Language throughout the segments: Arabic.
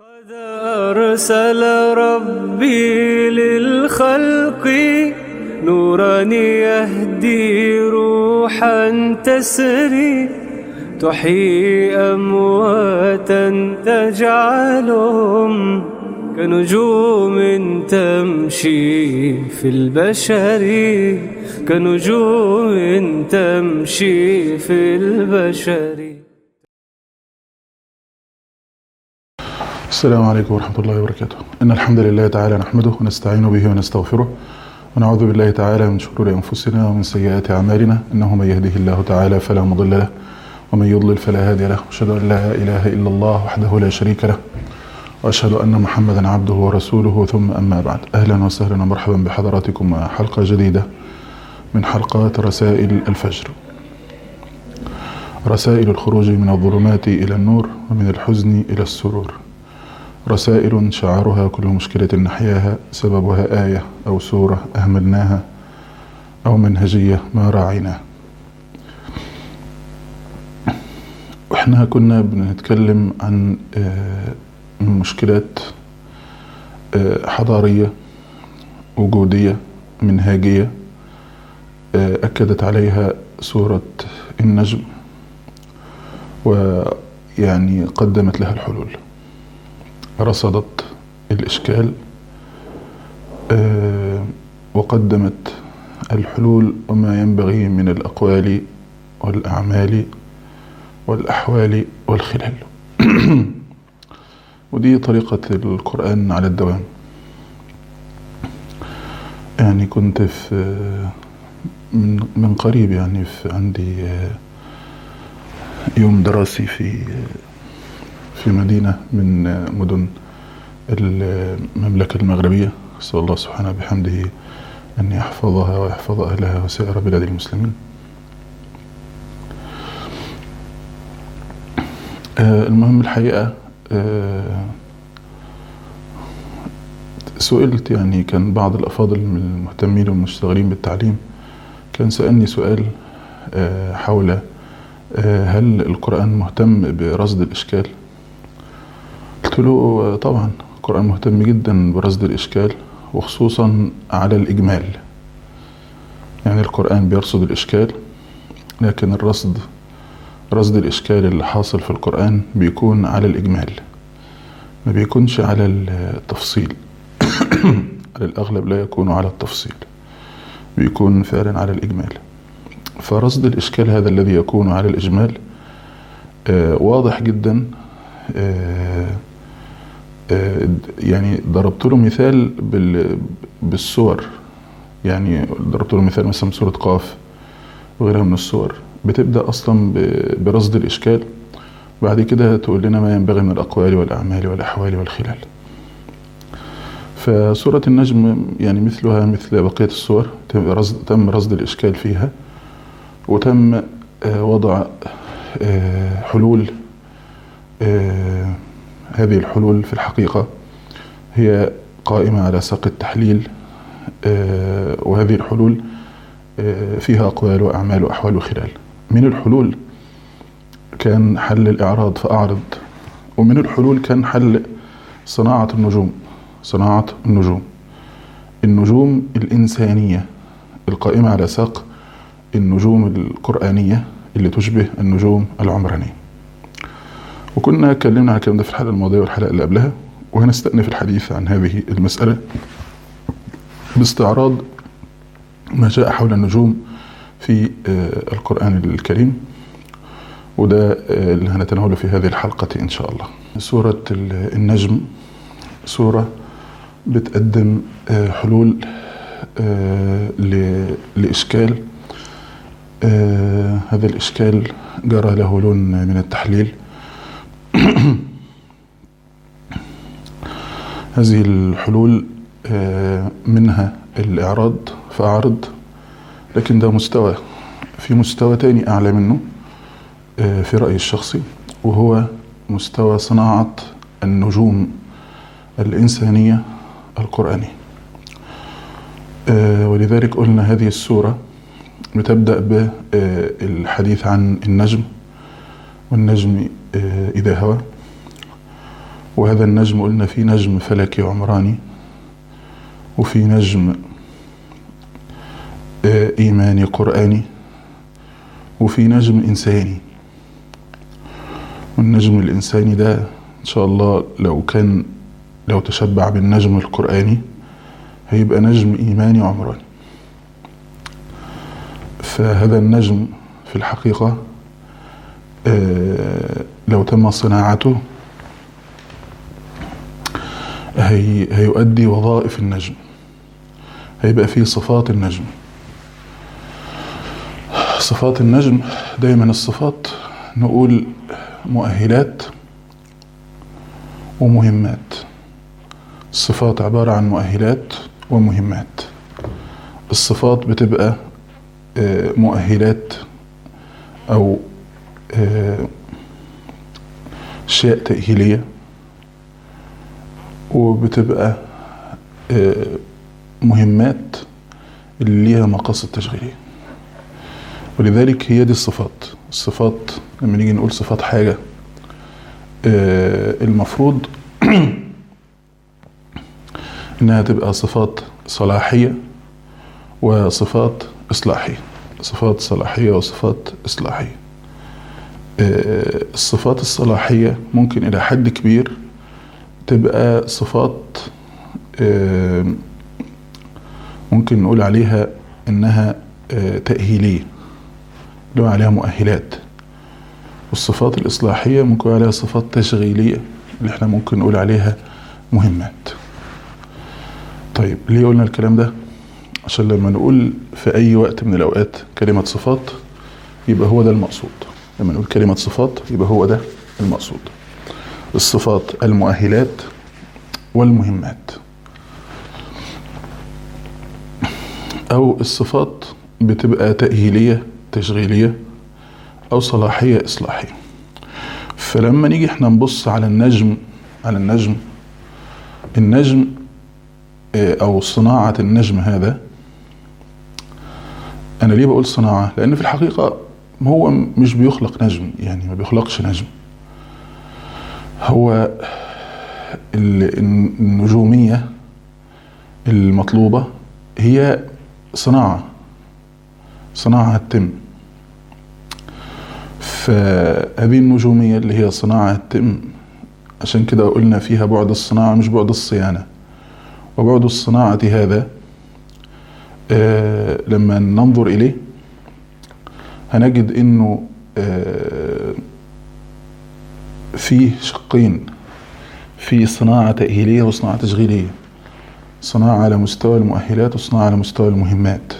قد أرسل ربي للخلق نورا يهدي روحا تسري تحيي أمواتا تجعلهم كنجوم تمشي في البشر كنجوم تمشي في البشر. السلام عليكم ورحمة الله وبركاته. إن الحمد لله تعالى نحمده ونستعين به ونستغفره ونعوذ بالله تعالى من شرور أنفسنا ومن سيئات أعمالنا، إنه من يهده الله تعالى فلا مضل له ومن يضلل فلا هادي له، وأشهد أن لا إله إلا الله وحده لا شريك له، وأشهد أن محمدا عبده ورسوله، ثم أما بعد. أهلا وسهلا ومرحبا بحضراتكم مع حلقة جديدة من حلقات رسائل الفجر، رسائل الخروج من الظلمات إلى النور ومن الحزن إلى السرور، رسائل شعارها كل مشكلة نحياها سببها آية أو سورة أهملناها أو منهجية ما راعيناها. وإحنا كنا بنتكلم عن مشكلات حضارية وجودية منهاجية أكدت عليها سورة النجم، ويعني قدمت لها الحلول، رصدت الإشكال وقدمت الحلول وما ينبغي من الأقوال والأعمال والأحوال والخلال. ودي طريقة القرآن على الدوام. يعني كنت من قريب، يعني عندي يوم دراسي في مدينة من مدن المملكة المغربية، أسأل الله سبحانه بحمده أن يحفظها ويحفظ أهلها وسائر بلاد المسلمين. المهم الحقيقة سئلت، يعني كان بعض الأفاضل من المهتمين والمشتغلين بالتعليم كان سألني سؤال حول هل القرآن مهتم برصد الإشكال؟ قلت له طبعا القرآن مهتم جدا برصد الإشكال، وخصوصا على الإجمال. يعني القرآن بيرصد الإشكال، لكن رصد الإشكال اللي حاصل في القرآن بيكون على الإجمال، ما بيكونش على التفصيل. على الأغلب لا يكون على التفصيل، بيكون فعلا على الإجمال. فرصد الإشكال هذا الذي يكون على الإجمال واضح جدا. يعني ضربت له مثال بالصور، يعني ضربت له مثال مثلا سورة قاف وغيرها من الصور بتبدأ أصلا برصد الإشكال، بعد كده تقول لنا ما ينبغي من الأقوال والأعمال والأحوال والخلال. فسورة النجم يعني مثلها مثل بقية السور، تم رصد الإشكال فيها، وتم وضع حلول. هذه الحلول في الحقيقة هي قائمة على ساق التحليل، وهذه الحلول فيها أقوال وأعمال وأحوال وخلال. من الحلول كان حل الإعراض فأعرض، ومن الحلول كان حل صناعة النجوم الإنسانية القائمة على ساق النجوم القرآنية اللي تشبه النجوم العمرانية. وكنا اتكلمنا على الكلام ده في الحلقة الماضية والحلقة اللي قبلها، وهنستأنف الحديث عن هذه المسألة باستعراض ما جاء حول النجوم في القرآن الكريم، وده اللي هنتناوله في هذه الحلقة إن شاء الله. سورة النجم سورة بتقدم حلول لإشكال. هذا الإشكال جرى له لون من التحليل. هذه الحلول منها الإعراض فأعرض، لكن ده مستوى. في مستوى تاني أعلى منه في رأيي الشخصي، وهو مستوى صناعة النجوم الإنسانية القرآنية. ولذلك قلنا هذه السورة بتبدأ بالحديث عن النجم، والنجم إذا هوى، وهذا النجم قلنا في نجم فلكي عمراني، وفي نجم إيماني قرآني، وفي نجم إنساني. والنجم الإنساني ده إن شاء الله لو تشبع بالنجم القرآني هيبقى نجم إيماني عمراني. فهذا النجم في الحقيقة لو تم صناعته هيؤدي وظائف النجم، هيبقى فيه صفات النجم. صفات النجم دايما الصفات نقول مؤهلات ومهمات. الصفات عبارة عن مؤهلات ومهمات. الصفات بتبقى مؤهلات أو أشياء تأهيلية، وبتبقى مهمات اللي ليها مقاصد تشغيلية. ولذلك هي دي الصفات لما نيجي نقول صفات حاجة المفروض إنها تبقى صفات صلاحية وصفات إصلاحية. صفات صلاحية وصفات إصلاحية. الصفات الصلاحية ممكن إلى حد كبير تبقى صفات ممكن نقول عليها إنها تأهيلية، اللي هو عليها مؤهلات. والصفات الإصلاحية ممكن نقول عليها صفات تشغيلية، اللي احنا ممكن نقول عليها مهمات. طيب ليه قلنا الكلام ده؟ عشان لما نقول في أي وقت من الأوقات كلمة صفات يبقى هو ده المقصود. لما نقول كلمة صفات يبقى هو ده المقصود. الصفات المؤهلات والمهمات، أو الصفات بتبقى تأهيلية تشغيلية أو صلاحية إصلاحية. فلما نيجي احنا نبص على النجم أو صناعة النجم هذا، أنا ليه بقول صناعة؟ لأن في الحقيقة هو مش بيخلق نجم، يعني ما بيخلقش نجم. هو النجومية المطلوبة هي صناعة هتتم. فهذه النجومية اللي هي صناعة هتتم، عشان كده قلنا فيها بعد الصناعة مش بعد الصيانة. وبعد الصناعة هذا لما ننظر إليه هنجد إنه فيه شقين، في صناعة تأهيلية وصناعة تشغيلية. صناعة على مستوى المؤهلات وصناعة على مستوى المهمات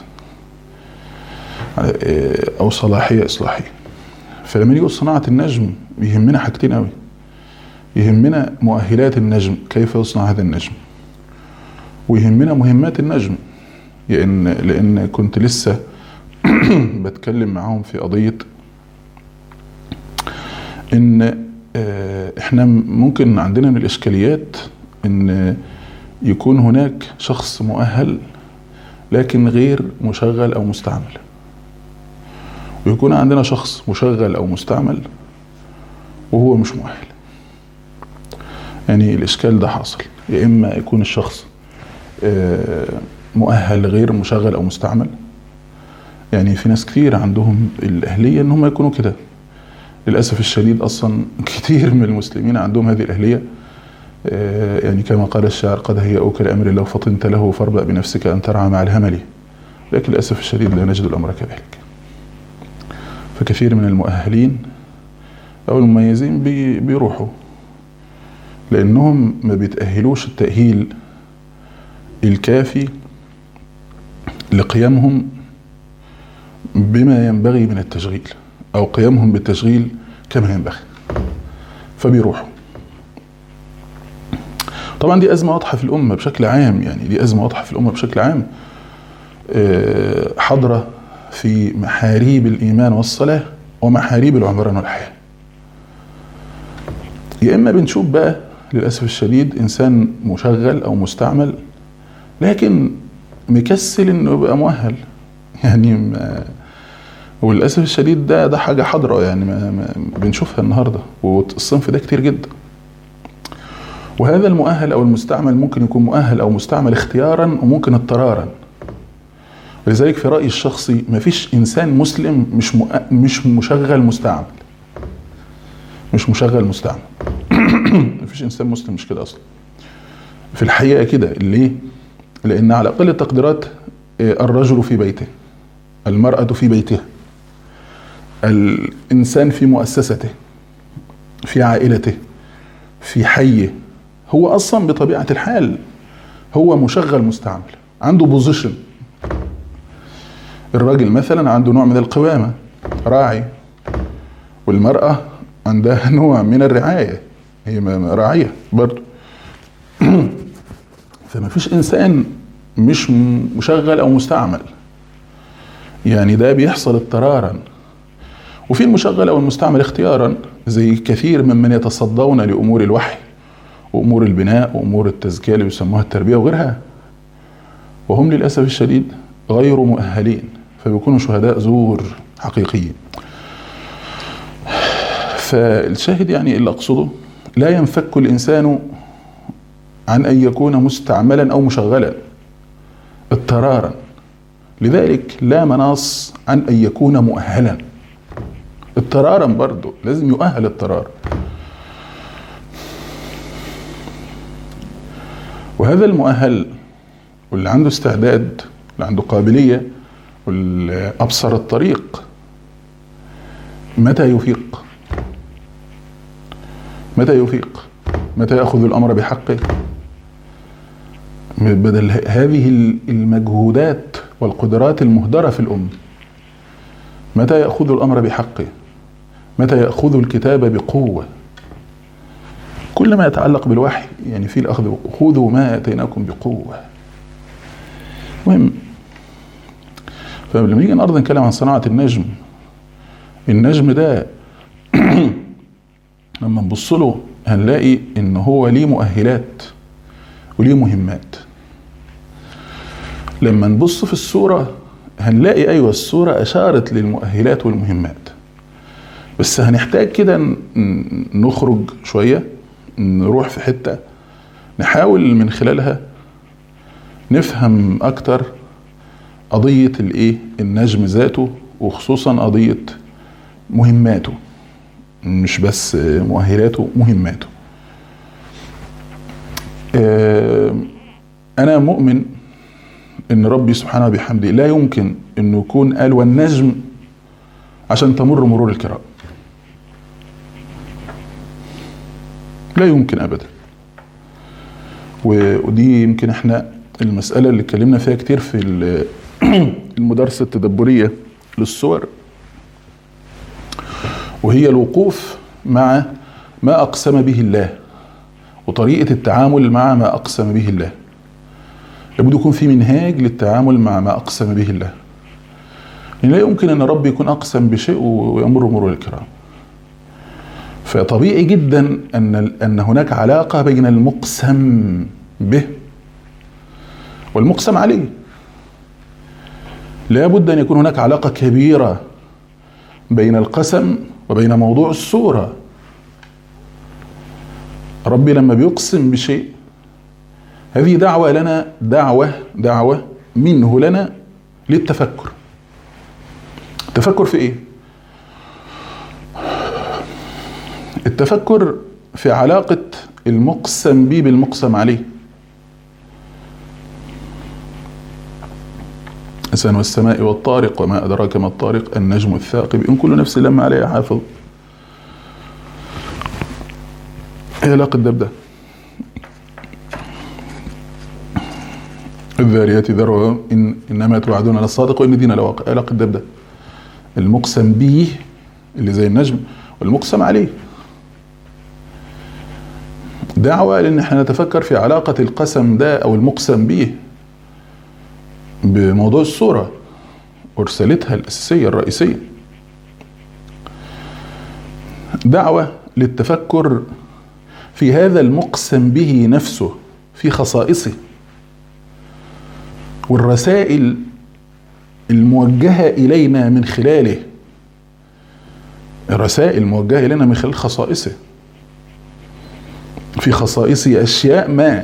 أو صلاحية إصلاحية. فلما نيجي صناعة النجم يهمنا حاجتين قوي. يهمنا مؤهلات النجم، كيف يصنع هذا النجم، ويهمنا مهمات النجم. لأن كنت لسه بتكلم معاهم في قضية إن إحنا ممكن عندنا من الإشكاليات إن يكون هناك شخص مؤهل لكن غير مشغل أو مستعمل، ويكون عندنا شخص مشغل أو مستعمل وهو مش مؤهل. يعني الإشكال ده حاصل، يا إما يكون الشخص مؤهل غير مشغل أو مستعمل. يعني في ناس كتير عندهم الأهلية إنهم يكونوا كده. للأسف الشديد أصلا كتير من المسلمين عندهم هذه الأهلية. يعني كما قال الشاعر: قد هيئوك لأمر لو فطنت له فاربأ بنفسك أن ترعى مع الهمل. لكن للأسف الشديد لا نجد الأمر كذلك. فكثير من المؤهلين أو المميزين بيروحوا لأنهم ما بيتأهلوش التأهيل الكافي لقيامهم بما ينبغي من التشغيل، أو قيامهم بالتشغيل كما ينبغي، فبيروحوا. طبعا دي أزمة واضحة في الأمة بشكل عام. يعني دي أزمة واضحة في الأمة بشكل عام، حاضرة في محاريب الإيمان والصلاة ومحاريب العمران والحياة. يا إما بنشوف بقى للأسف الشديد إنسان مشغل أو مستعمل لكن مكسل إنه يبقى مؤهل. يعني وللأسف الشديد ده حاجة حاضرة، يعني ما بنشوفها النهاردة، والصنف ده كتير جدا. وهذا المؤهل أو المستعمل ممكن يكون مؤهل أو مستعمل اختيارا وممكن اضطرارا. ولذلك في رأيي الشخصي مفيش إنسان مسلم مش مشغل مستعمل. مش مشغل مستعمل. مفيش إنسان مسلم مش كده أصلا. في الحقيقة كده. ليه؟ لأن على أقل التقديرات الرجل في بيته، المرأة في بيتها، الإنسان في مؤسسته، في عائلته، في حيه، هو أصلا بطبيعة الحال هو مشغل مستعمل، عنده بوزيشن. الراجل مثلا عنده نوع من القوامة، راعي، والمرأة عندها نوع من الرعاية، هي راعية برضو. فما فيش إنسان مش مشغل أو مستعمل، يعني ده بيحصل اضطرارا. وفي المشغل أو المستعمل اختيارا، زي كثير ممن يتصدون لأمور الوحي وأمور البناء وأمور التزكية اللي بيسموها التربية وغيرها، وهم للأسف الشديد غير مؤهلين، فبيكونوا شهداء زور حقيقيين. فالشاهد يعني اللي أقصده، لا ينفك الإنسان عن أن يكون مستعملا أو مشغلا اضطرارا، لذلك لا مناص عن أن يكون مؤهلا اضطرارا، برضو لازم يؤهل اضطرار. وهذا المؤهل واللي عنده استعداد واللي عنده قابلية واللي أبصر الطريق، متى يفيق؟ متى يفيق؟ متى يأخذ الأمر بحقه؟ بدل هذه المجهودات والقدرات المهدرة في الأمة، متى يأخذ الأمر بحقه؟ متى يأخذ الكتاب بقوة؟ كل ما يتعلق بالوحي يعني في الأخذ، خذوا ما آتيناكم بقوة. مهم. فلما نيجي النهارده نتكلم عن صناعة النجم، النجم ده لما نبص له هنلاقي إن هو ليه مؤهلات وليه مهمات. لما نبص في الصورة هنلاقي أيوة الصورة أشارت للمؤهلات والمهمات، بس هنحتاج كده نخرج شوية، نروح في حتة نحاول من خلالها نفهم أكتر قضية النجم ذاته، وخصوصا قضية مهماته، مش بس مؤهلاته، مهماته. أنا مؤمن إن ربي سبحانه بحمده لا يمكن إنه يكون قال والنجم عشان تمر مرور الكرام، لا يمكن أبدا. ودي يمكن احنا المسألة اللي اتكلمنا فيها كتير في المدارسة التدبرية للصور، وهي الوقوف مع ما أقسم به الله وطريقة التعامل مع ما أقسم به الله. لابد يكون في منهاج للتعامل مع ما أقسم به الله، يعني لا يمكن أن ربي يكون أقسم بشيء ويمر مرور الكرام. فطبيعي جدا أن هناك علاقة بين المقسم به والمقسم عليه. لا بد أن يكون هناك علاقة كبيرة بين القسم وبين موضوع السورة. ربي لما بيقسم بشيء، هذه دعوة لنا، دعوة منه لنا للتفكر. التفكر في ايه؟ التفكر في علاقة المقسم به بالمقسم عليه. إنسان والسماء والطارق وما أدراك ما الطارق النجم الثاقب إن كل نفس لما عليها حافظ. إيه علاقة ده؟ الذاريات ذروة إنما توعدون للصادق وإن دين لواقع. إيه علاقة ده؟ المقسم به اللي زي النجم والمقسم عليه. دعوة لأن احنا نتفكر في علاقة القسم ده أو المقسم به بموضوع السورة ورسالتها الأساسية الرئيسية. دعوة للتفكر في هذا المقسم به نفسه، في خصائصه والرسائل الموجهة إلينا من خلاله، الرسائل الموجهة إلينا من خلال خصائصه. في خصائصه أشياء ما،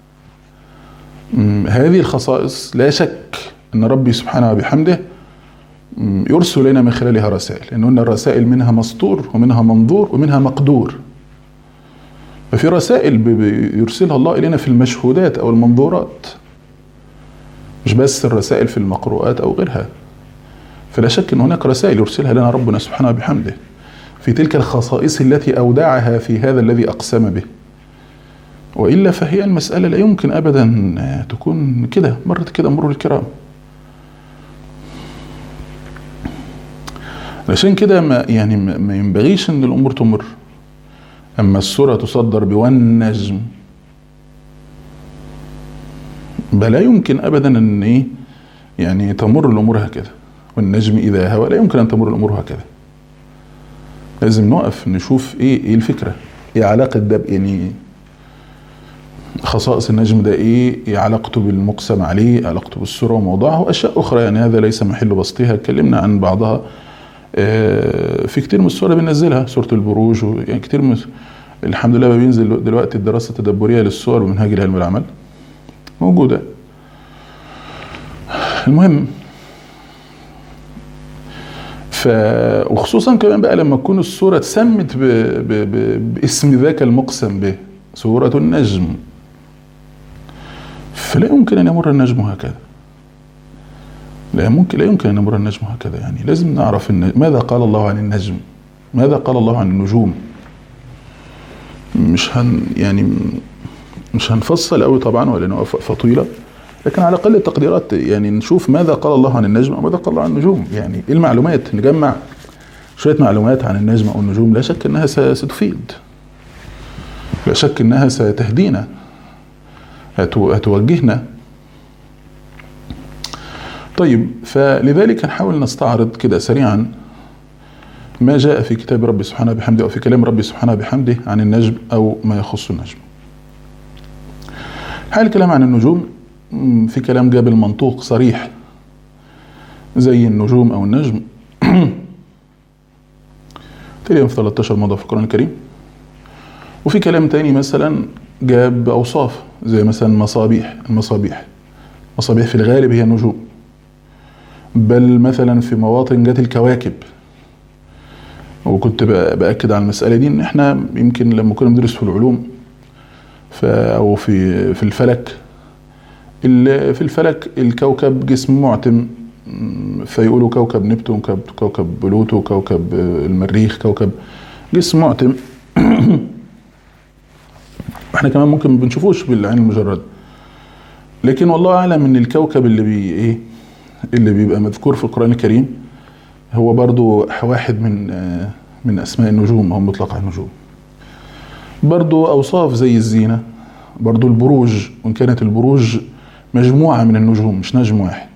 هذه الخصائص لا شك أن ربي سبحانه وبحمده يرسل لنا من خلالها رسائل، لأن الرسائل منها مسطور ومنها منظور ومنها مقدور. ففي رسائل يرسلها الله إلينا في المشهودات أو المنظورات، مش بس الرسائل في المقروءات أو غيرها. فلا شك أن هناك رسائل يرسلها لنا ربنا سبحانه وبحمده في تلك الخصائص التي أودعها في هذا الذي أقسم به، وإلا فهي المسألة لا يمكن أبدا تكون كده مرت كده مرور الكرام. عشان كده ما ينبغيش ان الامور تمر. اما السورة تصدر بالنجم، بلا يمكن ابدا ان يعني تمر الامور هكذا. والنجم اذا هوى، لا يمكن ان تمر الامور هكذا. لازم نقف نشوف ايه الفكرة، ايه علاقة ده يعني خصائص النجم ده، ايه علاقته بالمقسم عليه، علاقته بالسورة وموضوعها واشياء اخرى. يعني هذا ليس محل بسطها، اتكلمنا عن بعضها في كتير من السورة بننزلها، سورة البروج، يعني كتير من الحمد لله بينزل دلوقتي الدراسة التدبرية للسور ومنهاج العلم والعمل موجودة. المهم وخصوصا كمان بقى لما تكون السورة اتسمت باسم ذاك المقسم به، سورة النجم، فلا يمكن أن يمر النجم هكذا. لا يمكن أن يمر النجم هكذا. يعني لازم نعرف ماذا قال الله عن النجم، ماذا قال الله عن النجوم. مش هنفصل قوي طبعا ولا نوقف فطيلة، لكن على أقل التقديرات يعني نشوف ماذا قال الله عن النجم وماذا قال الله عن النجوم. يعني إيه المعلومات، نجمع شوية معلومات عن النجم أو النجوم، لا شك أنها ستفيد، لا شك أنها ستهدينا، هتوجهنا. طيب، فلذلك نحاول نستعرض كده سريعا ما جاء في كتاب ربي سبحانه بحمده أو في كلام ربي سبحانه بحمده عن النجم أو ما يخص النجم. حال الكلام عن النجوم في كلام جاب المنطوق صريح زي النجوم أو النجم تقريبا في 13 موضع في القرآن الكريم. وفي كلام تاني مثلا جاب أوصاف زي مثلا المصابيح في الغالب هي النجوم، بل مثلا في مواطن جات الكواكب. وكنت بأكد على المسألة دي ان احنا يمكن لما كنا ندرس في العلوم او في الفلك، في الفلك الكوكب جسم معتم، فيقولوا كوكب نبتون، كوكب بلوتو، كوكب المريخ، كوكب جسم معتم احنا كمان ممكن ما بنشوفوش بالعين المجرد، لكن والله اعلم ان الكوكب اللي بيبقى مذكور في القرآن الكريم هو برضو واحد من اسماء النجوم او مطلق النجوم. برضو اوصاف زي الزينة، برضو البروج، وان كانت البروج مجموعة من النجوم مش نجم واحد.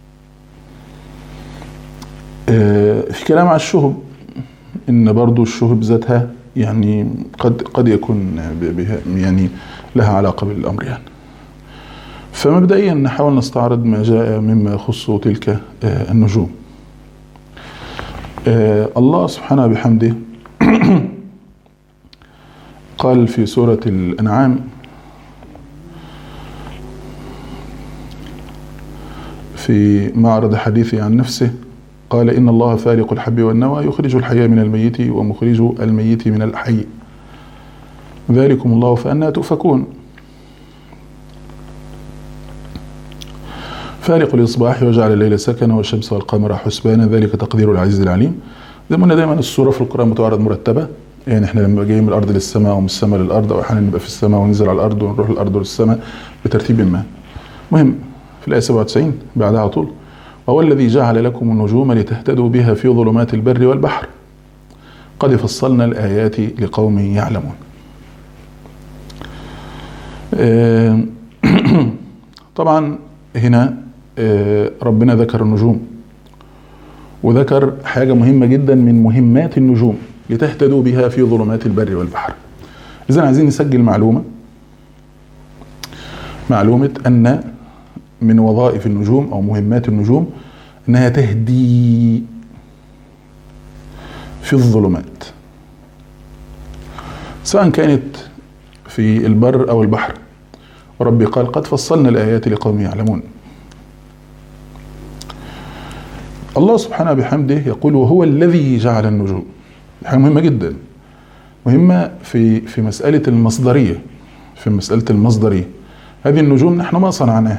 في كلام على الشهب ان برضو الشهب ذاتها يعني قد يكون يعني لها علاقة بالامر يعني. فمبدئيا نحاول نستعرض ما جاء مما يخص تلك النجوم. الله سبحانه بحمده قال في سورة الأنعام في معرض حديثه عن نفسه قال إن الله فالق الحب والنوى يخرج الحي من الميت ومخرج الميت من الحي ذلكم الله فأنا تؤفكون. فالق الإصباح وجعل الليل سكنا والشمس والقمر حسبانا ذلك تقدير العزيز العليم. زي ما قلنا دايما السورة في القرآن متعرض مرتبة، يعني احنا لما جايين من الأرض للسماء ومن السماء للأرض، أو أحيانا نبقى في السماء وننزل على الأرض ونروح الأرض للسماء بترتيب ما. مهم في الآية 97 بعدها على طول وهو الذي جعل لكم النجوم لتهتدوا بها في ظلمات البر والبحر قد فصلنا الآيات لقوم يعلمون. طبعا هنا ربنا ذكر النجوم وذكر حاجة مهمة جدا من مهمات النجوم لتهتدوا بها في ظلمات البر والبحر. إذن عايزين نسجل معلومة أن من وظائف النجوم أو مهمات النجوم أنها تهدي في الظلمات، سواء كانت في البر أو البحر. وربي قال قد فصلنا الآيات لقوم يعلمون. الله سبحانه بحمده يقول وهو الذي جعل النجوم. حاجة مهمة جدا، مهمة في مسألة المصدرية. في مسألة المصدرية هذه النجوم نحن ما صنعناها،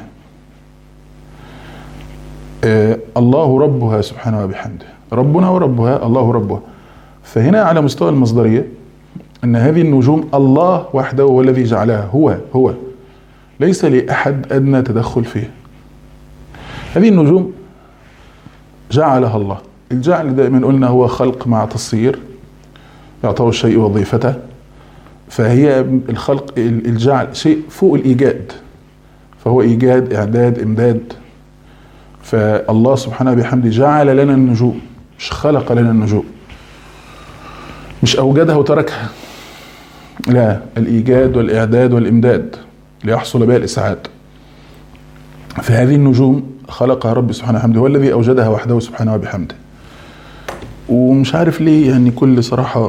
الله ربها سبحانه وبحمده، ربنا وربها، الله ربها. فهنا على مستوى المصدرية أن هذه النجوم الله وحده هو الذي جعلها، هو ليس لأحد أدنى تدخل فيها. هذه النجوم جعلها الله. الجعل دائما قلنا هو خلق مع تصير، يعطيه الشيء وظيفته. فهي الخلق، الجعل شيء فوق الإيجاد، فهو إيجاد، إعداد، إمداد. فالله سبحانه بحمده جعل لنا النجوم، مش خلق لنا النجوم، مش أوجدها وتركها، لا، الإيجاد والإعداد والإمداد ليحصل بها الإسعاد. فهذه النجوم خلقها ربي سبحانه وبحمده، هو الذي أوجدها وحده سبحانه وبحمده. ومش عارف ليه يعني كل صراحة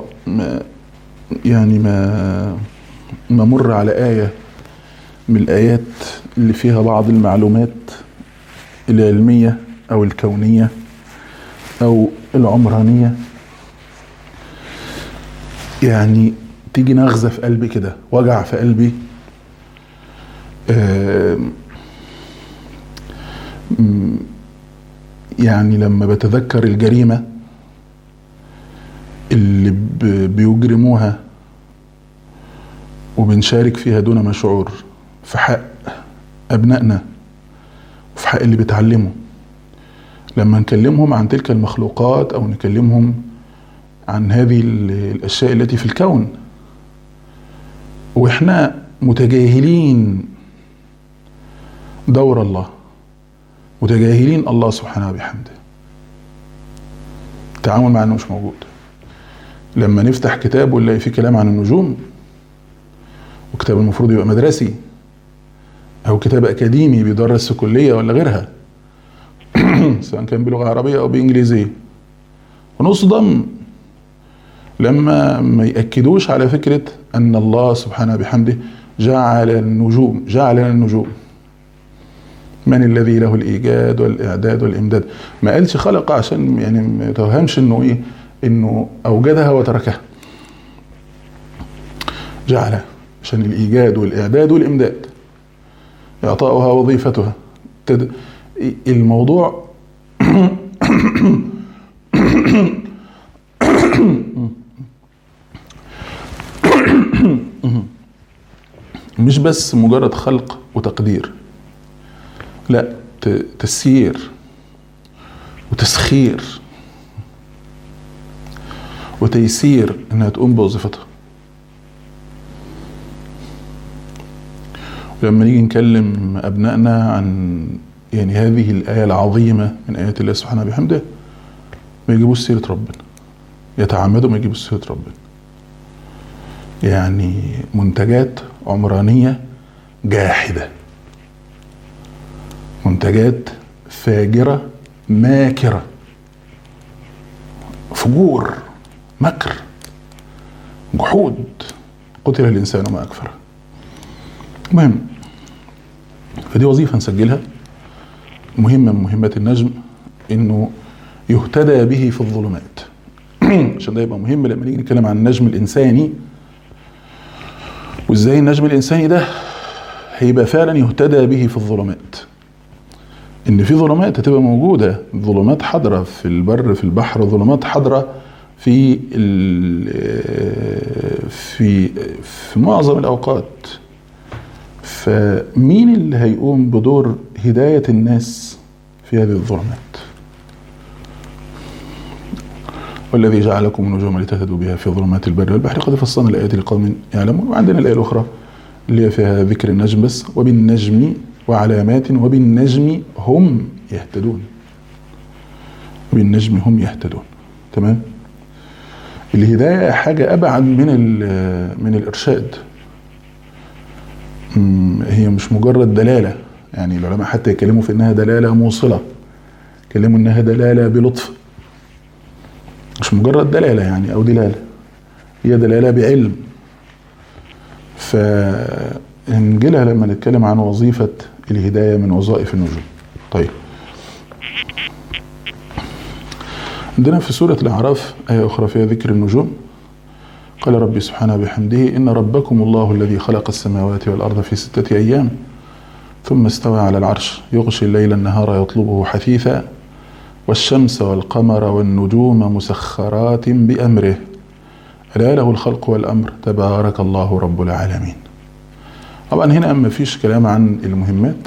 ما مر على آية من الآيات اللي فيها بعض المعلومات العلمية أو الكونية أو العمرانية، يعني تيجي نغزة في قلبي كده، وجع في قلبي. يعني لما بتذكر الجريمة اللي بيجرموها وبنشارك فيها دون ما شعور في حق أبنائنا وفي حق اللي بيتعلموا، لما نكلمهم عن تلك المخلوقات أو نكلمهم عن هذه الأشياء التي في الكون وإحنا متجاهلين دور الله، متجاهلين الله سبحانه وبحمده، التعامل مع أنه مش موجود. لما نفتح كتاب ونلاقي فيه كلام عن النجوم، وكتاب المفروض يبقى مدرسي أو كتاب أكاديمي بيدرس في كلية ولا غيرها سواء كان بلغة عربية أو بإنجليزية، ونصدم لما ما يأكدوش على فكرة أن الله سبحانه بحمده جعل النجوم، جعل النجوم. من الذي له الإيجاد والإعداد والإمداد؟ ما قالش خلق عشان يعني ما توهمش إنه إيه، إنه أوجدها وتركها. جعل عشان الإيجاد والإعداد والإمداد، إعطاؤها وظيفتها. الموضوع مش بس مجرد خلق وتقدير، لا، تسيير وتسخير وتيسير انها تقوم بوظيفتها. ولما نيجي نكلم ابنائنا عن يعني هذه الآية العظيمة من آيات الله سبحانه بحمده، ما يجيبوش سيرة ربنا، يتعمدوا ما يجيبوش سيرة ربنا. يعني منتجات عمرانية جاحدة، منتجات فاجرة ماكرة، فجور، مكر، جحود، قتل الإنسان ما أكفره. المهم، فدي وظيفة نسجلها مهمة من مهمات النجم، إنه يهتدى به في الظلمات. عشان ده يبقى مهم لما نيجي نتكلم عن النجم الإنساني، وإزاي النجم الإنساني ده هيبقى فعلا يهتدى به في الظلمات. إن في ظلمات هتبقى موجودة، ظلمات حاضرة في البر في البحر، ظلمات حاضرة في معظم الأوقات. فمين اللي هيقوم بدور هداية الناس في هذه الظلمات؟ والذي جعلكم النجوم لتهتدوا بها في ظلمات البر والبحر قد فصلنا الآيات لقوم يعلمون. وعندنا الآية الأخرى اللي هي فيها ذكر النجم بس، وبالنجم وعلامات وبالنجم هم يهتدون. وبالنجم هم يهتدون. تمام؟ الهداية حاجة أبعد من الإرشاد. هي مش مجرد دلالة، يعني العلماء حتى يكلموا في إنها دلالة موصلة، يكلموا إنها دلالة بلطف، مش مجرد دلالة يعني أو دلالة، هي دلالة بعلم. فنجيلها لما نتكلم عن وظيفة الهداية من وظائف النجوم. طيب، عندنا في سورة الأعراف آية أخرى فيها ذكر النجوم. قال ربي سبحانه بحمده: إن ربكم الله الذي خلق السماوات والأرض في 6 أيام ثم استوى على العرش يغشي الليل النهار يطلبه حثيثا والشمس والقمر والنجوم مسخرات بأمره ألا له الخلق والأمر تبارك الله رب العالمين. طبعا هنا ما فيش كلام عن المهمات،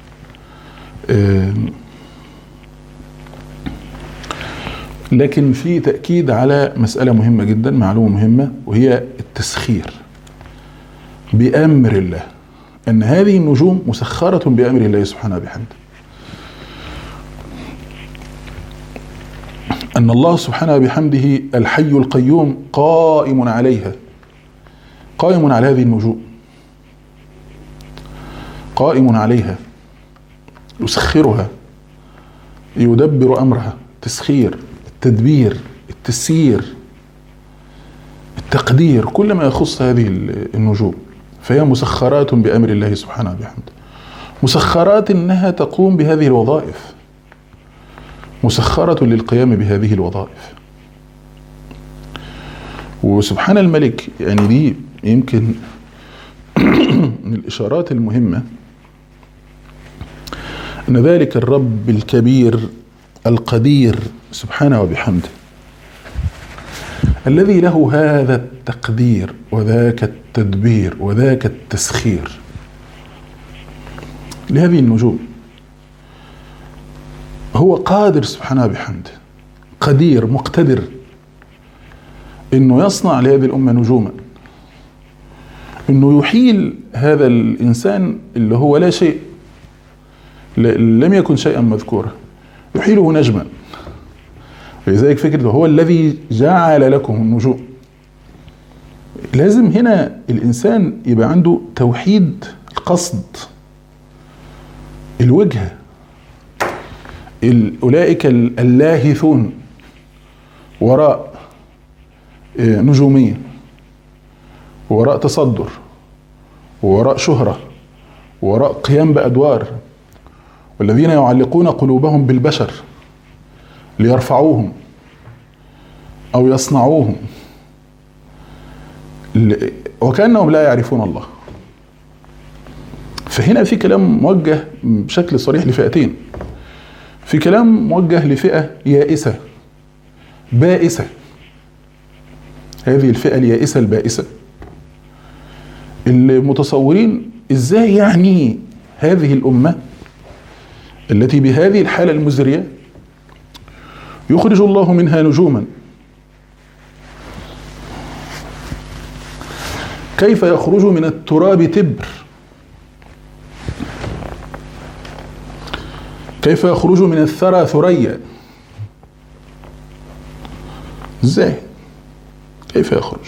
لكن في تأكيد على مسألة مهمة جدا، معلومة مهمة، وهي التسخير بأمر الله، أن هذه النجوم مسخرة بأمر الله سبحانه بحمده. أن الله سبحانه بحمده الحي القيوم قائم عليها، قائم على هذه النجوم، قائم عليها، يسخرها، يدبر أمرها، تسخير، التدبير، التسيير، التقدير، كل ما يخص هذه النجوم. فهي مسخرات بأمر الله سبحانه بحمده، مسخرات إنها تقوم بهذه الوظائف، مسخرة للقيام بهذه الوظائف. وسبحان الملك، يعني دي يمكن من الإشارات المهمة أن ذلك الرب الكبير القدير سبحانه وبحمده الذي له هذا التقدير وذاك التدبير وذاك التسخير لهذه النجوم، هو قادر سبحانه بحمده، قدير مقتدر انه يصنع لهذه الامه نجوما، انه يحيل هذا الانسان اللي هو لا شيء، لم يكن شيئا مذكورا، يحيله نجما. ولذلك فكرة هو الذي جعل لكم النجوم. لازم هنا الإنسان يبقى عنده توحيد القصد، الوجهة. أولئك اللاهثون وراء نجومية، وراء تصدر، وراء شهرة، وراء قيام بأدوار، والذين يعلقون قلوبهم بالبشر ليرفعوهم أو يصنعوهم وكأنهم لا يعرفون الله. فهنا في كلام موجه بشكل صريح لفئتين. في كلام موجه لفئة يائسة بائسة، هذه الفئة اليائسة البائسة اللي متصورين ازاي يعني هذه الأمة التي بهذه الحالة المزرية يخرج الله منها نجوما، كيف يخرج من التراب تبر، كيف يخرج من الثرى ثريا، ازاي، كيف يخرج؟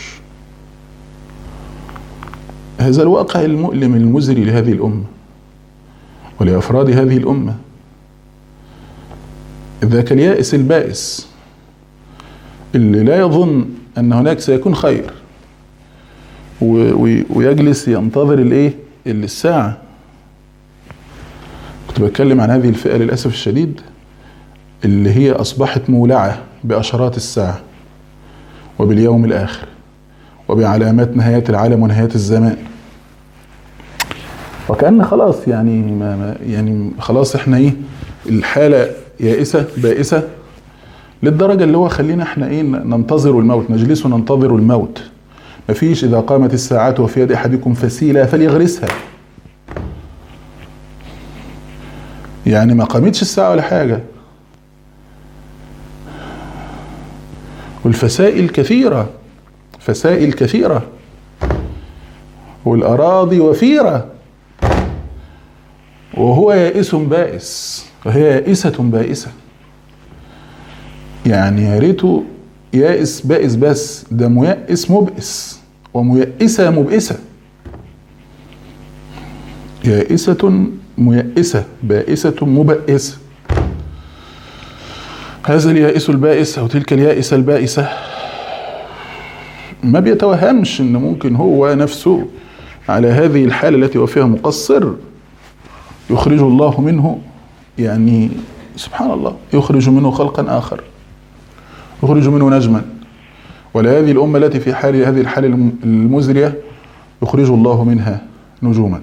هذا الواقع المؤلم المزري لهذه الأمة ولأفراد هذه الأمة. ذاك اليائس البائس اللي لا يظن أن هناك سيكون خير ويجلس ينتظر الساعة. كنت بتكلم عن هذه الفئة للأسف الشديد اللي هي أصبحت مولعة بأشراط الساعة وباليوم الآخر وبعلامات نهاية العالم ونهاية الزمان، وكأن خلاص يعني خلاص احنا الحالة يائسة بائسة للدرجة اللي هو خلينا احنا ننتظر الموت، نجلس وننتظر الموت. مفيش إذا قامت الساعة وفي يد أحدكم فسيلة فليغرسها، يعني ما قامتش الساعة ولا حاجة، والفسائل كثيرة، فسائل كثيرة، والأراضي وفيرة، وهو يائس بائس، وهي يائسة بائسة. يعني يا ريته يائس بائس بس، ده ميأس مبئس وميأسة مبئسة، يائسة ميأسة بائسة مبئسة. هذا اليائس البائس أو تلك اليائسة البائسة ما بيتوهمش إن ممكن هو نفسه على هذه الحالة التي هو فيها مقصر يخرج الله منه، يعني سبحان الله، يخرج منه خلقا آخر، يخرج منه نجما. ولهذه الأمة التي في حال هذه الحالة المزرية يخرج الله منها نجوما.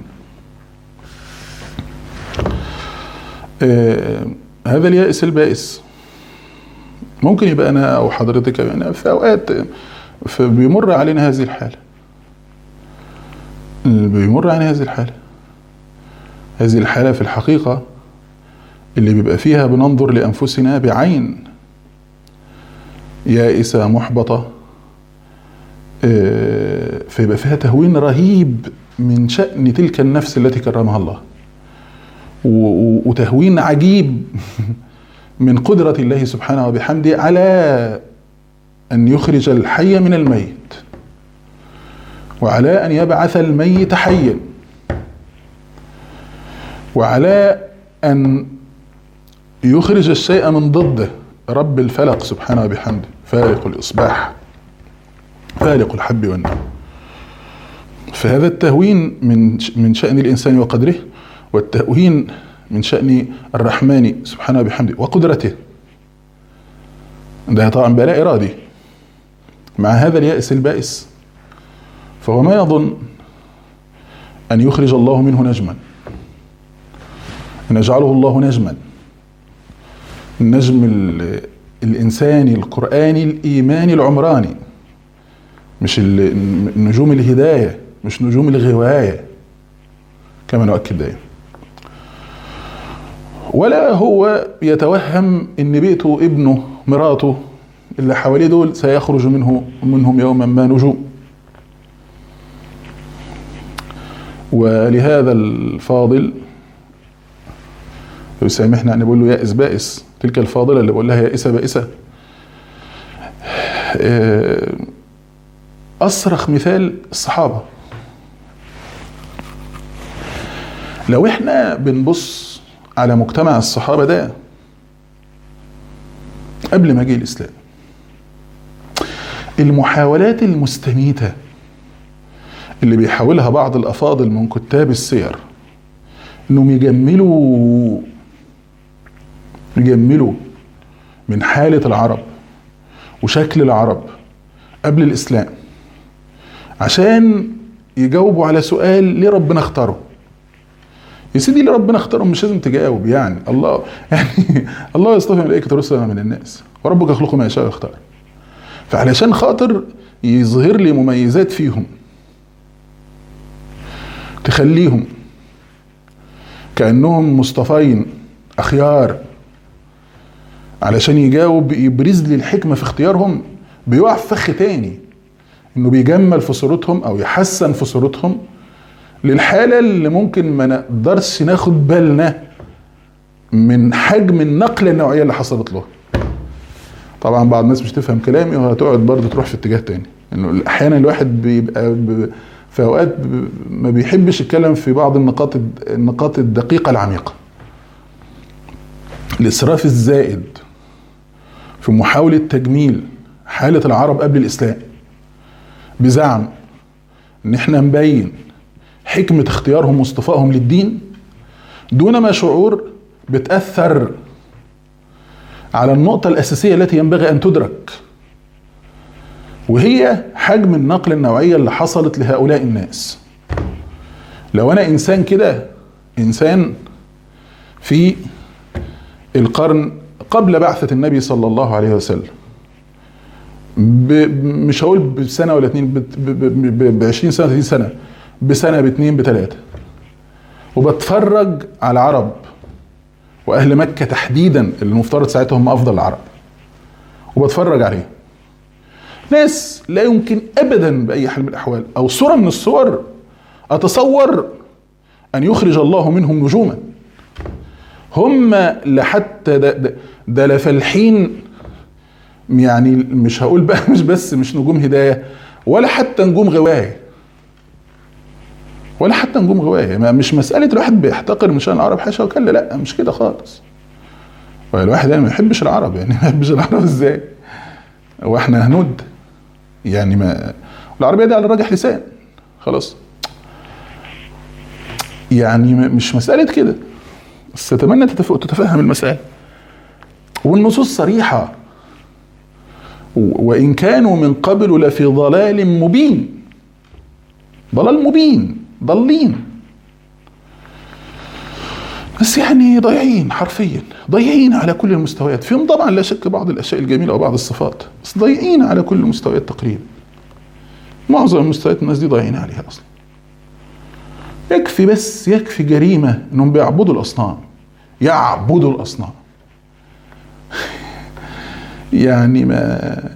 هذا اليائس البائس ممكن يبقى أنا أو حضرتك يعني في أوقات بيمر علينا هذه الحالة، بيمر علينا هذه الحالة في الحقيقة اللي بيبقى فيها بننظر لأنفسنا بعين يائسة محبطة، فيبقى فيها تهوين رهيب من شأن تلك النفس التي كرمها الله، وتهوين عجيب من قدرة الله سبحانه وبحمده على أن يخرج الحي من الميت، وعلى أن يبعث الميت حيا، وعلى أن يخرج الشيء من ضده. رب الفلق سبحانه وبحمده، فالق الإصباح، فالق الحب والنوى. فهذا التهوين من شأن الإنسان وقدره، والتهوين من شأن الرحمن سبحانه وبحمده وقدرته. ده طبعا بلاء إرادي. مع هذا اليائس البائس فهو ما يظن أن يخرج الله منه نجما، أن يجعله الله نجما، النجم الإنساني القرآني الإيماني العمراني، مش نجوم الهداية، مش نجوم الغواية كما نؤكد دائما. ولا هو يتوهم ان بيته ابنه مراته اللي حواليه دول سيخرج منهم يوما ما نجوم. ولهذا الفاضل يسامحنا ان نقول له يائس بائس، تلك الفاضلة اللي بقول لها يائسة بائسة، أصرخ مثال الصحابة. لو احنا بنبص على مجتمع الصحابة ده قبل ما جه الإسلام، المحاولات المستميتة اللي بيحاولها بعض الأفاضل من كتاب السير انهم يجملوا من حالة العرب وشكل العرب قبل الإسلام عشان يجاوبوا على سؤال ليه ربنا اختاره. يا سيدي اللي ربنا اختاره مش لازم تجاوب، يعني الله يصطفي ملائكة رسلا من الناس وربك يخلق ما يشاء ويختار. فعلشان خاطر يظهر لي مميزات فيهم تخليهم كأنهم مصطفين أخيار، علشان يجاوب يبرز لي الحكمة في اختيارهم، بيقع في فخ تاني انه بيجمل في صورتهم او يحسن في صورتهم للحالة اللي ممكن ما نقدرش ناخد بالنا من حجم النقلة النوعية اللي حصلت له. طبعا بعض الناس مش تفهم كلامي وهتقعد برضه تروح في اتجاه تاني، انه احيانا الواحد بيبقى في اوقات ما بيحبش يتكلم في بعض النقاط الدقيقة العميقة. الاسراف الزائد في محاولة تجميل حالة العرب قبل الإسلام بزعم ان احنا نبين حكمة اختيارهم واصطفائهم للدين دون ما شعور بتأثر على النقطة الأساسية التي ينبغي أن تدرك، وهي حجم النقلة النوعية اللي حصلت لهؤلاء الناس. لو أنا إنسان كده، إنسان في القرن قبل بعثة النبي صلى الله عليه وسلم، مش هقول بسنة ولا اتنين، ب20 سنة 30 سنة، بسنة باتنين بتلاتة، وبتفرج على العرب وأهل مكة تحديدا اللي المفترض ساعتها هم أفضل العرب، وبتفرج عليه ناس لا يمكن أبدا بأي حال من الأحوال أو صورة من الصور أتصور أن يخرج الله منهم نجوما. هم لحتى ده لفالحين، يعني مش هقول بقى مش نجوم هداية ولا حتى نجوم غواية، مش مسألة الواحد بيحتقر من شأن العرب حاشا وكلا، لا مش كده خالص. والواحد يعني ما يحبش العرب، يعني ما يحبش العرب ازاي؟ واحنا هنود يعني، ما العربية دي على الراجح لسان خلاص. يعني مش مسألة كده، بس أتمنى تتفهم المسألة. والنصوص صريحة، وإن كانوا من قبل لفي ضلال مبين، ضلال مبين، ضالين، بس يعني ضايعين حرفيا، ضايعين على كل المستويات. فيهم طبعا لا شك بعض الأشياء الجميلة وبعض الصفات، بس ضايعين على كل المستويات تقريبا. معظم المستويات الناس دي ضايعين عليها أصلا. يكفي جريمة إنهم بيعبدوا الأصنام، يعبدوا الأصنام. يعني ما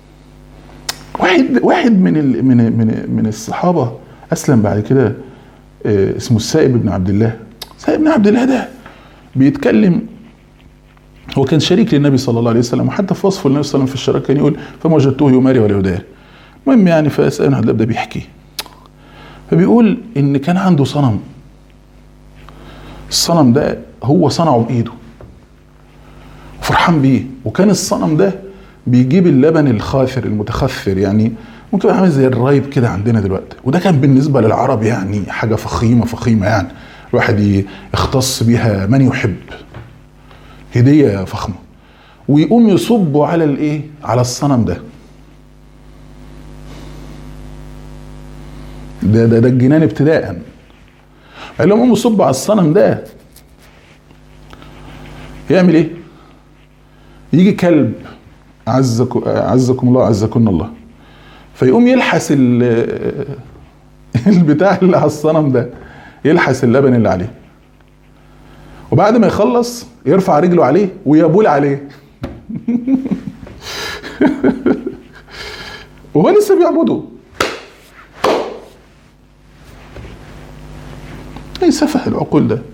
واحد من الصحابة أسلم بعد كده، اسمه السائب بن عبد الله. سائب بن عبد الله ده بيتكلم، هو كان شريك للنبي صلى الله عليه وسلم، وحتى في وصفه للنبي صلى الله عليه وسلم في الشراك كان يقول فما وجدته يماري ولا يدار. المهم يعني فسائب بن عبد الله ده بيحكي، فبيقول إن كان عنده صنم، الصنم ده هو صنعه بإيده فرحان بيه، وكان الصنم ده بيجيب اللبن الخاثر المتخثر، يعني ممكن يبقى عامل زي الرايب كده عندنا دلوقتي. وده كان بالنسبة للعرب يعني حاجة فخيمة، يعني الواحد يختص بها من يحب، هدية فخمة. ويقوم يصبوا على الايه، على الصنم ده. ده الجنان ابتداء. قال لهم قوموا يصبوا على الصنم ده، يعمل ايه؟ يجي كلب، عزكم الله عزكن الله، فيقوم يلحس البتاع اللي على الصنم ده، يلحس اللبن اللي عليه، وبعد ما يخلص يرفع رجله عليه ويبول عليه. وهو لسه بيعبده. ايه سفه العقول ده؟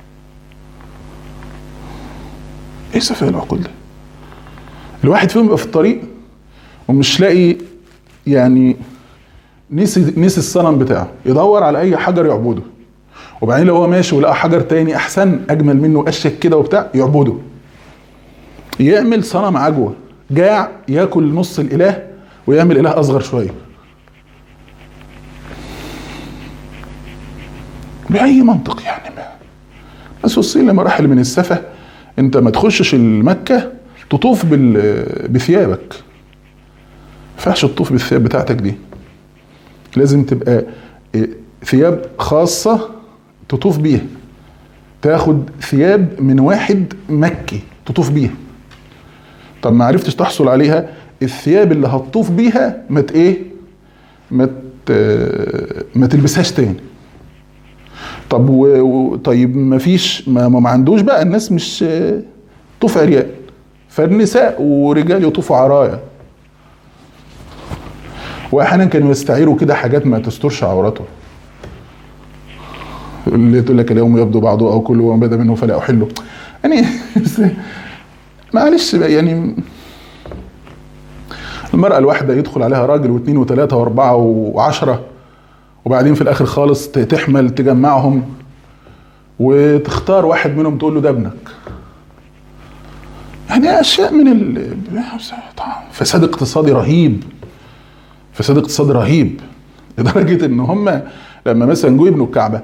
ايه سفه العقول ده؟ الواحد فيهم يبقى في الطريق ومش لاقي، يعني نسي الصنم بتاعه، يدور على اي حجر يعبده، وبعدين لو هو ماشي ولقى حجر تاني احسن اجمل منه اشيك كده وبتاع يعبده. يعمل صنم عجوه، جاع ياكل نص الاله ويعمل اله اصغر شويه. باي منطق يعني؟ ما بس وصل لمراحل من السفه. انت ما تخشش المكه تطوف بثيابك، ما ينفعش تطوف بالثياب بتاعتك دي، لازم تبقى ثياب خاصة تطوف بيها، تاخد ثياب من واحد مكي تطوف بيها. طب ما عرفتش تحصل عليها، الثياب اللي هتطوف بيها ما تلبسهاش تاني. طب طيب ما فيش، ما عندوش بقى، الناس مش طوف عريان، فالنساء ورجال يطوفوا عرايا، واحيانا كانوا يستعيروا كده حاجات ما تسترش عورته، اللي تقول لك اليوم يبدو بعضه او كله وما بدا منه فلا احله. يعني معلش يعني المرأة الواحدة يدخل عليها راجل واثنين وثلاثة واربعة وعشرة، وبعدين في الاخر خالص تحمل تجمعهم وتختار واحد منهم تقول له ده ابنك. يعني اشياء من فساد اقتصادي رهيب، فساد اقتصادي رهيب لدرجة ان هم لما مثلا جو يبنوا الكعبة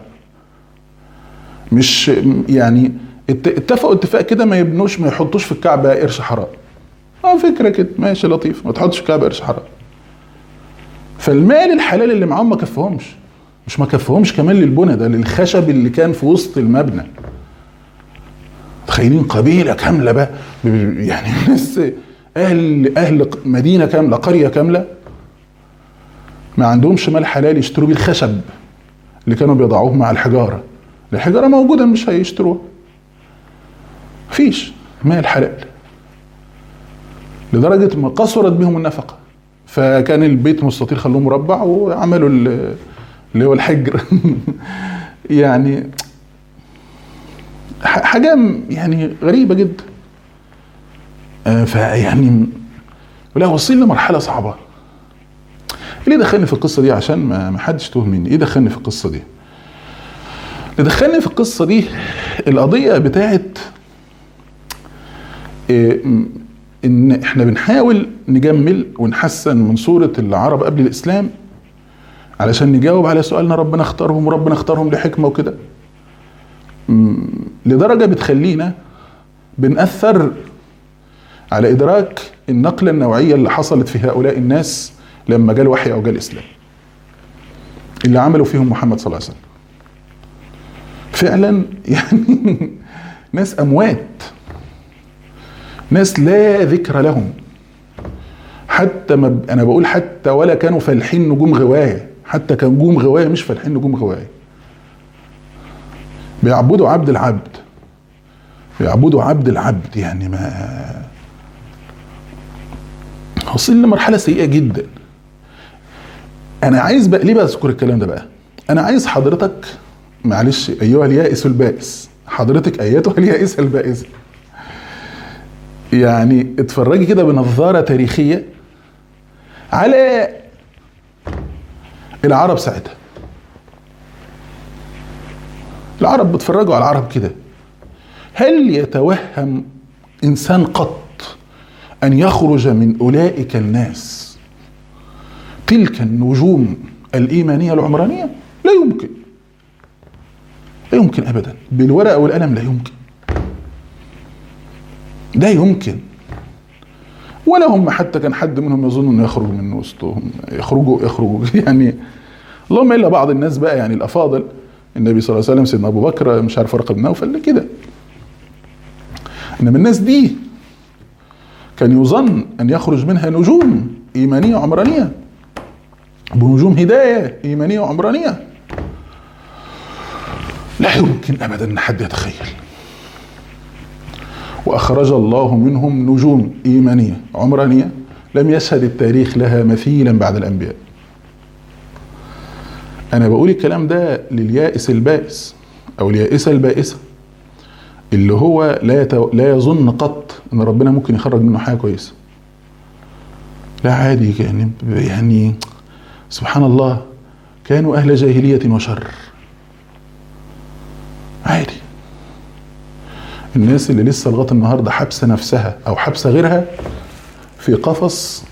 مش يعني اتفقوا اتفاق كده ما يبنوش، ما يحطوش في الكعبة قرش حرام. فكرة كده ماشي لطيف، ما تحطش في الكعبة قرش حرام. فالمال الحلال اللي معاهم ما كفهمش، مش ما كفهمش كمان للبنى، ده للخشب اللي كان في وسط المبنى. تخيلين قبيلة كاملة بقى، يعني ناس اهل مدينة كاملة، قرية كاملة ما عندهمش مال حلال يشتروا بيه الخشب اللي كانوا بيضعوه مع الحجارة. الحجارة موجودة مش هيشتروها، مفيش مال حلال، لدرجة ما قصرت بهم النفقة. فكان البيت مستطيل خلوه مربع وعملوا اللي هو الحجر. يعني حاجة يعني غريبة جدا. فيعني ولا وصلنا لمرحلة صعبة. ليه دخلني في القصة دي؟ عشان ما حدش توه مني. ايه دخلني في القصة دي؟ اللي دخلني في القصة دي القضية بتاعت ان احنا بنحاول نجمل ونحسن من صورة العرب قبل الاسلام علشان نجاوب على سؤالنا ربنا اختارهم وربنا اختارهم لحكمة وكده. لدرجة بتخلينا بنأثر على إدراك النقلة النوعية اللي حصلت في هؤلاء الناس لما جاء الوحي أو جاء الإسلام، اللي عملوا فيهم محمد صلى الله عليه وسلم. فعلا يعني ناس أموات، ناس لا ذكر لهم، حتى ما أنا بقول حتى ولا كانوا فالحين نجوم غواية، حتى كان نجوم غواية مش فالحين نجوم غواية. بيعبدوا عبد العبد، بيعبدوا عبد العبد، يعني ما وصل لمرحلة سيئة جدا. أنا عايز بقى ليه بذكر الكلام ده بقى؟ أنا عايز حضرتك، معلش أيها اليائس البائس، حضرتك أيتها اليائسة البائسة، يعني اتفرجي كده بنظارة تاريخية على العرب ساعتها. العرب بتفرجوا على العرب كده، هل يتوهم إنسان قط أن يخرج من أولئك الناس تلك النجوم الإيمانية العمرانية؟ لا يمكن، لا يمكن أبدا، بالورقة والقلم لا يمكن، لا يمكن. ولا هم حتى كان حد منهم يظن أنه يخرج من وسطهم، يخرجوا يعني اللهم إلا بعض الناس بقى، يعني الأفاضل، النبي صلى الله عليه وسلم، سيدنا أبو بكر، مش عارف ورقة بن نوفل كده. إنما الناس دي كان يظن أن يخرج منها نجوم إيمانية عمرانية، بنجوم هداية إيمانية وعمرانية. لا يمكن أبدا أن حد يتخيل. وأخرج الله منهم نجوم إيمانية عمرانية لم يشهد التاريخ لها مثيلا بعد الأنبياء. أنا بقول الكلام ده لليائس البائس أو اليائسة البائسة، اللي هو لا يظن قط ان ربنا ممكن يخرج منه حاجه كويسه. لا عادي، يعني سبحان الله، كانوا اهل جاهليه وشر، عادي. الناس اللي لسه لغايه النهارده حابسه نفسها او حابسه غيرها في قفص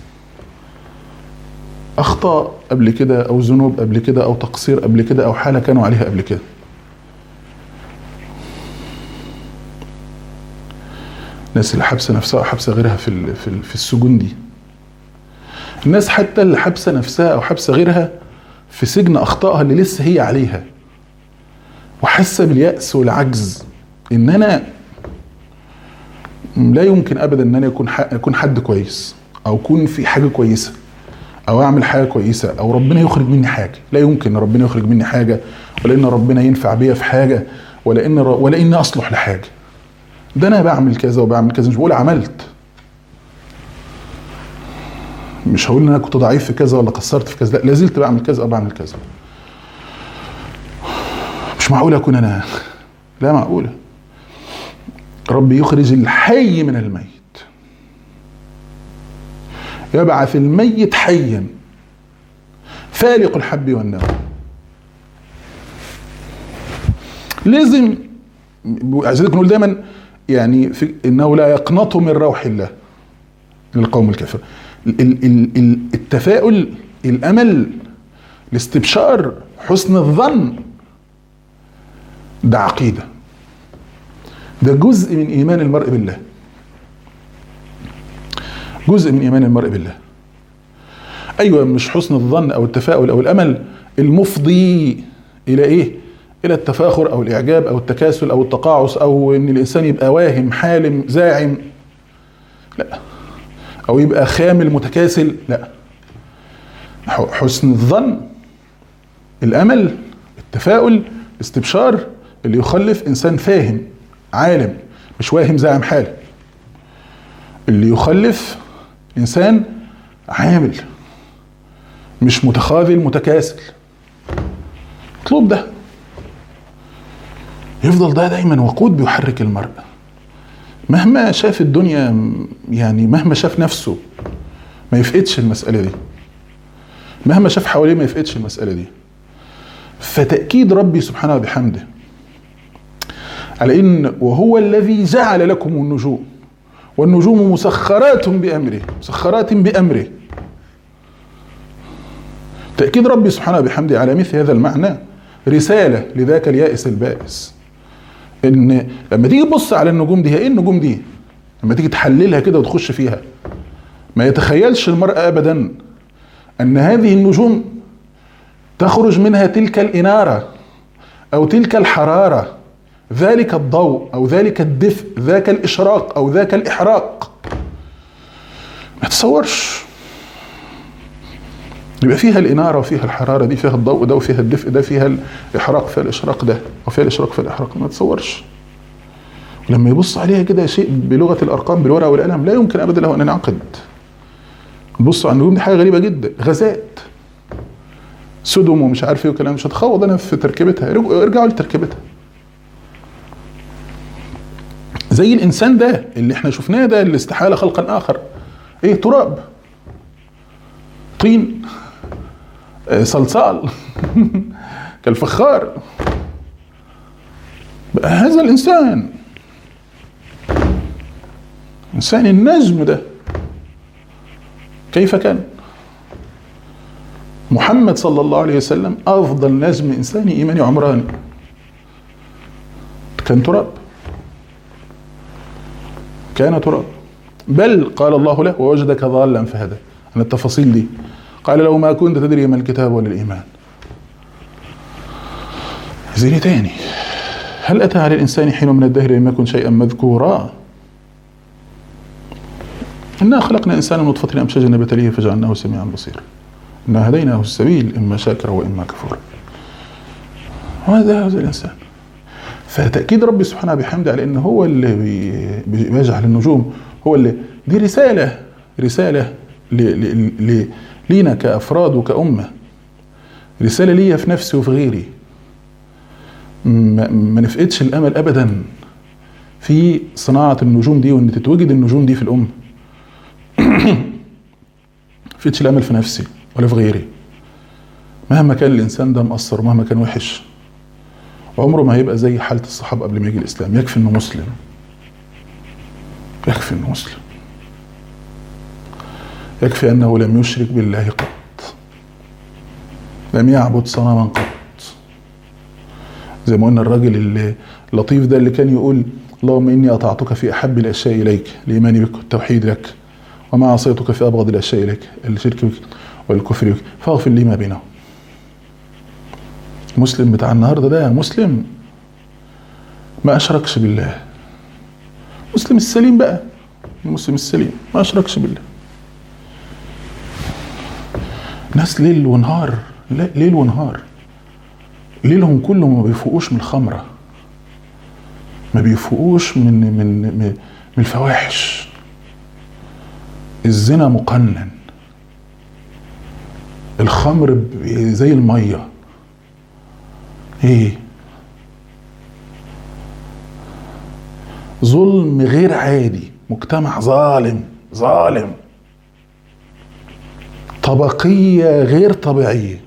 اخطاء قبل كده او ذنوب قبل كده او تقصير قبل كده او حاله كانوا عليها قبل كده. الناس اللي حابسه نفسها او حابسه غيرها في السجون دي، الناس حتى اللي حابسه نفسها او حابسه غيرها في سجن اخطائها اللي لسه هي عليها، وحاسه باليأس والعجز، ان انا لا يمكن ابدا ان انا اكون حد كويس او اكون في حاجه كويسه او اعمل حاجه كويسه او ربنا يخرج مني حاجه. لا يمكن ربنا يخرج مني حاجه، ولا ان ربنا ينفع بيا في حاجه، ولا ان اصلح لحاجه. ده انا بعمل كذا وبعمل كذا، مش بقول عملت، مش هقول ان انا كنت ضعيف في كذا ولا قصرت في كذا، لا، لازلت بعمل كذا او بعمل كذا. مش معقول اكون انا، لا معقوله. ربي يخرج الحي من الميت، يبعث الميت حيا، فالق الحب والنوى. لازم عايزين نقول دايما يعني انه لا يقنط من روح الله للقوم الكافر. التفاؤل، الامل، الاستبشار، حسن الظن، ده عقيده، ده جزء من ايمان المرء بالله، جزء من ايمان المرء بالله. ايوه، مش حسن الظن او التفاؤل او الامل المفضي الى ايه؟ الى التفاخر او الاعجاب او التكاسل او التقاعس او ان الانسان يبقى واهم حالم زاعم، لا، او يبقى خامل متكاسل، لا. حسن الظن، الامل، التفاؤل، الاستبشار، اللي يخلف انسان فاهم عالم، مش واهم زاعم حالم، اللي يخلف انسان عامل، مش متخاذل متكاسل. اطلب ده، يفضل ده دايما وقود بيحرك المرء مهما شاف الدنيا، يعني مهما شاف نفسه ما يفقدش المسألة دي، مهما شاف حواليه ما يفقدش المسألة دي. فتأكيد ربي سبحانه وبحمده على إن وهو الذي جعل لكم النجوم، والنجوم مسخرات بأمره، مسخرات بأمره. تأكيد ربي سبحانه وبحمده على مثل هذا المعنى رسالة لذاك اليائس البائس، ان لما تيجي تبص على النجوم دي، هي ايه النجوم دي؟ لما تيجي تحللها كده وتخش فيها، ما يتخيلش المرء ابدا ان هذه النجوم تخرج منها تلك الاناره او تلك الحراره، ذلك الضوء او ذلك الدفء، ذاك الاشراق او ذاك الاحراق. ما تصورش. يبقى فيها الاناره وفيها الحراره دي، فيها الضوء ده وفيها الدفء ده، فيها الاحراق فيها الاشراق ده، وفيها الاشراق فيها الاحراق. ما تصورش. لما يبص عليها كده شيء بلغه الارقام بالورقه والقلم لا يمكن ابدا له ان ينعقد. بص على النجوم دي حاجه غريبه جدا، غازات سدم ومش عارف ايه وكلام، مش هتخوض انا في تركيبتها، ارجعوا لتركيبتها. زي الانسان ده اللي احنا شفناه ده اللي استحال خلقا اخر، ايه؟ تراب، طين، صلصال كالفخار. بقى هذا الانسان، انسان النجم ده كيف كان؟ محمد صلى الله عليه وسلم افضل نجم انساني ايماني عمراني، كان تراب، كان تراب. بل قال الله له ووجدك ضالا فهدى. عن التفاصيل دي قال لو ما كنت تدري ما الكتاب ولا الايمان. زين تاني، هل اتى على الانسان حين من الدهر لم يكن شيئا مذكورا؟ انا خلقنا الانسان من نطفه امشاج نبتليه فجعلناه سميعا بصيرا. انا هديناه السبيل اما شاكرا واما كفورا. وهذا الانسان. فتاكيد ربي سبحانه بحمده على ان هو اللي بيجعل النجوم، هو اللي دي رساله لينا كافراد وكامه، رساله ليا في نفسي وفي غيري. ما نفقدش الامل ابدا في صناعه النجوم دي وان تتوجد النجوم دي في الامه. نفقدش الامل في نفسي ولا في غيري، مهما كان الانسان ده مقصر ومهما كان وحش، عمره ما هيبقى زي حالة الصحابة قبل ما يجي الإسلام. يكفي إنه مسلم، يكفي إنه مسلم، يكفي أنه لم يشرك بالله قط، لم يعبد صنما قط. زي ما قلنا الراجل اللطيف ده اللي كان يقول اللهم إني أطعتك في أحب الأشياء إليك لإيماني بك والتوحيد لك، وما عصيتك في أبغض الأشياء إليك الشرك بك والكفر بك فاغفر لي ما بينهم. مسلم بتاع النهارده ده مسلم ما اشركش بالله، مسلم السليم بقى، المسلم السليم ما اشركش بالله. ناس ليل ونهار، لا ليل ونهار، ليلهم كله ما بيفوقوش من الخمره، ما بيفوقوش من الفواحش. الزنا مقنن، الخمر زي الميه. ايه؟ ظلم غير عادي، مجتمع ظالم، طبقية غير طبيعية.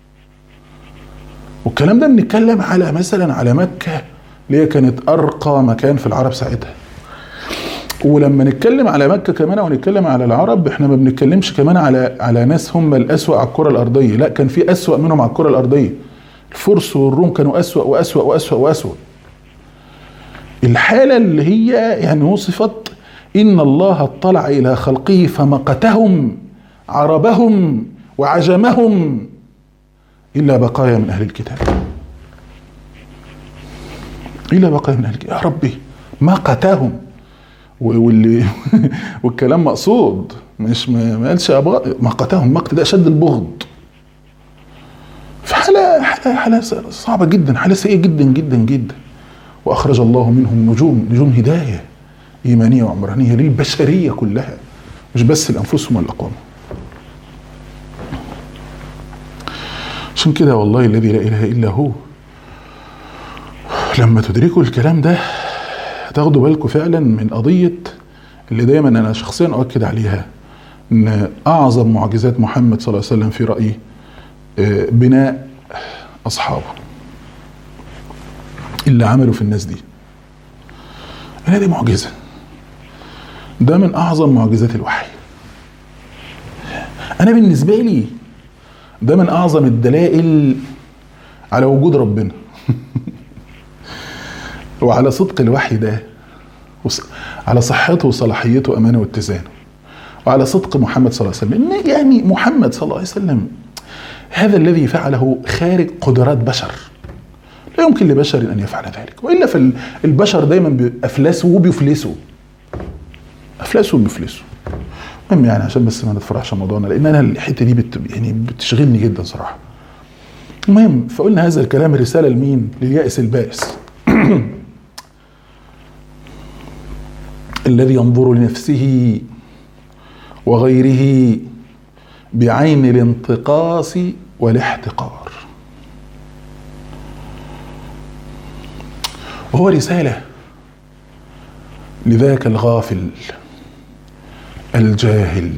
والكلام ده بنتكلم على مثلا على مكة اللي هي كانت أرقى مكان في العرب ساعتها. ولما نتكلم على مكة كمان ونتكلم على العرب، احنا ما بنتكلمش كمان على ناس هم الأسوأ على الكرة الأرضية، لا كان في أسوأ منهم على الكرة الأرضية. الفرس والروم كانوا أسوأ وأسوأ وأسوأ وأسوأ. الحالة اللي هي يعني وصفت إن الله اطلع إلى خلقه فمقتهم عربهم وعجمهم إلا بقايا من أهل الكتاب، إلا بقايا من أهل الكتاب. يا ربي مقتهم، واللي والكلام مقصود، مش ما قالش مقتهم. مقت ده أشد البغض. حالة صعبة جدا، حالة سيئة جدا جدا جدا. وأخرج الله منهم نجوم هداية إيمانية وعمرانية للبشرية كلها، مش بس لأنفسهم والأقوام. عشان كده والله الذي لا إله إلا هو، لما تدركوا الكلام ده تاخدوا بالكم فعلا من قضية اللي دايما أنا شخصيا أؤكد عليها، إن أعظم معجزات محمد صلى الله عليه وسلم في رأيي بناء أصحابه اللي عملوا في الناس دي. أنا دي معجزة، ده من أعظم معجزات الوحي. أنا بالنسبة لي ده من أعظم الدلائل على وجود ربنا. وعلى صدق الوحي ده، على صحته وصلاحيته وأمانه واتزانه، وعلى صدق محمد صلى الله عليه وسلم. يعني محمد صلى الله عليه وسلم هذا الذي فعله خارج قدرات بشر، لا يمكن لبشر أن يفعل ذلك، وإلا فالبشر دايما أفلسوا وبيفلسوا، أفلسوا وبيفلسوا. المهم يعني عشان بس ما نتفرعش موضوعنا، لأن أنا الحتة دي يعني بتشغلني جدا صراحة. المهم فقلنا هذا الكلام رسالة لمين؟ لليائس البائس الذي ينظر لنفسه وغيره بعين الانتقاص والاحتقار. وهو رسالة لذاك الغافل الجاهل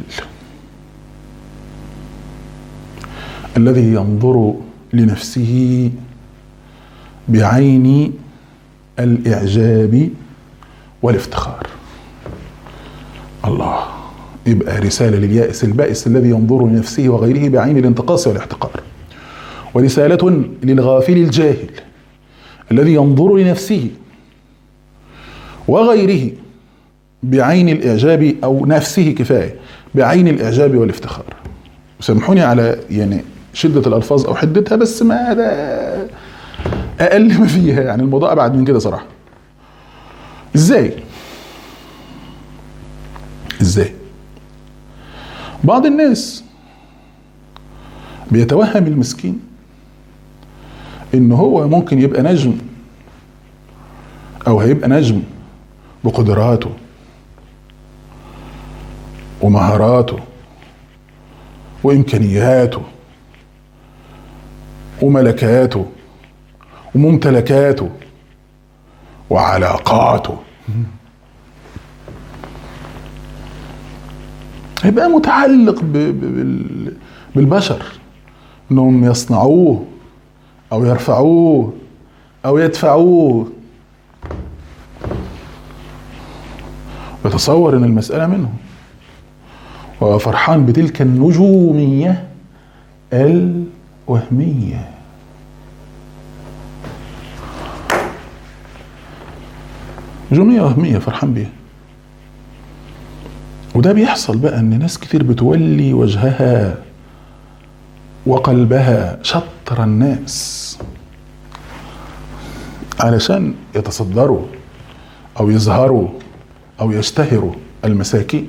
الذي ينظر لنفسه بعين الإعجاب والافتخار. الله، يبقى رسالة لليائس البائس الذي ينظر لنفسه وغيره بعين الانتقاص والاحتقار، ورسالة للغافل الجاهل الذي ينظر لنفسه وغيره بعين الإعجاب، أو نفسه كفاية، بعين الإعجاب والافتخار. سامحوني على يعني شدة الألفاظ أو حدتها، بس ما هذا أقل ما فيها، يعني الموضوع أبعد من كده صراحة. إزاي؟ بعض الناس بيتوهم المسكين إن هو ممكن يبقى نجم، أو هيبقى نجم بقدراته ومهاراته وإمكانياته وملكاته وممتلكاته وعلاقاته، هيبقى متعلق بالبشر، انهم يصنعوه او يرفعوه او يدفعوه، ويتصور ان المسألة منهم، وهو فرحان بتلك النجومية الوهمية. نجومية وهمية فرحان بيها. وده بيحصل بقى ان ناس كتير بتولي وجهها وقلبها شطر الناس علشان يتصدروا او يظهروا او يشتهروا المساكين.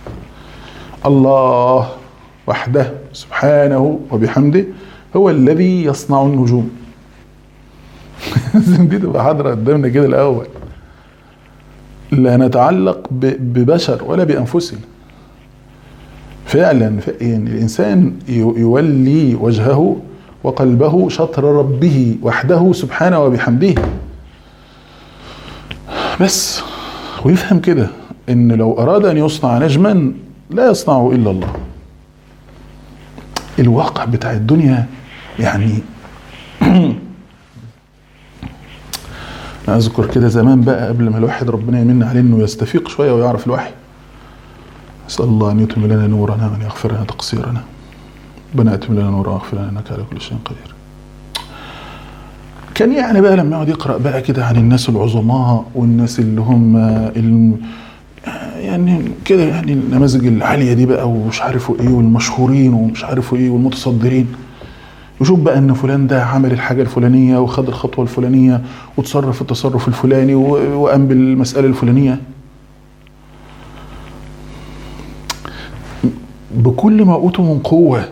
الله وحده سبحانه وبحمده هو الذي يصنع النجوم. لازم دي تبقى حاضرة قدامنا كده الأول. لا نتعلق ببشر ولا بأنفسنا. فعلا يعني الإنسان يولي وجهه وقلبه شطر ربه وحده سبحانه وبحمده بس، ويفهم كده إن لو أراد أن يصنع نجما لا يصنعه إلا الله. الواقع بتاع الدنيا يعني أذكر كده زمان بقى قبل ما الواحد ربنا يمن عليه إنه يستفيق شوية ويعرف الوحي، أسأل الله أن يتم لنا نورنا وأن يغفر لنا تقصيرنا. ربنا يتم لنا نورنا ويغفر لنا إنك على كل شيء قدير. كان يعني بقى لما يقعد يقرأ بقى كده عن الناس العظماء والناس اللي هم يعني كده يعني النماذج العالية دي بقى ومش عارفوا إيه والمشهورين ومش عارفوا إيه والمتصدرين، يشوف بقى ان فلان ده عمل الحاجة الفلانية وخد الخطوة الفلانية وتصرف التصرف الفلاني وقام بالمسألة الفلانية، بكل ما اوتوا من قوة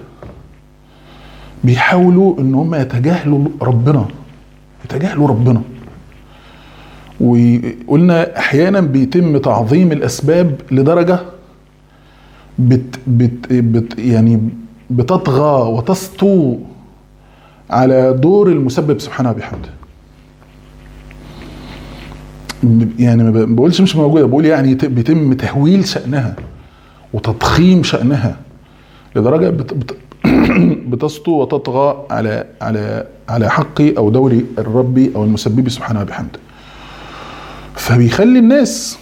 بيحاولوا ان هم يتجاهلوا ربنا. وقلنا احيانا بيتم تعظيم الاسباب لدرجة يعني بتطغى وتسطو على دور المسبب سبحانه وبحمده. يعني ما بقولش مش موجودة، بقول يعني بيتم تهويل شأنها وتضخيم شأنها لدرجة بتسطو وتطغى على حقي أو دوري الربي أو المسبب سبحانه وبحمده. فبيخلي الناس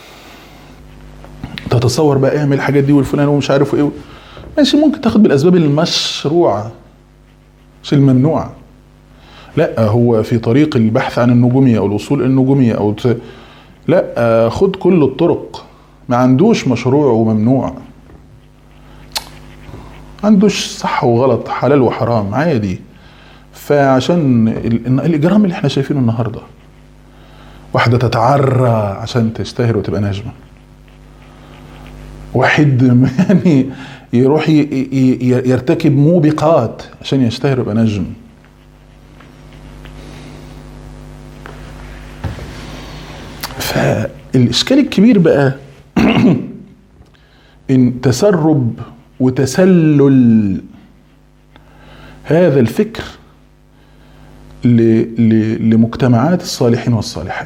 تتصور بقى اعمل الحاجات دي والفلان ومش عارف ايه، ماشي ممكن تاخد بالأسباب المشروعة مش الممنوعة، لا هو في طريق البحث عن النجومية او الوصول الى النجومية لا خد كل الطرق، ما عندوش مشروع وممنوع، ما عندوش صح وغلط، حلال وحرام، عادي. فعشان الاجرام اللي احنا شايفينه النهارده، واحدة تتعرى عشان تشتهر وتبقى نجمة، واحد يعني يروح يرتكب موبقات عشان يشتهر ويبقى نجم. فالإشكال الكبير بقى إن تسرب وتسلل هذا الفكر لمجتمعات الصالحين والصالحات.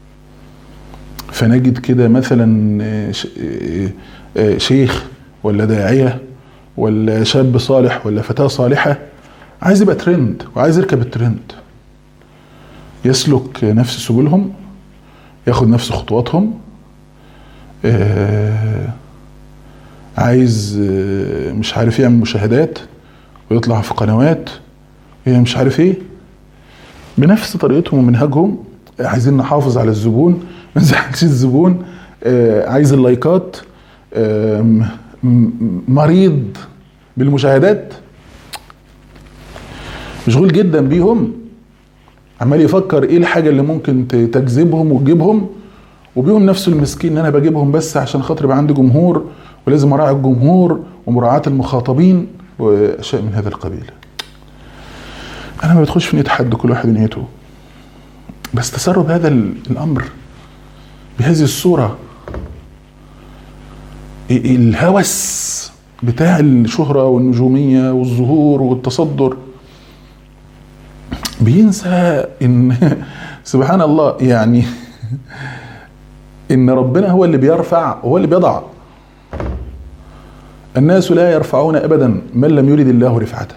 فنجد كده مثلا شيخ ولا داعية ولا شاب صالح ولا فتاة صالحة عايز يبقى ترند وعايز يركب الترند، يسلك نفس سبلهم، ياخد نفس خطواتهم، عايز مش عارف يعمل مشاهدات ويطلع في قنوات مش عارف ايه بنفس طريقتهم ومنهجهم. عايزين نحافظ على الزبون، ما نزعلش الزبون، عايز اللايكات، مريض بالمشاهدات، مشغول جدا بيهم، عمال يفكر ايه الحاجة اللي ممكن تجذبهم وتجيبهم، وبيهم نفسه المسكين ان انا بجيبهم بس عشان خاطر يبقى عندي جمهور ولازم اراعي الجمهور ومراعاة المخاطبين واشياء من هذا القبيل. انا ما بدخلش في نية حد، كل واحد نيته، بس تسرب هذا الامر بهذه الصورة، الهوس بتاع الشهرة والنجومية والظهور والتصدر، بينسى ان سبحان الله يعني ان ربنا هو اللي بيرفع وهو اللي بيضع. الناس لا يرفعون ابدا من لم يرد الله رفعته،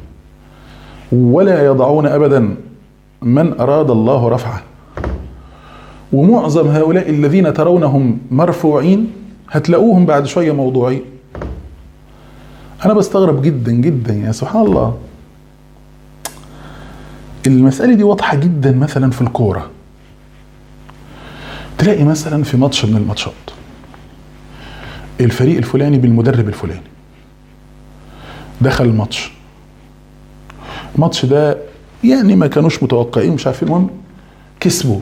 ولا يضعون ابدا من اراد الله رفعه. ومعظم هؤلاء الذين ترونهم مرفوعين هتلاقوهم بعد شوية موضوعين. انا بستغرب جدا جدا يا سبحان الله. المسألة دي واضحة جدا مثلا في الكورة، تلاقي مثلا في ماتش من الماتشات الفريق الفلاني بالمدرب الفلاني دخل الماتش ده يعني ما كانوش متوقعين، مش عارفين، المهم كسبوا،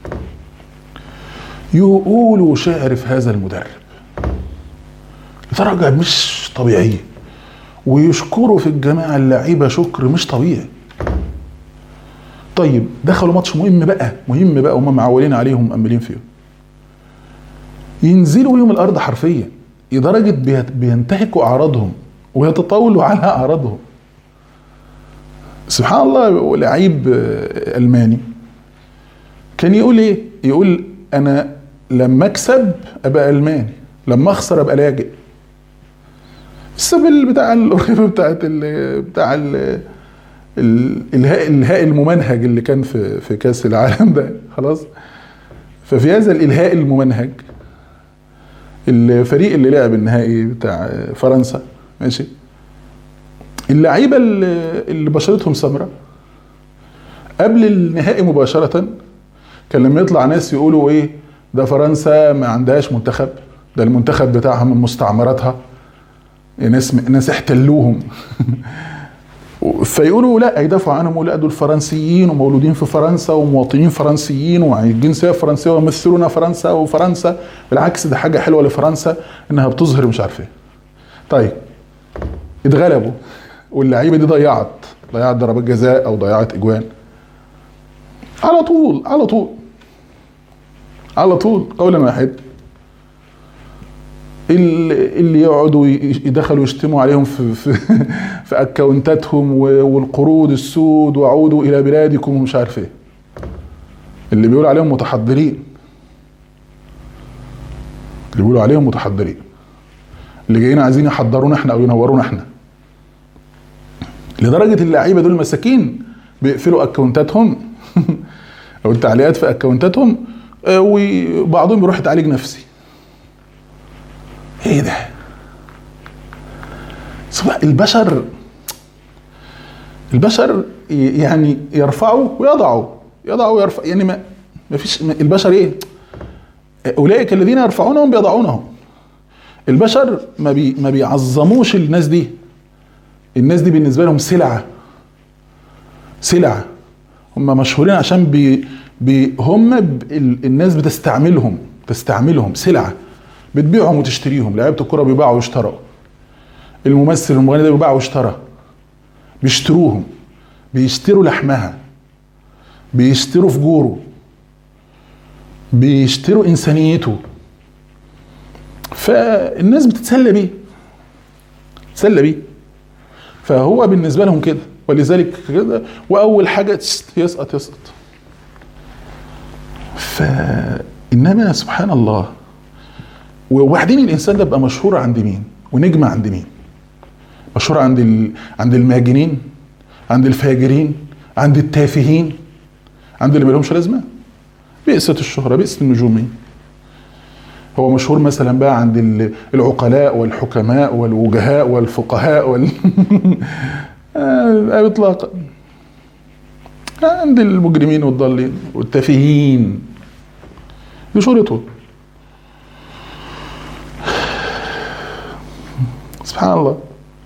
يقولوا شعر في هذا المدرب لدرجة مش طبيعية، ويشكروا في الجماعة اللعيبة شكر مش طبيعي. طيب دخلوا ماتش مهم بقى هم معولين عليهم مأملين فيه، ينزلوا يوم الأرض حرفيا لدرجة بينتهكوا أعراضهم ويتطاولوا على أعراضهم. سبحان الله. لعيب ألماني كان يقول ايه؟ يقول انا لما اكسب ابقى ألماني، لما اخسر ابقى لاجئ. السبب بتاع القريبه بتاع الالهاء الممنهج اللي كان في كاس العالم ده خلاص. ففي هذا الالهاء الممنهج الفريق اللي لعب النهائي بتاع فرنسا ماشي، اللعيبه اللي بشرتهم سمراء قبل النهائي مباشره كان لما يطلع ناس يقولوا ايه ده فرنسا ما عندهاش منتخب، ده المنتخب بتاعها من مستعمراتها، ناس احتلوهم فيقولوا لا يدافعوا عنهم، لا دول فرنسيين ومولودين في فرنسا ومواطنين فرنسيين والجنسيه فرنسيه ويمثلون فرنسا، وفرنسا بالعكس ده حاجه حلوه لفرنسا انها بتظهر مش عارف ايه. طيب اتغلبوا واللعيبه دي ضيعت ضربات جزاء او ضيعت اجوان، على طول قولا واحد اللي يقعدوا يدخلوا يشتموا عليهم في اكونتاتهم والقروض السود وعودوا الى بلادكم ومش عارف ايه، اللي بيقولوا عليهم متحضرين، اللي جايين عايزين يحضرونا احنا او ينورونا احنا، لدرجه اللعيبه دول مساكين بيقفلوا اكونتاتهم او التعليقات في اكونتاتهم، وبعضهم بيروح يتعالج نفسي. ايه ده؟ البشر يعني يرفعوا ويضعوا، يضعوا ويرفع، يعني ما فيش البشر ايه، اولئك الذين يرفعونهم بيضعونهم. البشر ما بيعظموش الناس دي. الناس دي بالنسبه لهم سلعه. هم مشهورين عشان الناس بتستعملهم سلعه، بتبيعهم وتشتريهم. لعيبه الكوره بيباعوا ويشتروا، الممثل المغني ده بيباع واشترى، بيشتروهم، بيشتروا لحمها، بيشتروا فجوره، بيشتروا انسانيته. فالناس بتتسلى بيه، فهو بالنسبه لهم كده. ولذلك كده، واول حاجه يسقط. فانما سبحان الله. وبعدين الانسان ده بقى مشهور عند مين ونجم عند مين؟ مشهور عند الماجنين، عند الفاجرين، عند التافهين، عند اللي مالهمش لازمه. بئست الشهره، بئست النجوميه. هو مشهور مثلا بقى عند العقلاء والحكماء والوجهاء والفقهاء اطلاقا. عند المجرمين والضالين والتافهين دي شهرته. سبحان الله.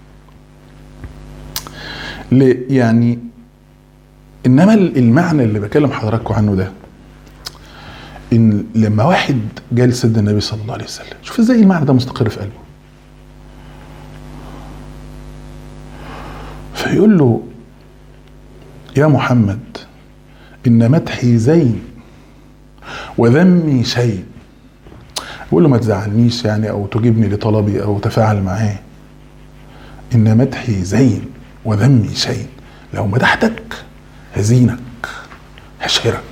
يعني انما المعنى اللي بكلم حضراتكم عنه ده، ان لما واحد جال سيدنا النبي صلى الله عليه وسلم، شوف ازاي المعنى ده مستقر في قلبه، فيقول له يا محمد ان مدحي زين وذمي شيء. يقول له ما تزعلنيش يعني، او تجيبني لطلبي او تفاعل معاه. ان مدحي زين وذمي شيء، لو مدحتك هزينك هشهرك،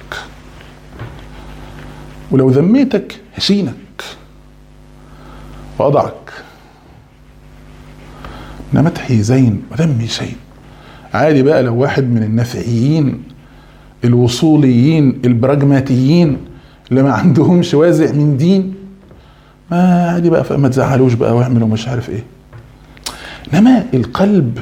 ولو ذميتك هشينك وأضعك. إن مدحي زين وذمي شيء. عادي بقى لو واحد من النفعيين الوصوليين البراجماتيين اللي ما عندهمش وازع من دين، ما عادي بقى، فما تزعلوش بقى واعملوا مش عارف ايه. انما القلب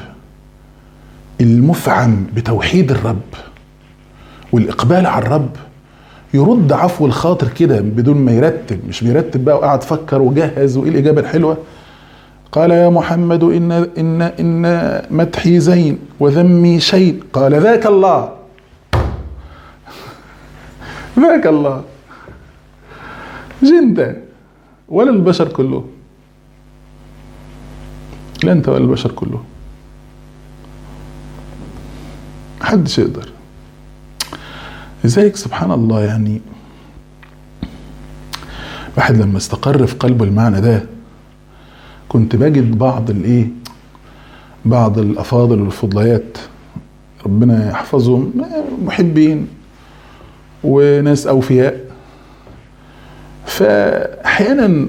المفعم بتوحيد الرب والاقبال على الرب يرد عفو الخاطر كده بدون ما يرتب، مش بيرتب بقى وقعد فكر وجهز وايه الاجابه الحلوه. قال يا محمد ان مدحي زين وذمي شيء. قال ذاك الله ذاك الله. جنده ولا البشر كله، لا انت ولا البشر كله، محدش يقدر. لذلك سبحان الله، يعني واحد لما استقر في قلبه المعنى ده، كنت بجد بعض الافاضل والفضليات ربنا يحفظهم، محبين وناس اوفياء، فاحيانا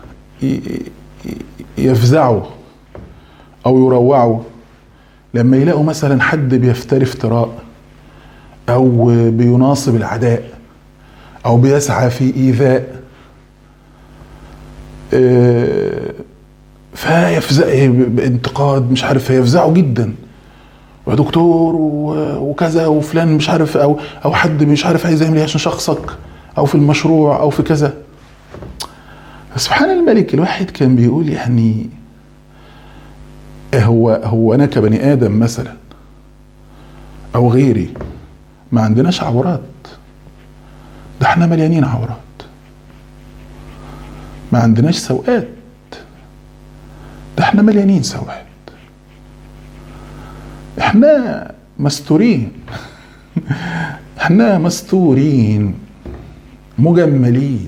يفزعوا او يروعوا لما يلاقوا مثلا حد بيفتري افتراء او بيناصب العداء او بيسعى في ايذاء، فيفزع بانتقاد مش عارف، فيفزعوا جدا، يا دكتور وكذا وفلان مش عارف، او حد مش عارف عايز يعمل ايه عشان شخصك او في المشروع او في كذا. سبحان الملك. الواحد كان بيقول يعني هو انا كبني ادم مثلا او غيري ما عندناش عورات؟ ده احنا مليانين عورات. ما عندناش سوءات؟ ده احنا مليانين سوءات. احنا مستورين احنا مستورين مجملين.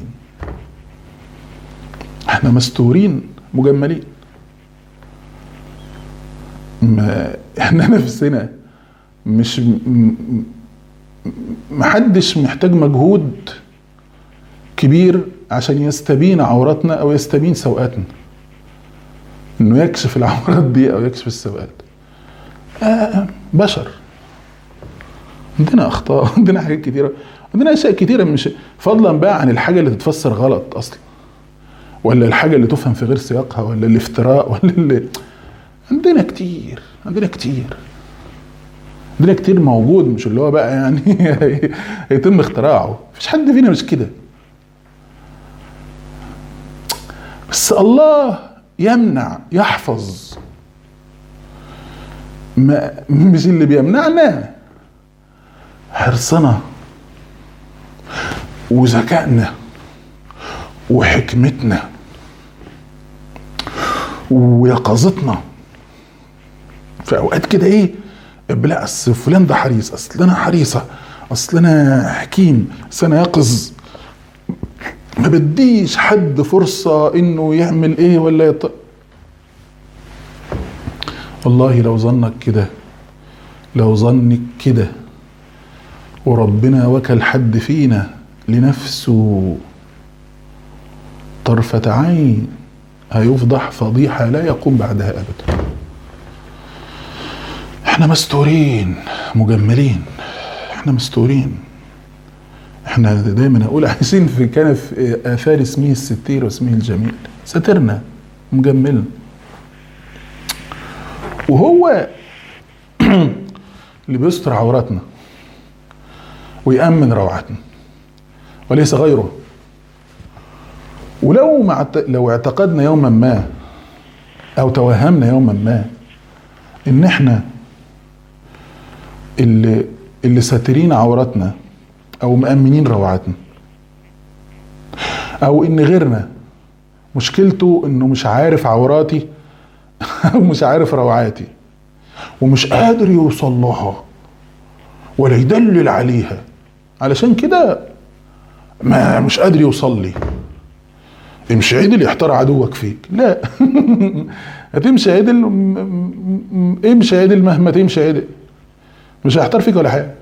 احنا مستورين مجملين. ما احنا نفسنا مش محدش محتاج مجهود كبير عشان يستبين عوراتنا او يستبين سوءاتنا، انه يكشف العورات دي او يكشف السوءات. بشر عندنا اخطاء، عندنا حاجات كتيره، عندنا اشياء كتيره، مش فضلا بقى عن الحاجه اللي تتفسر غلط اصلا، ولا الحاجه اللي تفهم في غير سياقها، ولا الافتراء، ولا اللي عندنا كتير عندنا كتير موجود، مش اللي هو بقى يعني يتم اختراعه، مفيش حد فينا مش كده. بس الله يمنع يحفظ، ما مش اللي بيمنعنا حرصنا وذكائنا وحكمتنا ويقظتنا. في اوقات كده ايه، لا اصل فلان ده حريص، اصل انا حريصه، اصل انا حكيم، اصل انا يقظ، ما بديش حد فرصه انه يعمل ايه ولا والله لو ظنك كده، لو ظنك كده وربنا وكل حد فينا لنفسه طرفة عين هيفضح فضيحة لا يقوم بعدها أبدا. احنا مستورين مجملين، احنا مستورين. احنا دايما اقول عايزين في كان في آثار اسمه الستير واسمه الجميل، سترنا مجملنا، وهو اللي بيستر عوراتنا ويأمن روعتنا وليس غيره. ولو لو اعتقدنا يوما ما او توهمنا يوما ما ان احنا اللي ساترين عوراتنا او مأمنين روعتنا، او ان غيرنا مشكلته انه مش عارف عوراتي او مش عارف روعاتي ومش قادر يوصل لها ولا يدلل عليها، علشان كده ما مش قادر يوصل لي. امشي عدل يحتار عدوك فيك، لا هتمشي عدل، امشي عدل مهما تمشي عدل، مش هيحتار فيك ولا حاجه،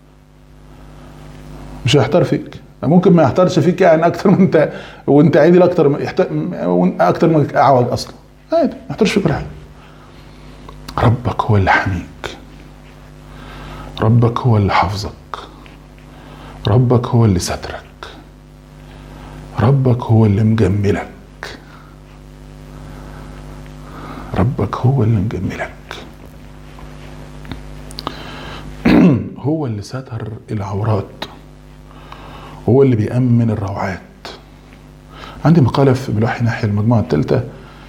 مش هيحتار فيك. ممكن ما يحتارش فيك يعني اكتر من انت وانت عدل، اكتر من اعوج اصلا، عادي ما يحتارش فيك ولا حاجه. ربك هو اللي حميك، ربك هو اللي حافظك، ربك هو اللي سترك، ربك هو اللي مجملك، ربك هو اللي مجملك. هو اللي ستر العورات، هو اللي بيأمن الروعات. عندي مقالة في بالوحي ناحية المجموعة الثالثة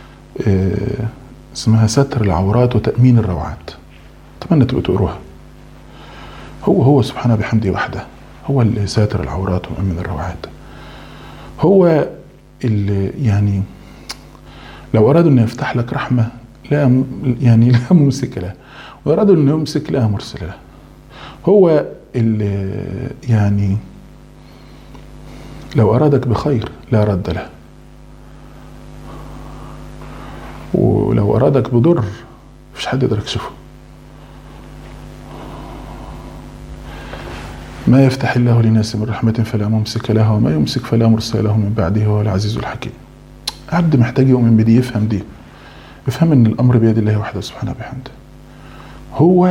اسمها ستر العورات وتأمين الروعات، أتمنى تبقوا تقروها. هو سبحانه بحمده وحده هو اللي ساتر العورات ومأمن الروعات. هو اللي يعني لو أرادوا أن يفتح لك رحمة لا يعني لا ممسك له، وأرادوا أن يمسك لا مرسل له. هو اللي يعني لو أرادك بخير لا رد له، ولو أرادك بضر مفيش حد يقدر يكشفه. ما يفتح الله للناس من رحمة فلا ممسك لها وما يمسك فلا مرسل له من بعده هو العزيز الحكيم. عبد محتاج يؤمن بدي، يفهم دي، يفهم ان الامر بيد الله وحده سبحانه بحمده. هو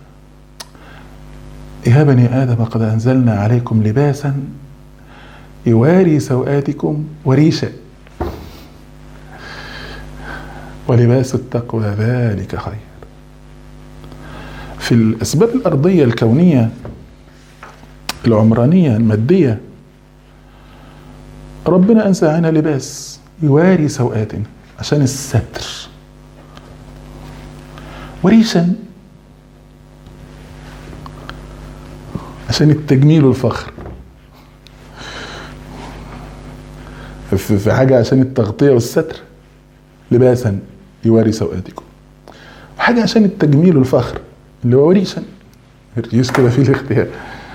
يا بني آدم قد أنزلنا عليكم لباسا يواري سوآتكم وريشا ولباس التقوى ذلك خير. في الأسباب الأرضية الكونية العمرانية المادية ربنا أنزل علينا لباس يواري سوآتنا عشان الستر، وريشا عشان التجميل والفخر، في حاجة عشان التغطية والستر لباسا يواري سوآتكم، وحاجة عشان التجميل والفخر اللي هو وريشا، الريش كده فيه الاختيار.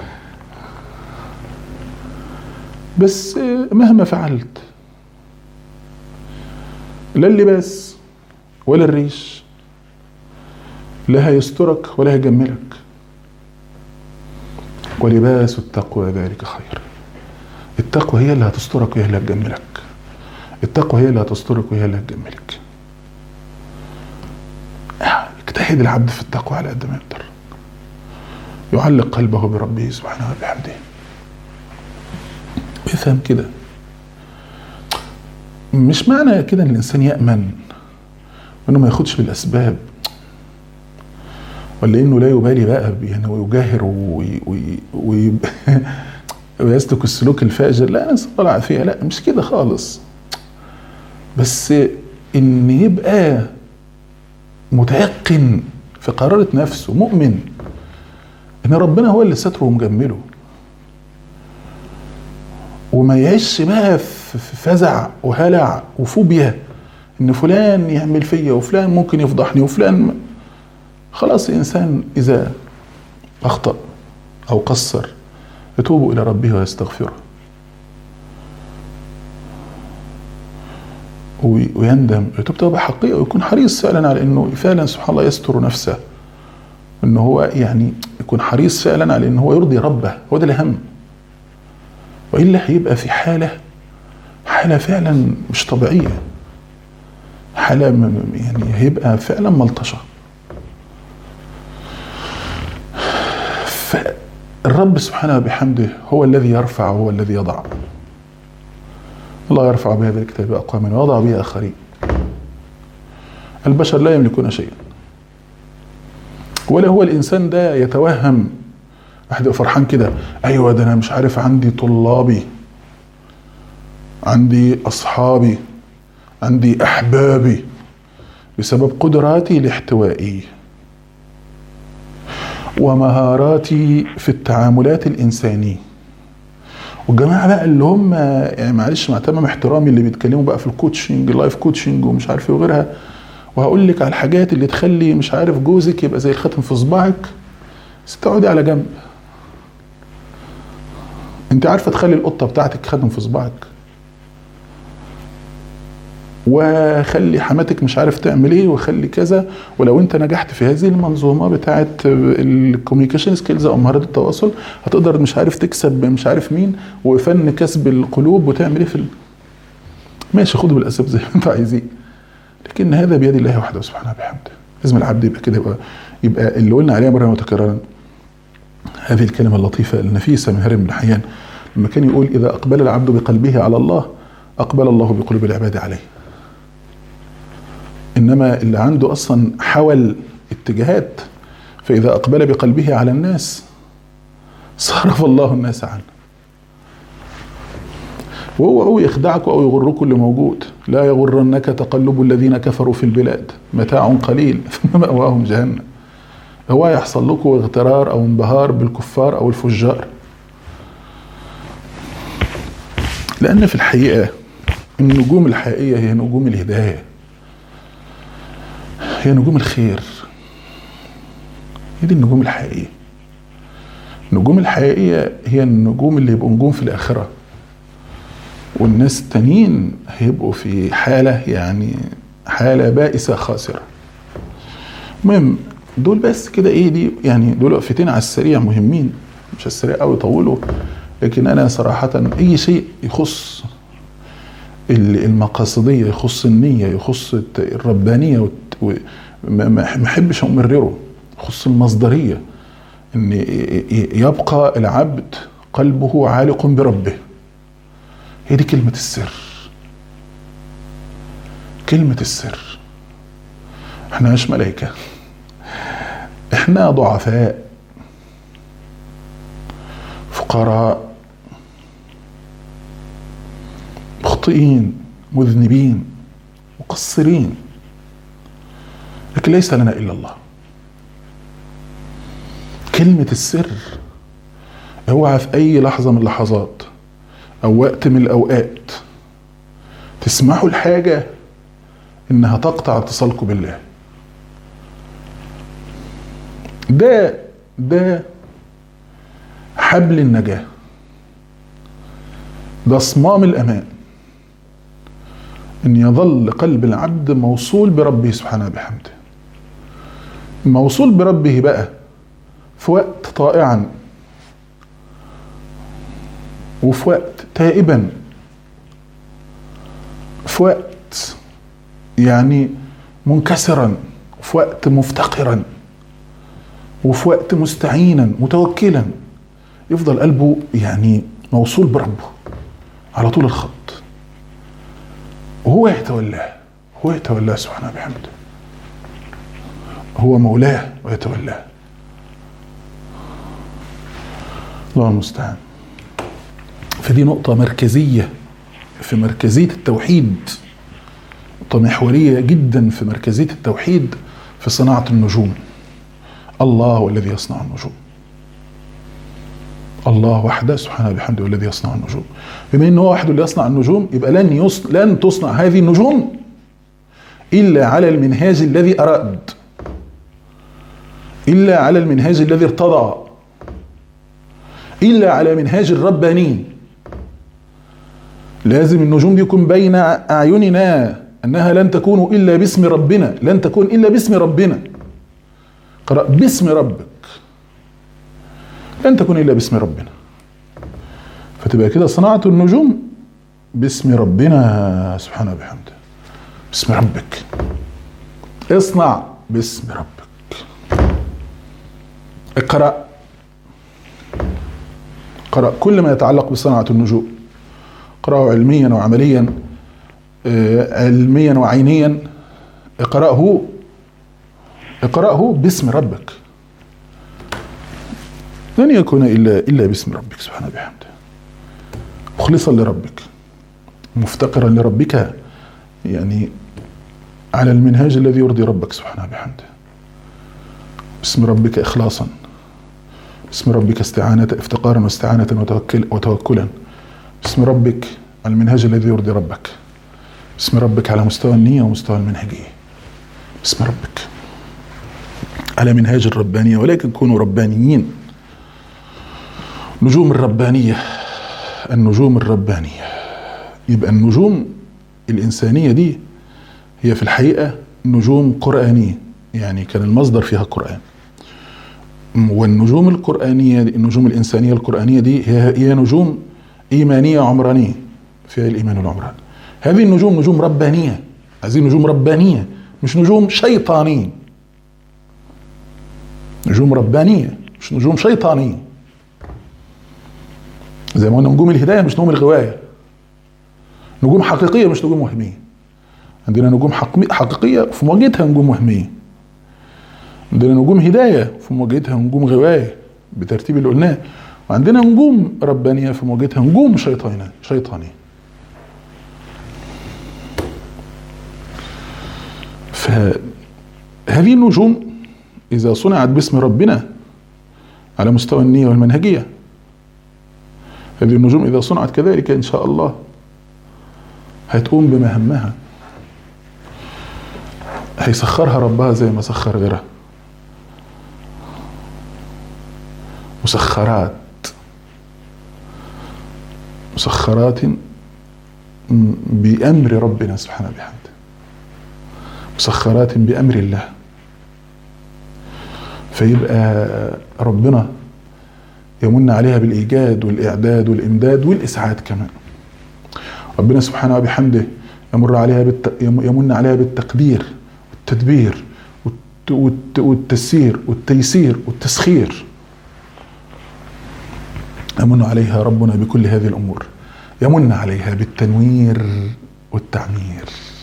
بس مهما فعلت لا اللباس ولا الريش لا هيسترك ولا هيجملك، ولباس التقوى ذلك خير. التقوى هي اللي هتسترك وهي اللي هتجملك، التقوى هي اللي هتسترك وهي اللي هتجملك. اجتهد العبد في التقوى على قد ما يقدر، يعلق قلبه بربه سبحانه وبحمده، يفهم كده. مش معنى كده ان الانسان يأمن وانه ما ياخدش بالاسباب، ولا انه لا يبالي بقى يعني ويجاهر ويسلك السلوك الفاجر؟ لا، نسأل الله العافية. لا مش كده خالص، بس ان يبقى متيقن في قرارة نفسه، مؤمن ان ربنا هو اللي ستره ومجمله، وما يعيش بقى في فزع وهلع وفوبيا ان فلان يعمل فيا وفلان ممكن يفضحني وفلان. خلاص الانسان اذا اخطأ او قصر يتوب الى ربه ويستغفره ويندم، يتوب توبة حقيقية ويكون حريص فعلا على انه فعلا سبحان الله يستر نفسه، انه هو يعني يكون حريص فعلا على انه هو يرضي ربه، هو ده الاهم. والا هيبقى في حالة فعلا مش طبيعية، حالة يعني هيبقى فعلا ملطشة. فالرب سبحانه وبحمده هو الذي يرفع وهو الذي يضع. الله يرفع بهذا الكتاب أقواما ويضع به آخرين. البشر لا يملكون شيئا، ولا هو الإنسان ده يتوهم. واحد فرحان كده، أيوة ده أنا مش عارف عندي طلابي، عندي أصحابي، عندي أحبابي بسبب قدراتي الاحتوائية ومهاراتي في التعاملات الإنسانية. والجماعة بقى اللي هم يعني معلش مع تمام احترامي اللي بيتكلموا بقى في الكوتشنج، اللايف كوتشنج ومش عارف ايه وغيرها، وهقول لك على الحاجات اللي تخلي مش عارف جوزك يبقى زي الخاتم في صباعك، بس تقعدي على جنب. انت عارفة تخلي القطة بتاعتك خاتم في صباعك، وخلي حماتك مش عارف تعمل ايه، وخلي كذا. ولو انت نجحت في هذه المنظومه بتاعه الكوميونيكيشن سكيلز او مهارات التواصل، هتقدر مش عارف تكسب مش عارف مين، وفن كسب القلوب، وتعمل ايه في ماشي، خدوا بالاسباب زي ما انتوا عايزين، لكن هذا بيد الله وحده سبحانه وبحمده. لازم العبد يبقى كده، يبقى اللي قلنا عليها مره متكررا هذه الكلمه اللطيفه النفيسه من هرم بن حيان لما كان يقول: اذا اقبل العبد بقلبه على الله اقبل الله بقلوب العباد عليه. إنما اللي عنده أصلا حول اتجاهات، فإذا أقبل بقلبه على الناس صرف الله الناس عنه. وهو أو يخدعك أو يغرك اللي موجود. لا يغرنك تقلب الذين كفروا في البلاد، متاع قليل ثم مأواهم جهنم. هو يحصل لكم اغترار أو انبهار بالكفار أو الفجار، لأن في الحقيقة النجوم الحقيقية هي نجوم الهداية، هي نجوم الخير، هي دي النجوم الحقيقية. النجوم الحقيقية هي النجوم اللي يبقوا نجوم في الآخرة، والناس التانيين هيبقوا في حالة يعني حالة بائسة خاسرة. المهم دول بس كده ايه دي يعني دول وقفتين على السريع مهمين، مش السريع قوي يطولوا، لكن انا صراحة اي شيء يخص المقاصدية، يخص النية، يخص الربانية ما احبش امرره، يخص المصدرية، ان يبقى العبد قلبه عالق بربه. هي دي كلمة السر، كلمة السر. احنا مش ملائكة، احنا ضعفاء فقراء مخطئين مذنبين مقصرين، لكن ليس لنا إلا الله. كلمة السر اوعى في أي لحظة من اللحظات أو وقت من الأوقات تسمحوا الحاجة إنها تقطع اتصالكم بالله. ده حبل النجاة، ده صمام الأمان، إن يظل قلب العبد موصول بربه سبحانه بحمده، موصول بربه بقى في وقت طائعا، وفي وقت تائبا، في وقت يعني منكسرا، وفي وقت مفتقرا، وفي وقت مستعينا متوكلا. يفضل قلبه يعني موصول بربه على طول الخط، وهو يتولاه، هو يتولاه سبحانه بحمده. هو مولاه ويتولاه. الله المستعان. فدي نقطة مركزية في مركزية التوحيد، نقطة محورية جدا في مركزية التوحيد في صناعة النجوم. الله هو الذي يصنع النجوم، الله وحده سبحانه بحمده الذي يصنع النجوم. بما انه هو وحده اللي يصنع النجوم، يبقى لن تصنع هذه النجوم الا على المنهاج الذي اراد، الا على المنهاج الذي ارتضى، الا على منهاج الرباني. لازم النجوم دي يكون بين اعيننا انها لن تكون الا باسم ربنا، لن تكون الا باسم ربنا. قرأ باسم ربك، لن تكون إلا باسم ربنا. فتبقى كده صناعة النجوم باسم ربنا سبحانه وبحمده. باسم ربك، اصنع باسم ربك. اقرأ كل ما يتعلق بصناعة النجوم، اقرأه علميا وعمليا، علميا وعينيا. اقرأه باسم ربك، لن يكون إلا باسم ربك سبحانه وبحمده، مخلصا لربك، مفتقرا لربك، يعني على المنهاج الذي يرضي ربك سبحانه وبحمده. باسم ربك إخلاصا، باسم ربك افتقارا واستعانة وتوكلا. باسم ربك على المنهاج الذي يرضي ربك. باسم ربك على مستوى النية ومستوى المنهجية. باسم ربك على منهاج الربانية، ولكن كونوا ربانيين. نجوم الربانية، النجوم الربانية. يبقى النجوم الإنسانية دي هي في الحقيقة نجوم قرآنية، يعني كان المصدر فيها القرآن. والنجوم القرآنية، النجوم الإنسانية القرآنية دي هي نجوم إيمانية عمرانية، فيها الإيمان والعمران. هذه النجوم نجوم ربانية، هذه نجوم ربانية مش نجوم شيطانية. نجوم ربانية مش نجوم شيطانية. زي ما قلنا نجوم الهداية مش نجوم الغواية، نجوم حقيقية مش نجوم وهمية. عندنا نجوم حقيقية في مواجهتها نجوم وهمية، عندنا نجوم هداية في مواجهتها نجوم غواية بترتيب اللي قلناه، وعندنا نجوم ربانية في مواجهتها نجوم شيطانية. فهذه النجوم إذا صنعت باسم ربنا على مستوى النية والمنهجية، هذه النجوم إذا صنعت كذلك إن شاء الله هتقوم بمهمها، هيسخرها ربها زي ما سخر غيرها. مسخرات بأمر ربنا سبحانه وبحمده، مسخرات بأمر الله. فيبقى ربنا يمن عليها بالإيجاد والإعداد والإمداد والإسعاد كمان. ربنا سبحانه وبحمده يمن عليها بالتقدير والتدبير والتسيير والتيسير والتسخير. يمن عليها ربنا بكل هذه الأمور، يمن عليها بالتنوير والتعمير.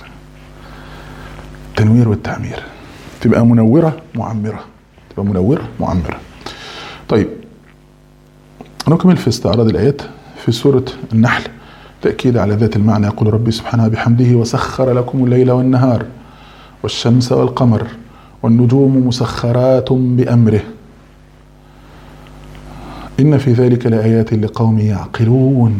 التنوير والتعمير، تبقى منورة معمرة. طيب نكمل في استعراض الآيات في سورة النحل تأكيد على ذات المعنى. يقول ربي سبحانه بحمده: وسخر لكم الليل والنهار والشمس والقمر والنجوم مسخرات بأمره إن في ذلك لآيات لقوم يعقلون.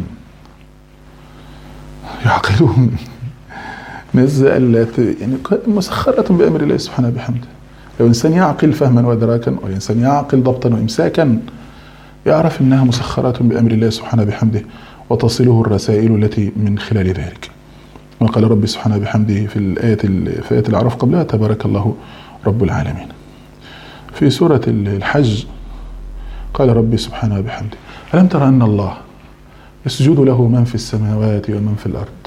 نزل يعني مسخرات بأمر الله سبحانه بحمده. لو إنسان يعقل فهما وإدراكا، والإنسان يعقل ضبطا وإمساكا، يعرف إنها مسخرات بأمر الله سبحانه بحمده، وتصله الرسائل التي من خلال ذلك. وقال ربي سبحانه بحمده في آية الأعراف قبلها: تبارك الله رب العالمين. في سورة الحج قال ربي سبحانه بحمده: ألم تر أن الله يسجد له من في السماوات ومن في الأرض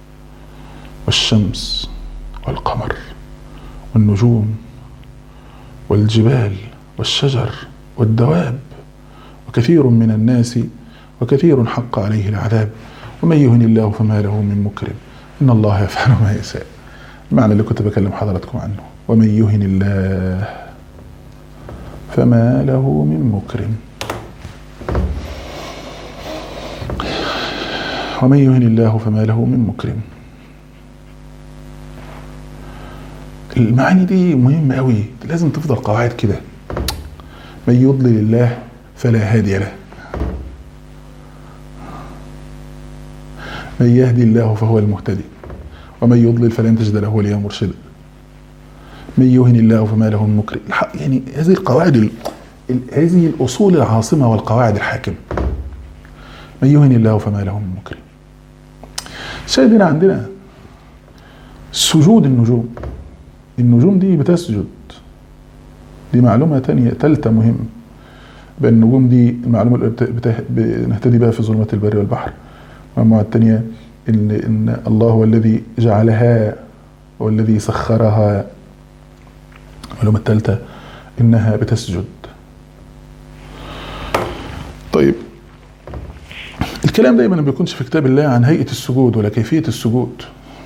والشمس والقمر والنجوم والجبال والشجر والدواب وكثير من الناس وكثير حق عليه العذاب ومن يهن الله فما له من مكرم إن الله يفعل ما يشاء. المعنى اللي كنت بكلم حضراتكم عنه: ومن يهن الله فما له من مكرم. ومن يهن الله فما له من مكرم. المعاني دي مهمة قوي، لازم تفضل قواعد كده. من يضلل الله فلا هادي له، من يهدي الله فهو المهتدي، ومن يضلل فلن تجد له وليا مرشدا. من يهن الله فما له من مكرم. يعني هذه القواعد، هذه الأصول العاصمة والقواعد الحاكمة. من يهن الله فما له من مكرم. شاهدنا عندنا سجود النجوم. النجوم دي بتسجد، دي معلومة تانية تالتة مهمة. بأن النجوم دي المعلومة اللي بنهتدي بها في ظلمات البر والبحر. والمعلومة التانية إن الله هو الذي جعلها والذي سخرها. المعلومة التالتة إنها بتسجد. طيب، الكلام دايما ما بيكونش في كتاب الله عن هيئة السجود ولا كيفية السجود.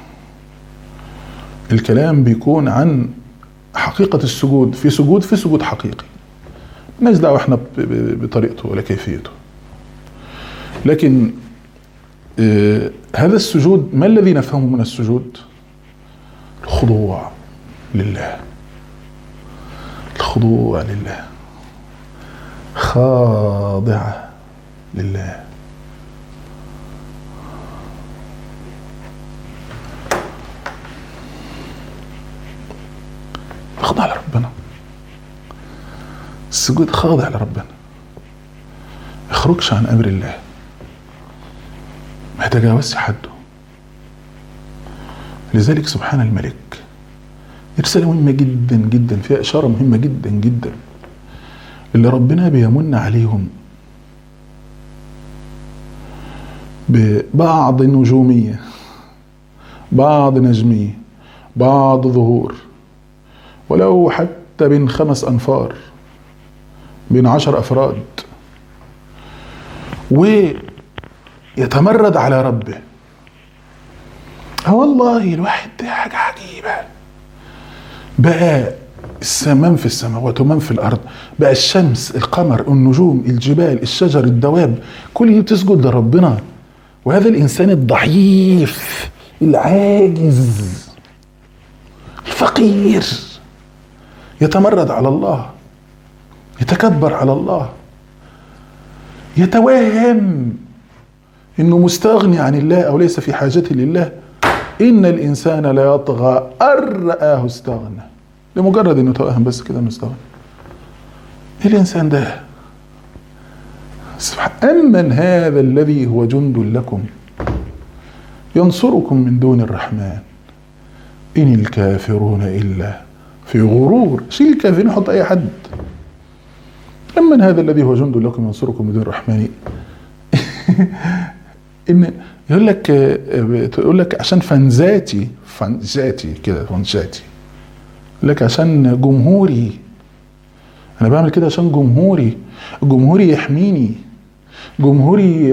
الكلام بيكون عن حقيقة السجود. في سجود حقيقي، مالناش دعوة احنا بطريقته ولا كيفيته. لكن هذا السجود، ما الذي نفهمه من السجود؟ الخضوع لله، الخضوع لله، خاضعة لله. خاضع لربنا. السجود خاضع لربنا، يخرجش عن امر الله، ما يتجاوزش حده. لذلك سبحان الملك رسالة مهمة جدا جدا، فيها إشارة مهمة جدا جدا اللي ربنا بيمن عليهم ببعض نجومية، بعض نجمية، بعض ظهور، ولو حتى بين 5 أنفار، بين 10 أفراد، ويتمرد على ربه. والله الواحد ده حاجة عجيبة. بقى السماء في السماوات ومن في الأرض، بقى الشمس، القمر، النجوم، الجبال، الشجر، الدواب، كل دي بتسجد لربنا. وهذا الإنسان الضعيف العاجز الفقير يتمرد على الله، يتكبر على الله، يتوهم إنه مستغني عن الله أو ليس في حاجته لله. إن الإنسان لا يطغى أن رآه استغنى، لمجرد إنه توهم بس كده إنه استغنى. الإنسان ده أمن هذا الذي هو جند لكم ينصركم من دون الرحمن إن الكافرون إلا في غرور. شيل الكافرين، حط أي حد. أمن هذا الذي هو جند لكم ينصركم من دون الرحمن. إن يقول لك عشان فنزاتي كده، فنزاتي يقول لك عشان جمهوري، أنا بعمل كده عشان جمهوري يحميني، جمهوري.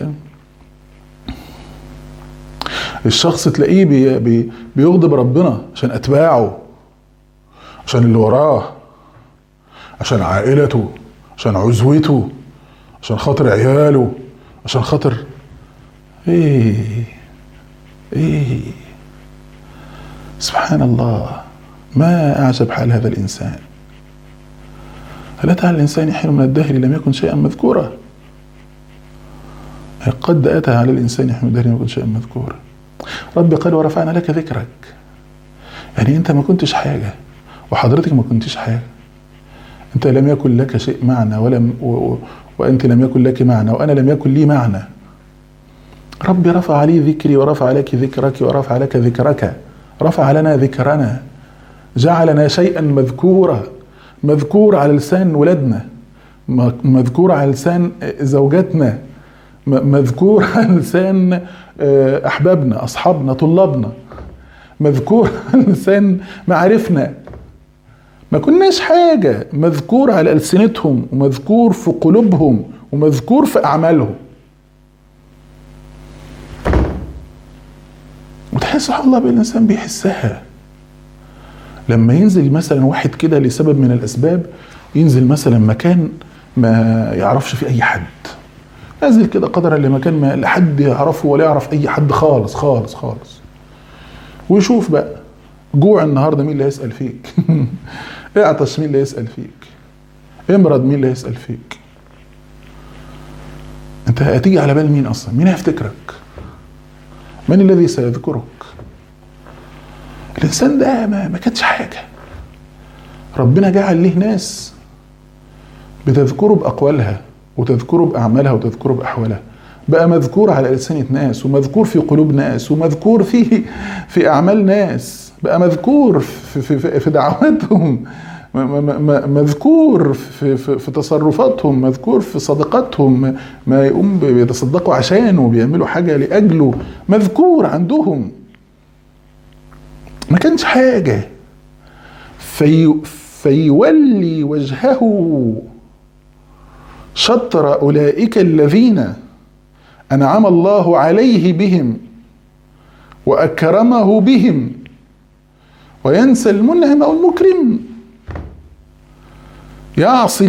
الشخص تلاقيه بيغضب ربنا عشان أتباعه، عشان اللي وراه، عشان عائلته، عشان عزوته، عشان خاطر عياله، عشان خاطر ايه. سبحان الله، ما أعجب حال هذا الإنسان. هل أتى على الإنسان حين من الدهر لم يكن شيئا مذكورا؟ قد أتى على الإنسان حين من الدهر لم يكن شيئا مذكورا. رب قال ورفعنا لك ذكرك. يعني أنت ما كنتش حاجة، وحضرتك ما كنتش حاجة. أنت لم يكن لك شيء معنى، وأنت لم يكن لك معنى، وأنا لم يكن لي معنى. ربي رفع لي ذكري ورفع لك ذكرك ورفع لك ذكرك، رفع لنا ذكرنا، جعلنا شيئا مذكورا، مذكور على لسان ولادنا، مذكور على لسان زوجاتنا، مذكور على لسان أحبابنا، أصحابنا، طلابنا، مذكور على لسان معارفنا. ما كناش حاجة، مذكور على ألسنتهم، ومذكور في قلوبهم، ومذكور في أعمالهم. وتحس سبحان الله بالإنسان بيحسها. لما ينزل مثلا واحد كده لسبب من الاسباب، ينزل مثلا مكان ما يعرفش فيه اي حد، نازل كده قدرا لمكان ما لا حد يعرفه ولا يعرف اي حد خالص خالص خالص، ويشوف بقى جوع النهارده مين اللي هيسأل فيك؟ اعطش مين اللي هيسأل فيك؟ امرض مين اللي هيسأل فيك؟ انت هتيجي على بال مين اصلا؟ مين هيفتكرك؟ من الذي سيذكرك؟ الانسان ده ما كانش حاجه، ربنا جعل له ناس بتذكره باقوالها وتذكره باعمالها وتذكره باحوالها، بقى مذكور على لسان ناس ومذكور في قلوب ناس ومذكور في اعمال ناس، بقى مذكور في دعواتهم، مذكور في تصرفاتهم، مذكور في صدقاتهم، ما يقوم بيتصدقوا عشانه وبيعملوا حاجه لاجله، مذكور عندهم. ما كانش حاجه فيولي وجهه شطر اولئك الذين انعم الله عليه بهم واكرمه بهم، وينسى المنعم او المكرم، يعصي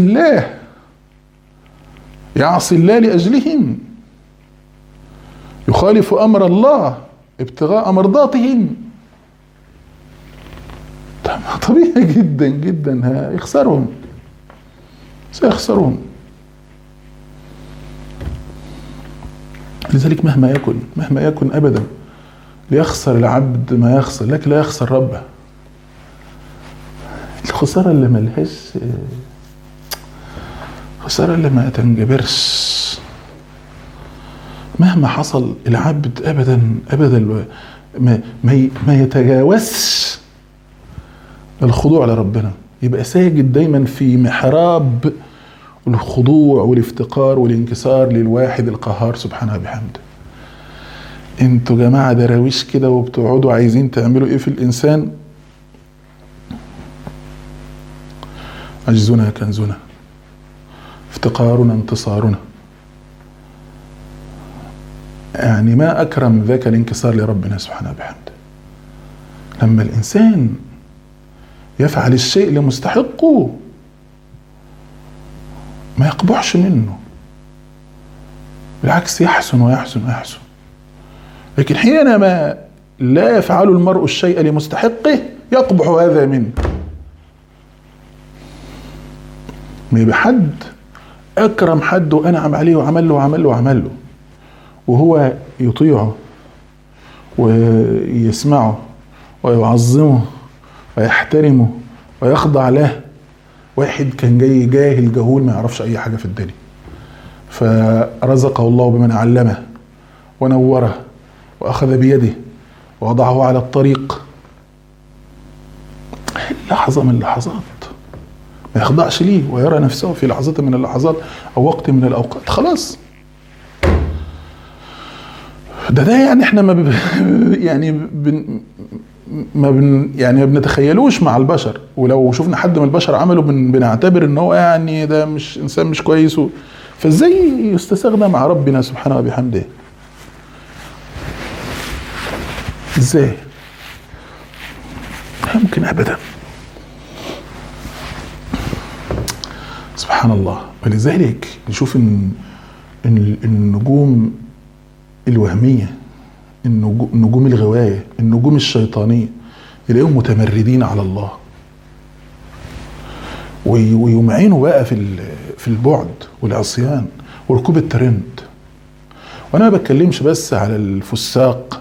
الله لاجلهم، يخالف امر الله ابتغاء مرضاتهم. طبيعي جدا جدا هيخسرهم، سيخسرهم. لذلك مهما يكن ابدا ليخسر العبد ما يخسر، لكن لا يخسر ربه. الخسارة اللي ملهاش، خسارة اللي ما تنجبرش مهما حصل. العبد ابدا ما يتجاوزش الخضوع لربنا، يبقى ساجد دايما في محراب الخضوع والافتقار والانكسار للواحد القهار سبحانه بحمده. انتوا جماعة دراويش كده وبتقعدوا عايزين تعملوا ايه في الانسان؟ عجزنا كنزنا، افتقارنا انتصارنا. يعني ما اكرم ذاك الانكسار لربنا سبحانه بحمده. لما الانسان يفعل الشيء لمستحقه ما يقبحش منه، بالعكس يحسن ويحسن ويحسن. لكن حينما لا يفعل المرء الشيء لمستحقه يقبح هذا منه. ما يبقى حد اكرم حد وانعم عليه وعمل له وهو يطيعه ويسمعه ويعظمه ويحترمه ويخضع له. واحد كان جاي جاهل جهول ما يعرفش اي حاجه في الدنيا، فرزقه الله بمن علمه ونوره واخذ بيده ووضعه على الطريق. لحظه من اللحظات ما يخضعش ليه ويرى نفسه في لحظه من اللحظات او وقت من الاوقات خلاص. ده يعني احنا ما بنتخيلوش مع البشر، ولو شفنا حد من البشر عمله بنعتبر ان هو يعني ده مش انسان مش كويس. فازاي يستساغنا مع ربنا سبحانه وبحمده؟ ازاي؟ يمكن ابدا. سبحان الله. ولذلك نشوف ان النجوم الوهميه، النجوم الغوايه، النجوم الشيطانيه يلاقيهم متمردين على الله ويمعنوا بقى في البعد والعصيان وركوب الترند. وانا ما بتكلمش بس على الفساق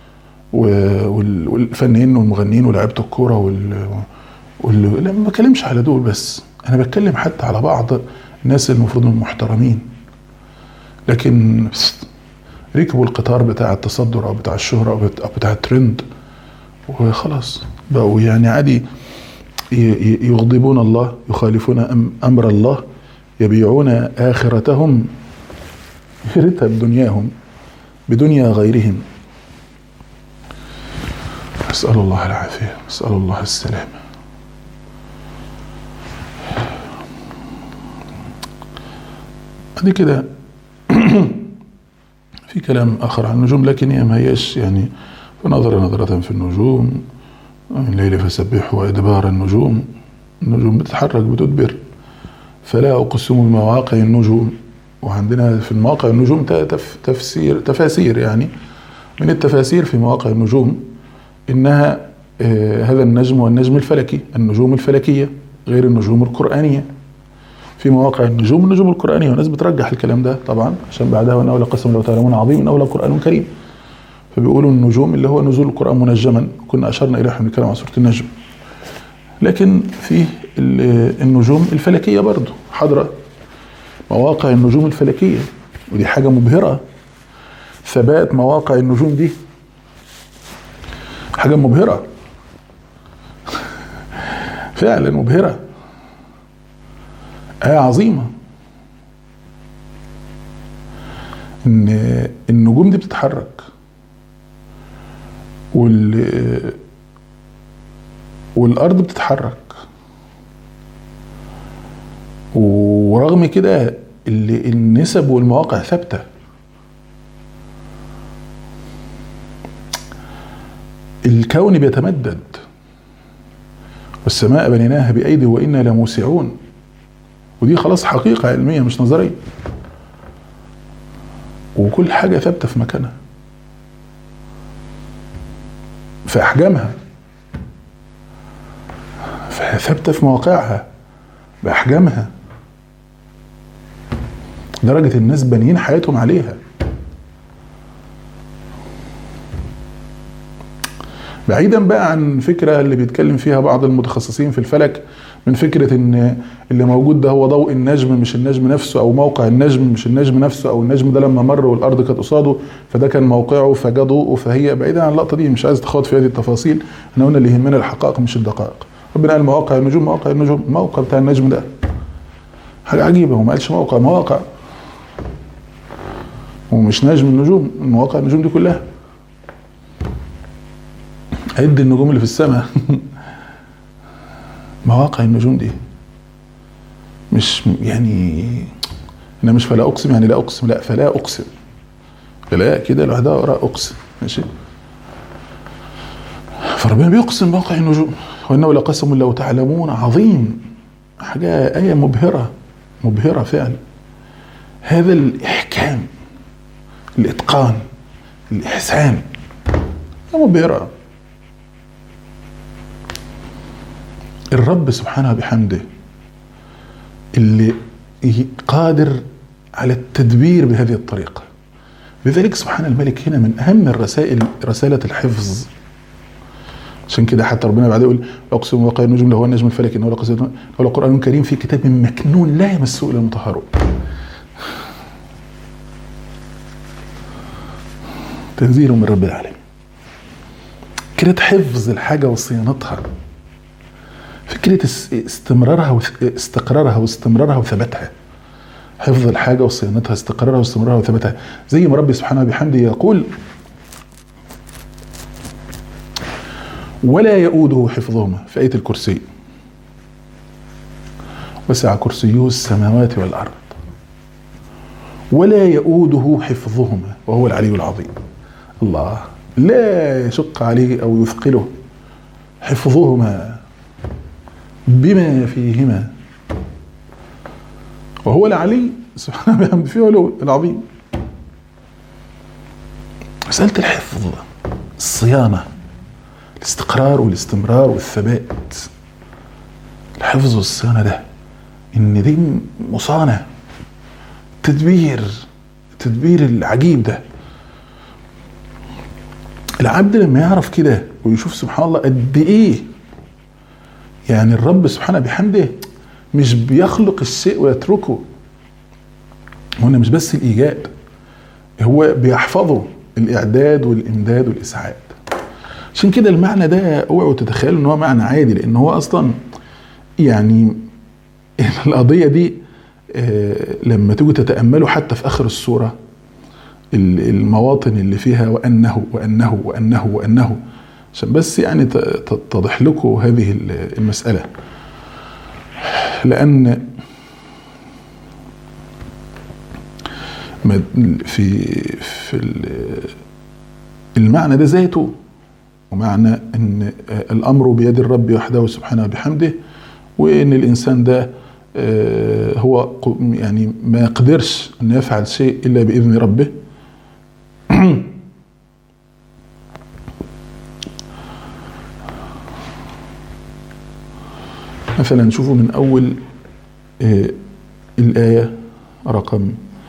والفنانين والمغنيين ولاعيبه الكوره لا، ما بتكلمش على دول بس، انا بتكلم حتى على بعض الناس المفروض محترمين لكن ركبوا القطار بتاع التصدر او بتاع الشهرة او بتاع الترند وخلاص بقوا يعني عادي يغضبون الله، يخالفون امر الله، يبيعون اخرتهم يرثها بدنياهم بدنيا غيرهم. اسال الله العافيه، اسال الله السلامه. ادي كده في كلام آخر عن النجوم، لكن هي ما هيش يعني نظرة في النجوم الليل فسبحه وإدبار النجوم. النجوم بتتحرك بتدبر. فلا أقسم بمواقع النجوم. وعندنا في مواقع النجوم تفاسير يعني. من التفاسير في مواقع النجوم إنها هذا النجم والنجم الفلكي، النجوم الفلكية غير النجوم القرآنية. في مواقع النجوم القرآنية، والناس بترجح الكلام ده طبعا عشان بعدها وإنه لقسم لو تعلمون عظيم إنه لقرآن كريم. فبيقولوا النجوم اللي هو نزول القرآن منجما، كنا أشرنا إليه احنا بنتكلم عن سورة النجم. لكن في النجوم الفلكية برضو حاضرة، مواقع النجوم الفلكية، ودي حاجة مبهرة. ثبات مواقع النجوم دي حاجة مبهرة فعلا مبهرة، آية عظيمة. إن النجوم دي بتتحرك والأرض بتتحرك، ورغم كده النسب والمواقع ثابتة. الكون بيتمدد، والسماء بنيناها بأيدي وإنا لموسعون. ودي خلاص حقيقة علمية مش نظرية. وكل حاجة ثابتة في مكانها، في أحجامها، ثابتة في مواقعها بأحجامها، درجة الناس بانيين حياتهم عليها. بعيدا بقى عن فكرة اللي بيتكلم فيها بعض المتخصصين في الفلك، من فكرة ان اللي موجود ده هو ضوء النجم مش النجم نفسه، او موقع النجم مش النجم نفسه، او النجم ده لما مر والارض كانت قصاده فده كان موقعه فجاء ضوءه. فهي بعيدا عن اللقطة دي، مش عايز تخوض في هذه التفاصيل. احنا قلنا اللي يهمنا الحقائق مش الدقائق. ربنا قال مواقع النجوم، مواقع النجوم، الموقع بتاع النجم ده حاجة عجيبة. هو ما قالش مواقع، ومش نجم النجوم، مواقع النجوم دي كلها. عد النجوم اللي في السماء مواقع النجوم دي مش يعني انا مش فلا اقسم يعني لا اقسم، لا فلا اقسم، فلا كده لوحدها وراء اقسم. ماشي. فربنا بيقسم بواقع النجوم، وانه لقسم لو تعلمون عظيم. حاجه ايه مبهره فعلا. هذا الاحكام، الاتقان، الاحسان مبهره. الرب سبحانه بحمده اللي قادر على التدبير بهذه الطريقة. لذلك سبحان الملك هنا من أهم الرسائل رسالة الحفظ. عشان كده حتى ربنا بعد يقول أقسم بواقع النجوم لهو النجم الفلكي إنه لقرآن كريم في كتاب مكنون لا يمسه إلا المطهرون. تنزيل من رب العالمين. كده حفظ الحاجة وصيانتها، فكرة استمرارها واستقرارها واستمرارها وثباتها. حفظ الحاجة وصيانتها، استقرارها واستمرارها وثباتها. زي ما ربي سبحانه بحمده يقول ولا يؤوده حفظهما في آية الكرسي، وسع كرسيه السماوات والأرض ولا يؤوده حفظهما وهو العلي العظيم. الله لا يشق عليه أو يثقله حفظهما بما فيهما وهو العلي سبحانه بحمده فيه علو العظيم. مسألة الحفظ، الصيانة، الاستقرار والاستمرار والثبات. الحفظ والصيانة ده ان دي مصانة، تدبير العجيب ده. العبد لما يعرف كده ويشوف سبحان الله قد ايه يعني الرب سبحانه بحمده مش بيخلق الشيء ويتركه. هنا مش بس الإيجاد، هو بيحفظه، الإعداد والإمداد والإسعاد. عشان كده المعنى ده اوعوا تتخيلوا ان هو معنى عادي، لأن هو أصلا يعني القضية دي لما تيجي تتأملوا حتى في آخر السورة المواطن اللي فيها وأنه وأنه وأنه وأنه، عشان بس يعني تتضح لكم هذه المسألة. لأن في المعنى ده ذاته ومعنى ان الامر بيد الرب وحده سبحانه بحمده، وان الانسان ده هو يعني ما يقدرش ان يفعل شيء الا باذن ربه. مثلا نشوفوا من اول الايه رقم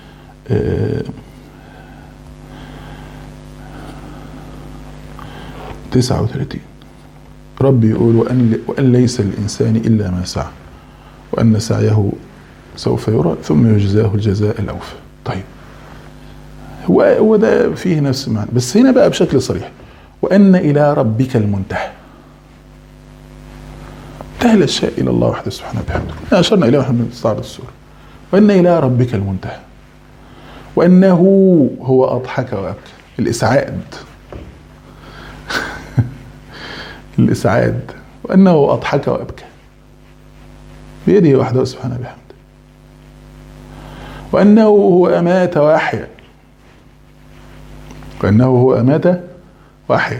39. ربي يقول وأن ليس للإنسان إلا ما سعى وأن سعيه سوف يرى ثم يجزاه الجزاء الأوفى. طيب هو ده فيه نفس المعنى، بس هنا بقى بشكل صريح وأن إلى ربك المنتهى. انتهى الأشياء إلى الله وحده سبحانه بحمده، أشرنا إليه ونحن بنستعرض السورة. وأن إلى ربك المنتهى وأنه هو أضحك وأبكى. الإسعاد الإسعاد، وأنه أضحك وأبكى بيده وحده سبحانه بحمده. وأنه هو أمات وأحيا، وأنه هو أمات وأحيا.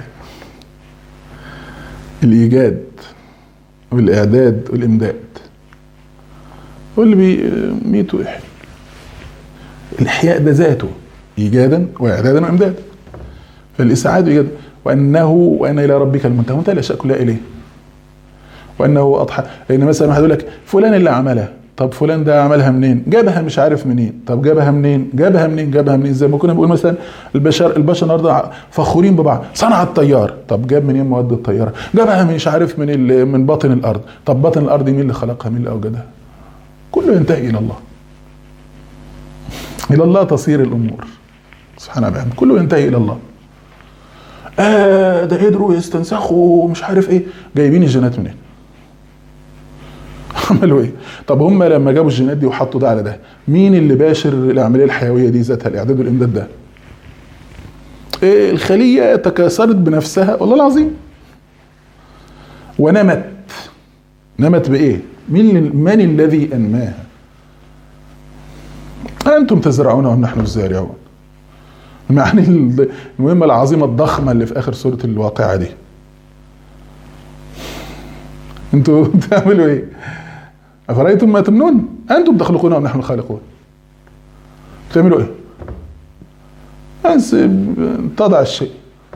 الإيجاد والإعداد والإمداد، هو اللي بيميت ويحيي. الإحياء ده ذاته إيجادا وإعدادا وإمدادا، فالإسعاد وإيجاد. وأن إلى ربك المنتهى، منتهى الأشياء كلها إليه. وأنه أضحى، لأن مثلا واحد يقول لك فلان اللي عملها، طب فلان ده عملها منين؟ جابها مش عارف منين، طب جابها منين؟ زي ما كنا بنقول مثلا البشر النهارده فخورين ببعض، صنع الطيار، طب جاب منين مواد الطياره؟ جابها مش عارف من باطن الأرض، طب باطن الأرض مين اللي خلقها؟ مين اللي أوجدها؟ كله ينتهي إلى الله. إلى الله تصير الأمور سبحانه وتعالى، كله ينتهي إلى الله. ده قدروا يستنسخوا مش عارف ايه، جايبين الجينات منين؟ عملوا ايه؟ طب هم لما جابوا الجينات دي وحطوا ده على ده، مين اللي باشر العمليه الحيويه دي ذاتها، الاعداد والامداد ده؟ الخليه تكاثرت بنفسها والله العظيم ونمت. نمت بايه؟ من الذي انماها؟ انتم تزرعون ونحن الزارعون. المعاني المهمة العظيمة الضخمة اللي في آخر سورة الواقعة دي. انتوا بتعملوا ايه؟ أفرأيتم ما تمنون أنتم تخلقونه أم نحن الخالقون؟ بتعملوا ايه؟ بس تضع الشيء.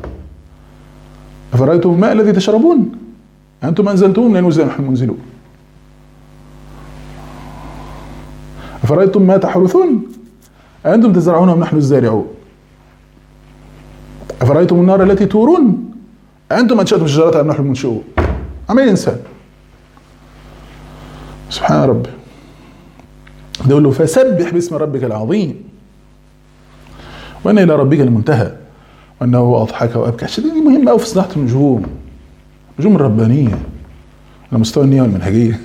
أفرأيتم الماء الذي تشربون أنتم أنزلتوه من المزن نحن المنزلون. أفرأيتم ما تحرثون أنتم تزرعونه أم نحن الزارعون. أفرأيتم النار التي تورون أنتم أنشأتم شجرتها أم نحن المنشئون. عمل إنسان سبحان ربي. ده يقول له فسبح باسم ربك العظيم وأن إلى ربك المنتهى وأنه أضحك وأبكى. دي مهمة أوي في صناعة النجوم الربانية على مستوى النية والمنهجية.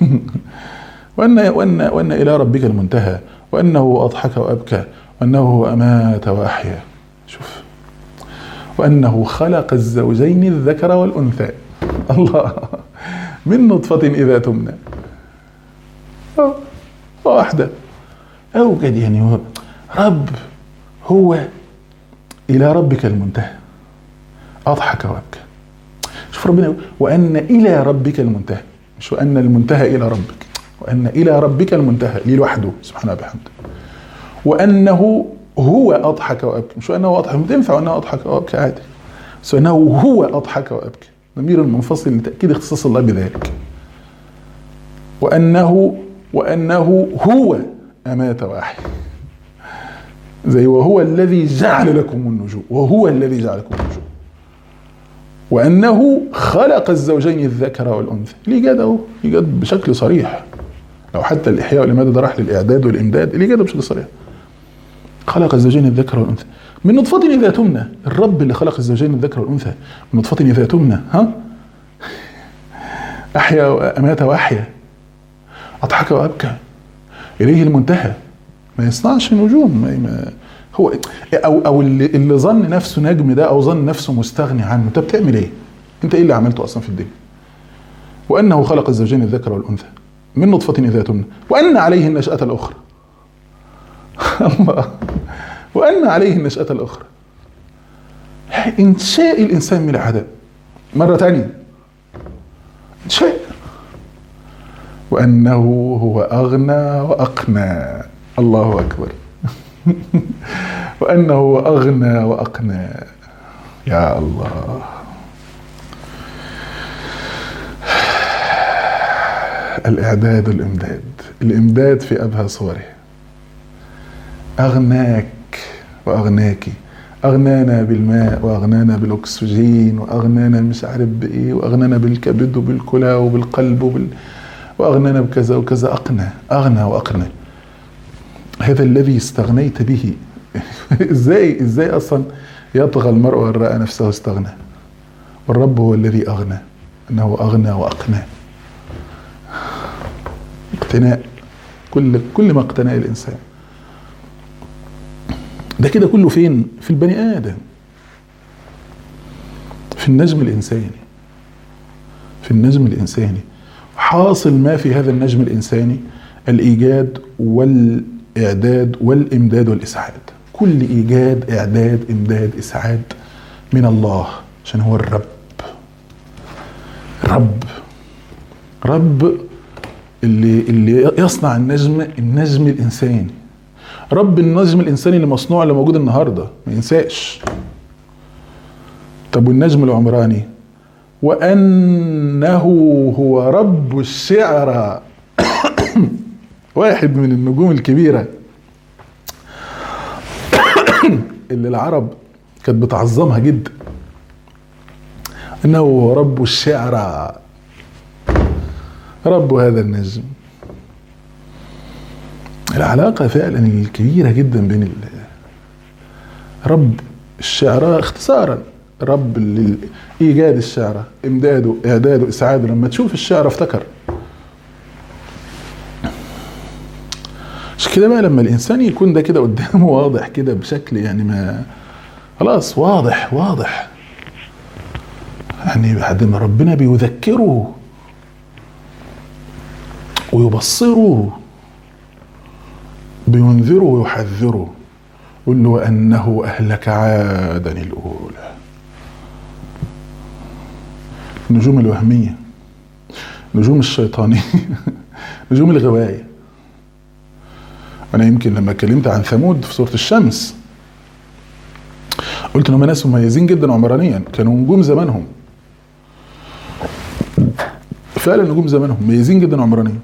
وأن إلى ربك المنتهى وأنه أضحك وأبكى وأنه أمات وأحيا. شوف، وأنه خلق الزوجين الذكر والأنثى. الله، من نطفة إذا تمنى واحدة أوجد. يعني هو رب، هو إلى ربك المنتهى أضحك وأبكى. شوف ربنا يقول وأن إلى ربك المنتهى، مش وأن المنتهى إلى ربك، وأن إلى ربك المنتهى ليه لوحده سبحانه بحمده. وأنه هو أضحك وأبكى، مش وأنه أضحك، تنفع وأنه أضحك وأبكى عادي، بس وأنه هو أضحك وأبكى، ضمير منفصل لتأكيد اختصاص الله بذلك. وأنه هو أمات وأحيا، زي وهو الذي جعل لكم النجوم، وهو الذي جعل لكم النجوم. وأنه خلق الزوجين الذكر والأنثى. الإيجاد أهو إيجاد بشكل صريح، لو حتى الإحياء والإمادة ده راح للإعداد والإمداد، الإيجاد بشكل صريح. خلق الزوجين الذكر والأنثى من نطفة إذا تمنى. الرب اللي خلق الزوجين الذكر والأنثى من نطفة إذا تمنى، أحيا وأمات وأحيا، أضحك وأبكى، إليه المنتهى. ما يصنعش نجوم، هو أو اللي ظن نفسه نجم ده أو ظن نفسه مستغني عنه، أنت بتعمل إيه؟ أنت إيه اللي عملته أصلا في الدنيا؟ وأنه خلق الزوجين الذكر والأنثى من نطفة إذا تمنى وأن عليه النشأة الأخرى. الله، وأن عليه النشأة الأخرى. إنشاء الإنسان من العدم، مرة تانية شيء، وأنه هو أغنى وأقنى. الله أكبر. وأنه هو أغنى وأقنى. يا الله. الإعداد والإمداد، الإمداد في أبهى صوره. أغناك وأغناكي، أغنانا بالماء وأغنانا بالأكسجين وأغنانا مش عارف بإيه وأغنانا بالكبد وبالكلى وبالقلب وأغنانا بكذا وكذا. أغنى وأقنى. هذا الذي استغنيت به. إزاي أصلا يطغى المرء وإن رأى نفسه استغنى؟ والرب هو الذي أغنى، أنه أغنى وأقنى. اقتناء، كل ما اقتناء الإنسان ده كده كله فين؟ في البني آدم، في النجم الإنساني، في النجم الإنساني. حاصل ما في هذا النجم الإنساني الإيجاد والإعداد والإمداد والإسعاد. كل إيجاد، إعداد، إمداد، إسعاد من الله، عشان هو الرب. رب اللي يصنع النجم الإنساني. رب النجم الإنساني اللي مصنوع، اللي موجود النهاردة، ما ينساش. طب والنجم العمراني؟ وأنه هو رب الشعرى. واحد من النجوم الكبيرة اللي العرب كانت بتعظمها جدا. أنه هو رب الشعرى، رب هذا النجم. العلاقة فعلا الكبيرة جدا بين رب الشعراء اختصارا، رب إيجاد الشعراء، إمداده، إعداده، إسعاده. لما تشوف الشعراء افتكر. مش كده بقى لما الإنسان يكون ده كده قدامه واضح كده بشكل يعني ما خلاص واضح يعني بعد ما ربنا بيذكره ويبصره، بينذره ويحذره، يقول له وأنه أهلك عادا الأولى. النجوم الوهمية، نجوم الشيطانية، نجوم الغواية. أنا يمكن لما اتكلمت عن ثمود في سورة الشمس قلت إنهم ناس مميزين جدا عمرانيا، كانوا نجوم زمانهم، فعلا نجوم زمانهم مميزين جدا عمرانيا.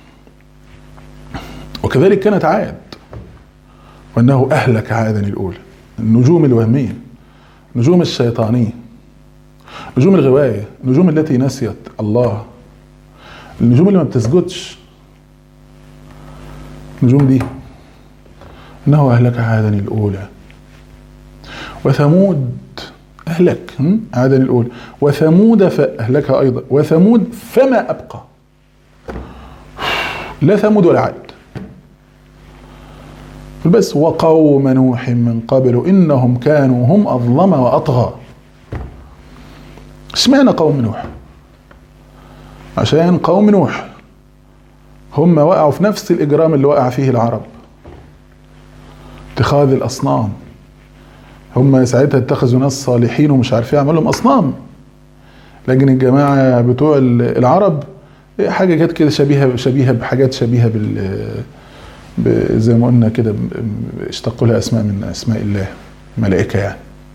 وكذلك كانت عاد، وأنه أهلك عادا الأولى. النجوم الوهمية، نجوم الشيطانية، نجوم الغواية، النجوم التي نسيت الله، النجوم اللي ما بتسجدش، النجوم دي. إنه أهلك عادا الأولى. وثمود أهلك عادا الأولى، وثمود فأهلكها أيضا، وثمود فما أبقى. لا ثمود ولا عاد بس. وقوم نوح من قبل إنهم كانوا هم أظلم وأطغى. اشمعنى قوم نوح؟ عشان قوم نوح هم وقعوا في نفس الإجرام اللي وقع فيه العرب، اتخاذ الأصنام. هم ساعتها اتخذوا ناس صالحين ومش عارفين يعملوا لهم أصنام، لكن الجماعة بتوع العرب حاجة كانت كده شبيهة بحاجات شبيهة زي ما قلنا كده، اشتقوا لها أسماء من أسماء الله، ملائكة يعني.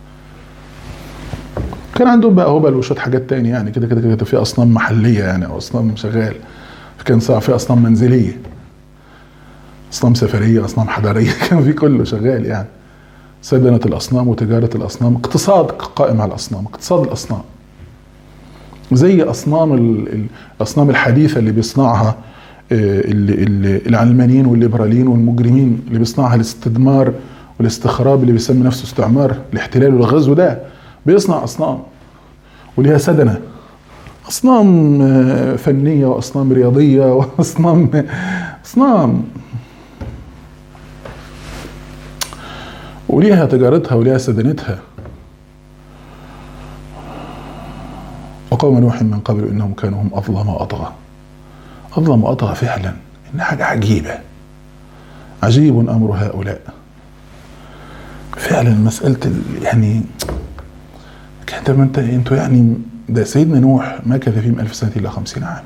كان عندهم بقى هبل وشوية حاجات تانية يعني كده في أصنام محلية يعني، أو أصنام شغال. كان في أصنام منزلية، أصنام سفرية، أصنام حضارية، كان في كله شغال يعني. سدنة الأصنام وتجارة الأصنام، اقتصاد قائم على الأصنام، اقتصاد الأصنام. زي الأصنام الحديثة اللي بيصنعها العلمانيين والليبراليين والمجرمين، اللي بيصنعها الاستدمار والاستخراب، اللي بيسمي نفسه استعمار، الاحتلال والغزو، ده بيصنع أصنام وليها سدنة، أصنام فنية وأصنام رياضية وأصنام وليها تجارتها وليها سدنتها. وقوم نوح من قبل إنهم كانوا هم أظلم وأطغى. أظلم وأطغى فعلا، إن حاجة عجيبة، عجيب أمر هؤلاء فعلا. مسألة يعني كده، ما انتوا يعني ده سيدنا نوح مكث فيهم 1000 سنة إلا 50 عام.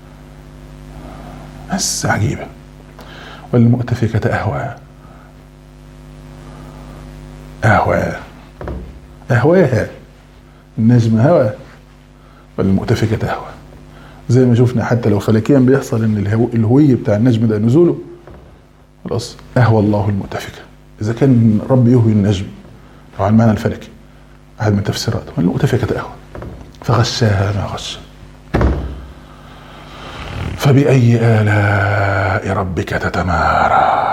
بس عجيبة. والمؤتفكة أهوى. أهواها النجم هوى والمؤتفكة أهوى. زي ما شفنا حتى لو فلكيا بيحصل ان الهوية بتاع النجم ده نزوله خلاص أهوى الله المؤتفكة. إذا كان رب يهوي النجم لو على المعنى الفلكي أحد من تفسيراته والمؤتفكة أهوى فغشاها ما غش. فبأي آلاء ربك تتمارى.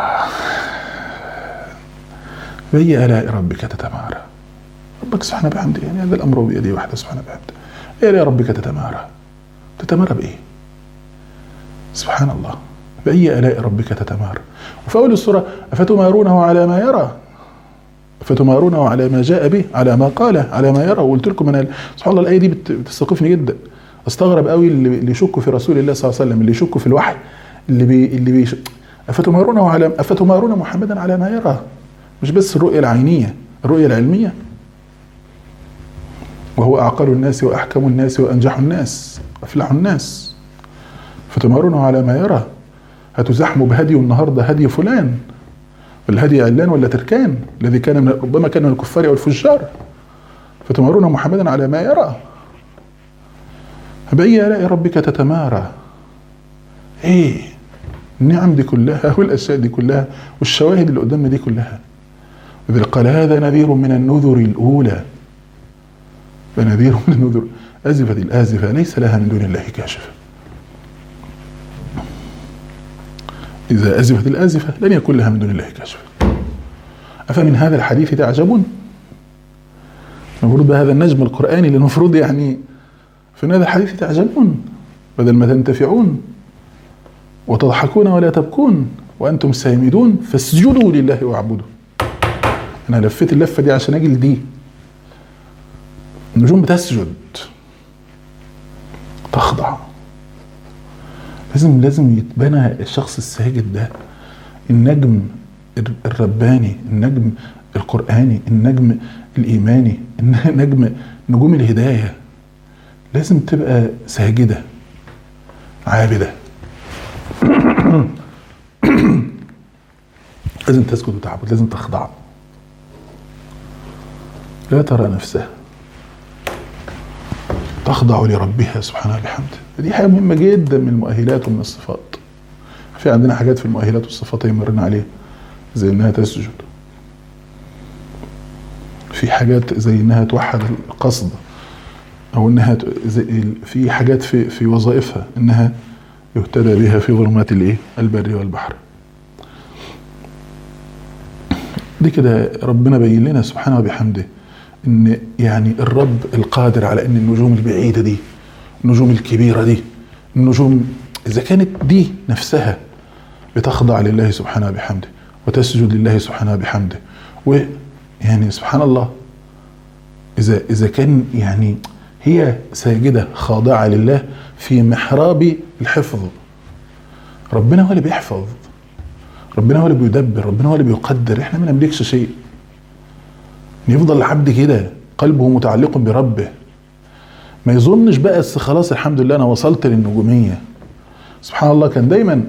بأي آلاء ربك تتمارى. ربك سبحانه بحمده، يعني هذا الأمر بيده وحده سبحانه بحمده. يا آلاء ربك تتمارى. تتمارى بإيه؟ سبحان الله. بأي آلاء ربك تتمارى. وفي أول السورة أفتمارونه على ما يرى، أفتمارونه على ما جاء به، على ما قاله، على ما يرى. وقلت لكم أنا سبحان الله الآية دي بتستوقفني جدا. استغرب قوي اللي يشكوا في رسول الله صلى الله عليه وسلم، اللي يشكوا في الوحي، اللي أفتمارون محمدا على ما يرى. مش بس الرؤية العينية، الرؤية العلمية. وهو أعقل الناس وأحكم الناس وأنجح الناس أفلح الناس. فتمارونه على ما يرى. هتزحموا بهدي النهارده هدي فلان، ولا هدي علان ولا تركان الذي كان ربما كان من الكفار أو الفجار. فتمارون محمدا على ما يرى. فبأي آلاء ربك تتمارى. ايه النعم دي كلها والاشياء دي كلها والشواهد اللي قدامنا دي كلها. إذ قال هذا نذير من النذر الاولى. فنذير من النذر. ازفت الازفه ليس لها من دون الله كاشفه. اذا ازفت الازفه لن يكون لها من دون الله كاشفه. افمن هذا الحديث تعجبون. المفروض بهذا النجم القراني اللي المفروض يعني في هذا الحديث تعجبون بدل ما تنتفعون وتضحكون ولا تبكون وأنتم سامدون فاسجدوا لله واعبدوا. أنا لفيت اللفة دي عشان أجي لدي. النجوم بتسجد تخضع. لازم يتبنى الشخص الساجد ده، النجم الرباني، النجم القرآني، النجم الإيماني، نجوم الهداية. لازم تبقى ساجدة عابدة. لازم تسجد وتعبد، لازم تخضع، لا ترى نفسها، تخضع لربها سبحانه بحمده. دي حاجة مهمة جدا من المؤهلات ومن الصفات. في عندنا حاجات في المؤهلات والصفات مرنا عليها زي انها تسجد، في حاجات زي انها توحد القصد، او انها في حاجات في وظائفها انها يهتدى بها في ظلمات البر والبحر. دي كده ربنا بين لنا سبحانه وبحمده ان يعني الرب القادر على ان النجوم البعيدة دي، النجوم الكبيرة دي، النجوم اذا كانت دي نفسها بتخضع لله سبحانه وبحمده وتسجد لله سبحانه وبحمده، ويعني سبحان الله اذا كان يعني هي ساجدة خاضعة لله في محراب الحفظ. ربنا هو اللي بيحفظ، ربنا هو اللي بيدبر، ربنا هو اللي بيقدر. احنا ما نملكش شيء. يفضل العبد كده قلبه متعلق بربه، ما يظنش بقى خلاص الحمد لله انا وصلت للنجومية. سبحان الله كان دايما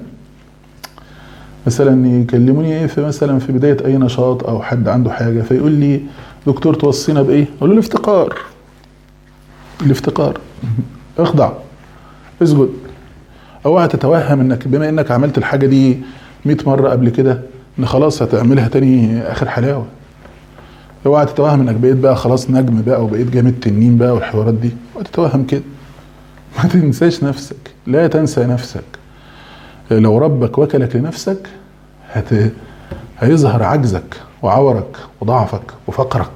مثلا يكلموني في مثلا في بداية اي نشاط او حد عنده حاجة فيقول لي دكتور توصينا بايه؟ اقول له الافتقار. الافتقار، اخضع، اسجد. اوعى تتوهم انك بما انك عملت الحاجة دي 100 مرة قبل كده ان خلاص هتعملها تاني اخر حلاوة. اوعى تتوهم انك بقيت بقى خلاص نجم بقى وبقيت جامد تنين بقى والحوارات دي. اوعى تتوهم كده. ما تنساش نفسك، لا تنسى نفسك. لو ربك وكلك لنفسك هيظهر عجزك وعورك وضعفك وفقرك.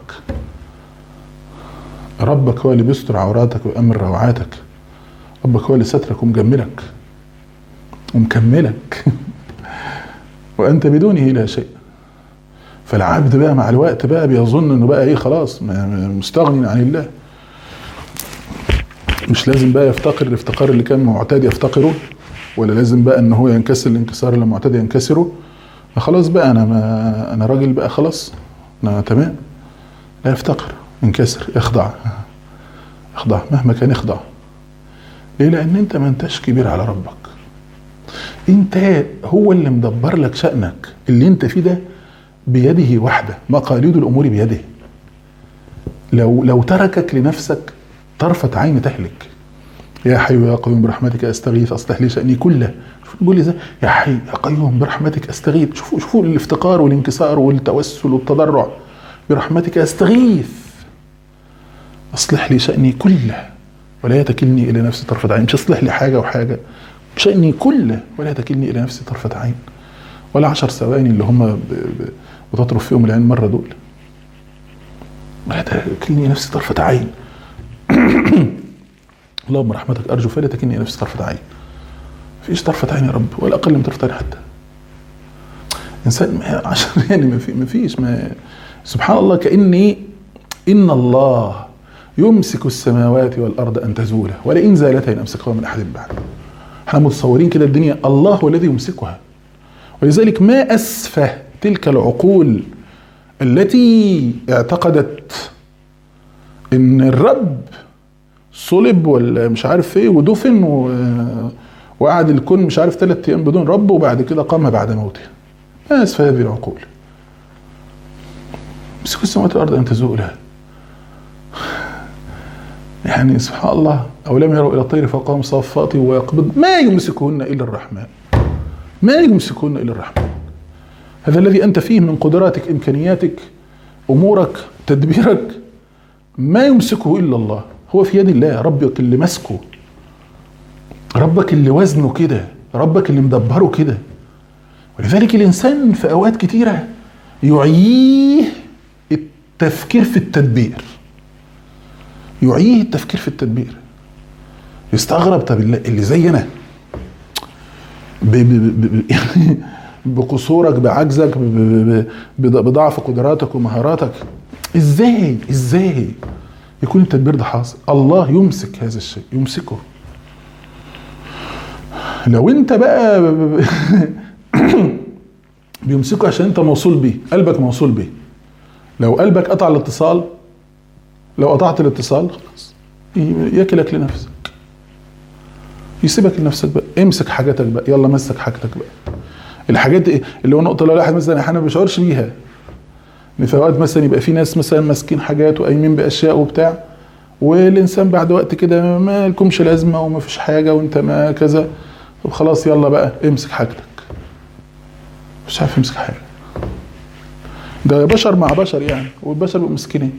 ربك هو اللي بيستر عوراتك ويأمن روعاتك. ربك هو اللي سترك ومجملك ومكملك وأنت بدونه لا شيء. فالعبد بقى مع الوقت بقى بيظن انه بقى ايه خلاص مستغني عن الله. مش لازم بقى يفتقر الافتقار اللي كان معتاد يفتقره، ولا لازم بقى ان هو ينكسر الانكسار اللي معتاد ينكسره. خلاص بقى انا راجل بقى خلاص انا تمام. لا يفتقر، ينكسر، يخضع اخضع مهما كان، اخضع. ليه؟ لان انت ما انتش كبير على ربك، انت هو اللي مدبر لك شأنك. اللي انت فيه ده بيده وحده، مقاليد الامور بيده. لو تركك لنفسك طرفة عين تهلك. يا حي يا قيوم برحمتك استغيث اصلح لي شأني كله. شوفوا بيقول ازاي، يا حي يا قيوم برحمتك استغيث. شوفوا الافتقار والانكسار والتوسل والتضرع. برحمتك استغيث اصلح لي شأني كله ولا تكلني الى نفسي طرفة عين. مش اصلح لي حاجة وحاجة، شأني كله ولا تكلني الى نفسي طرفة عين. ولا 10 ثواني اللي هم بتطرف فيهم العين مرة دول، ولا تكلني نفسي طرفة عين. اللهم رحمتك ارجو فلا تكلني نفسي طرفة عين. مفيش طرفة عين يا رب، ولا اقل من طرفة عين حتى. انسان عشان يعني مفيش سبحان الله. كأني ان الله يمسك السماوات والارض ان تزولا ولئن زالتا ان امسكهما من احد بعد. احنا متصورين كده الدنيا الله هو الذي يمسكها. ولذلك ما اسفه تلك العقول التي اعتقدت ان الرب صلب ولا مش عارف ايه ودفن وقعد الكون مش عارف 3 ايام بدون رب وبعد كده قام بعد موته. ما اسفه هذه العقول. يمسك السماوات والارض ان تزولا. يعني سبحان الله. أولم يروا إلى الطير فوقهم صافات ويقبض ما يمسكهن إلا الرحمن. ما يمسكهن إلا الرحمن. هذا الذي أنت فيه من قدراتك، إمكانياتك، أمورك، تدبيرك، ما يمسكه إلا الله. هو في يد الله. ربك اللي مسكه، ربك اللي وزنه كده، ربك اللي مدبره كده. ولذلك الإنسان في أوقات كتيرة يعيه التفكير في التدبير، يعيه التفكير في التدبير. يستغرب، طب اللي زينا بقصورك، بعجزك، بضعف قدراتك ومهاراتك، ازاي يكون التدبير ده حاصل؟ الله يمسك هذا الشيء، يمسكه. لو انت بقى بيمسكه عشان انت موصول بيه، قلبك موصول بيه. لو قلبك قطع الاتصال، لو قطعت الاتصال خلاص يكلك لنفسك، يسيبك لنفسك بقى. امسك حاجاتك بقى، يلا مسك حاجتك بقى. الحاجات اللي هو نقطه لو الواحد مثلا احيانا ما بيشعرش بيها، ان في اوقات مثلا يبقى في ناس مثلا ماسكين حاجات وقايمين باشياء وبتاع، والانسان بعد وقت كده ما لكمش لازمه وما فيش حاجه وانت ما كذا، طب خلاص يلا بقى امسك حاجتك. مش عارف يمسك حاجه. ده بشر مع بشر يعني، والبشر بيبقوا مسكينين.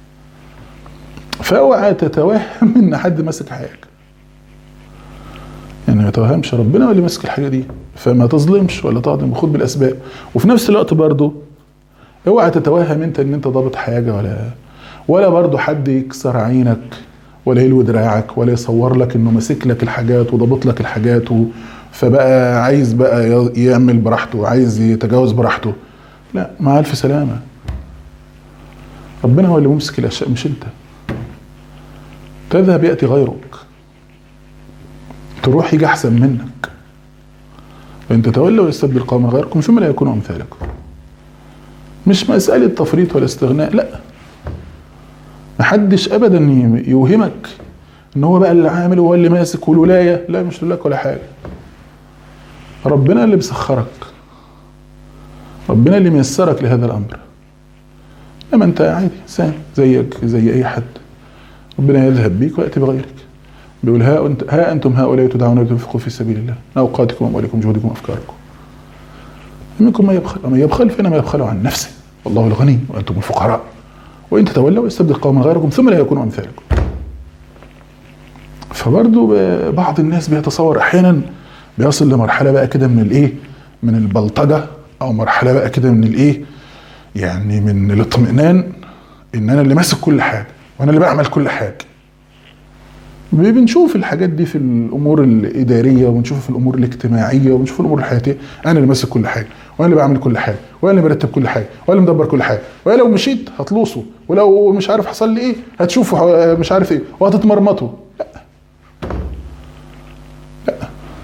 فاوعى تتوهم ان حد ماسك حاجه، يعني ما يتوهمش ربنا هو اللي ماسك الحاجه دي. فما تظلمش ولا تهضم، خد بالاسباب. وفي نفس الوقت برضو اوعى تتوهم انت ان انت ضابط حاجه، ولا برضو حد يكسر عينك ولا يلوي دراعك ولا يصور لك انه ماسك لك الحاجات وضابط لك الحاجات فبقى عايز بقى يعمل براحته، عايز يتجاوز براحته. لا، مع الف سلامه. ربنا هو اللي ممسك الاشياء مش انت. تذهب ياتي غيرك، تروح يجي احسن منك. وان تتولوا يستبدل قوما غيركم ثم لا يكونوا امثالكم. مش مساله تفريط ولا استغناء، لا. محدش ابدا يوهمك ان هو بقى اللي عامل وهو اللي ماسك والولايه. لا، مش لك ولا حاجه. ربنا اللي بيسخرك، ربنا اللي ميسرك لهذا الامر. اما انت عادي انسان زيك زي اي حد. ربنا يذهب بيك وياتي بغيرك. بيقول ها انتم هؤلاء تدعون لتنفقوا في سبيل الله اوقاتكم واموالكم جهودكم وافكاركم. منكم من يبخل ومن يبخل فانما يبخل عن نفسه والله الغني وانتم الفقراء وان تتولوا يستبدل قوما غيركم ثم لا يكونوا امثالكم. فبرضو بعض الناس بيتصور احيانا بيصل لمرحله بقى كده من البلطجه، او مرحله بقى كده من يعني من الاطمئنان ان انا اللي ماسك كل حاجه وانا اللي بعمل كل حاجه. بنشوف الحاجات دي في الامور الاداريه، وبنشوف في الامور الاجتماعيه، وبنشوف في الامور الحياتيه. انا اللي ماسك كل حاجه، وانا اللي بعمل كل حاجه، وانا اللي برتب كل حاجه، وانا اللي مدبر كل حاجه، ولو مشيت هتلوصوا، ولو مش عارف حصل لي ايه هتشوفوا مش عارف ايه وهتتمرمطوا. لا لا،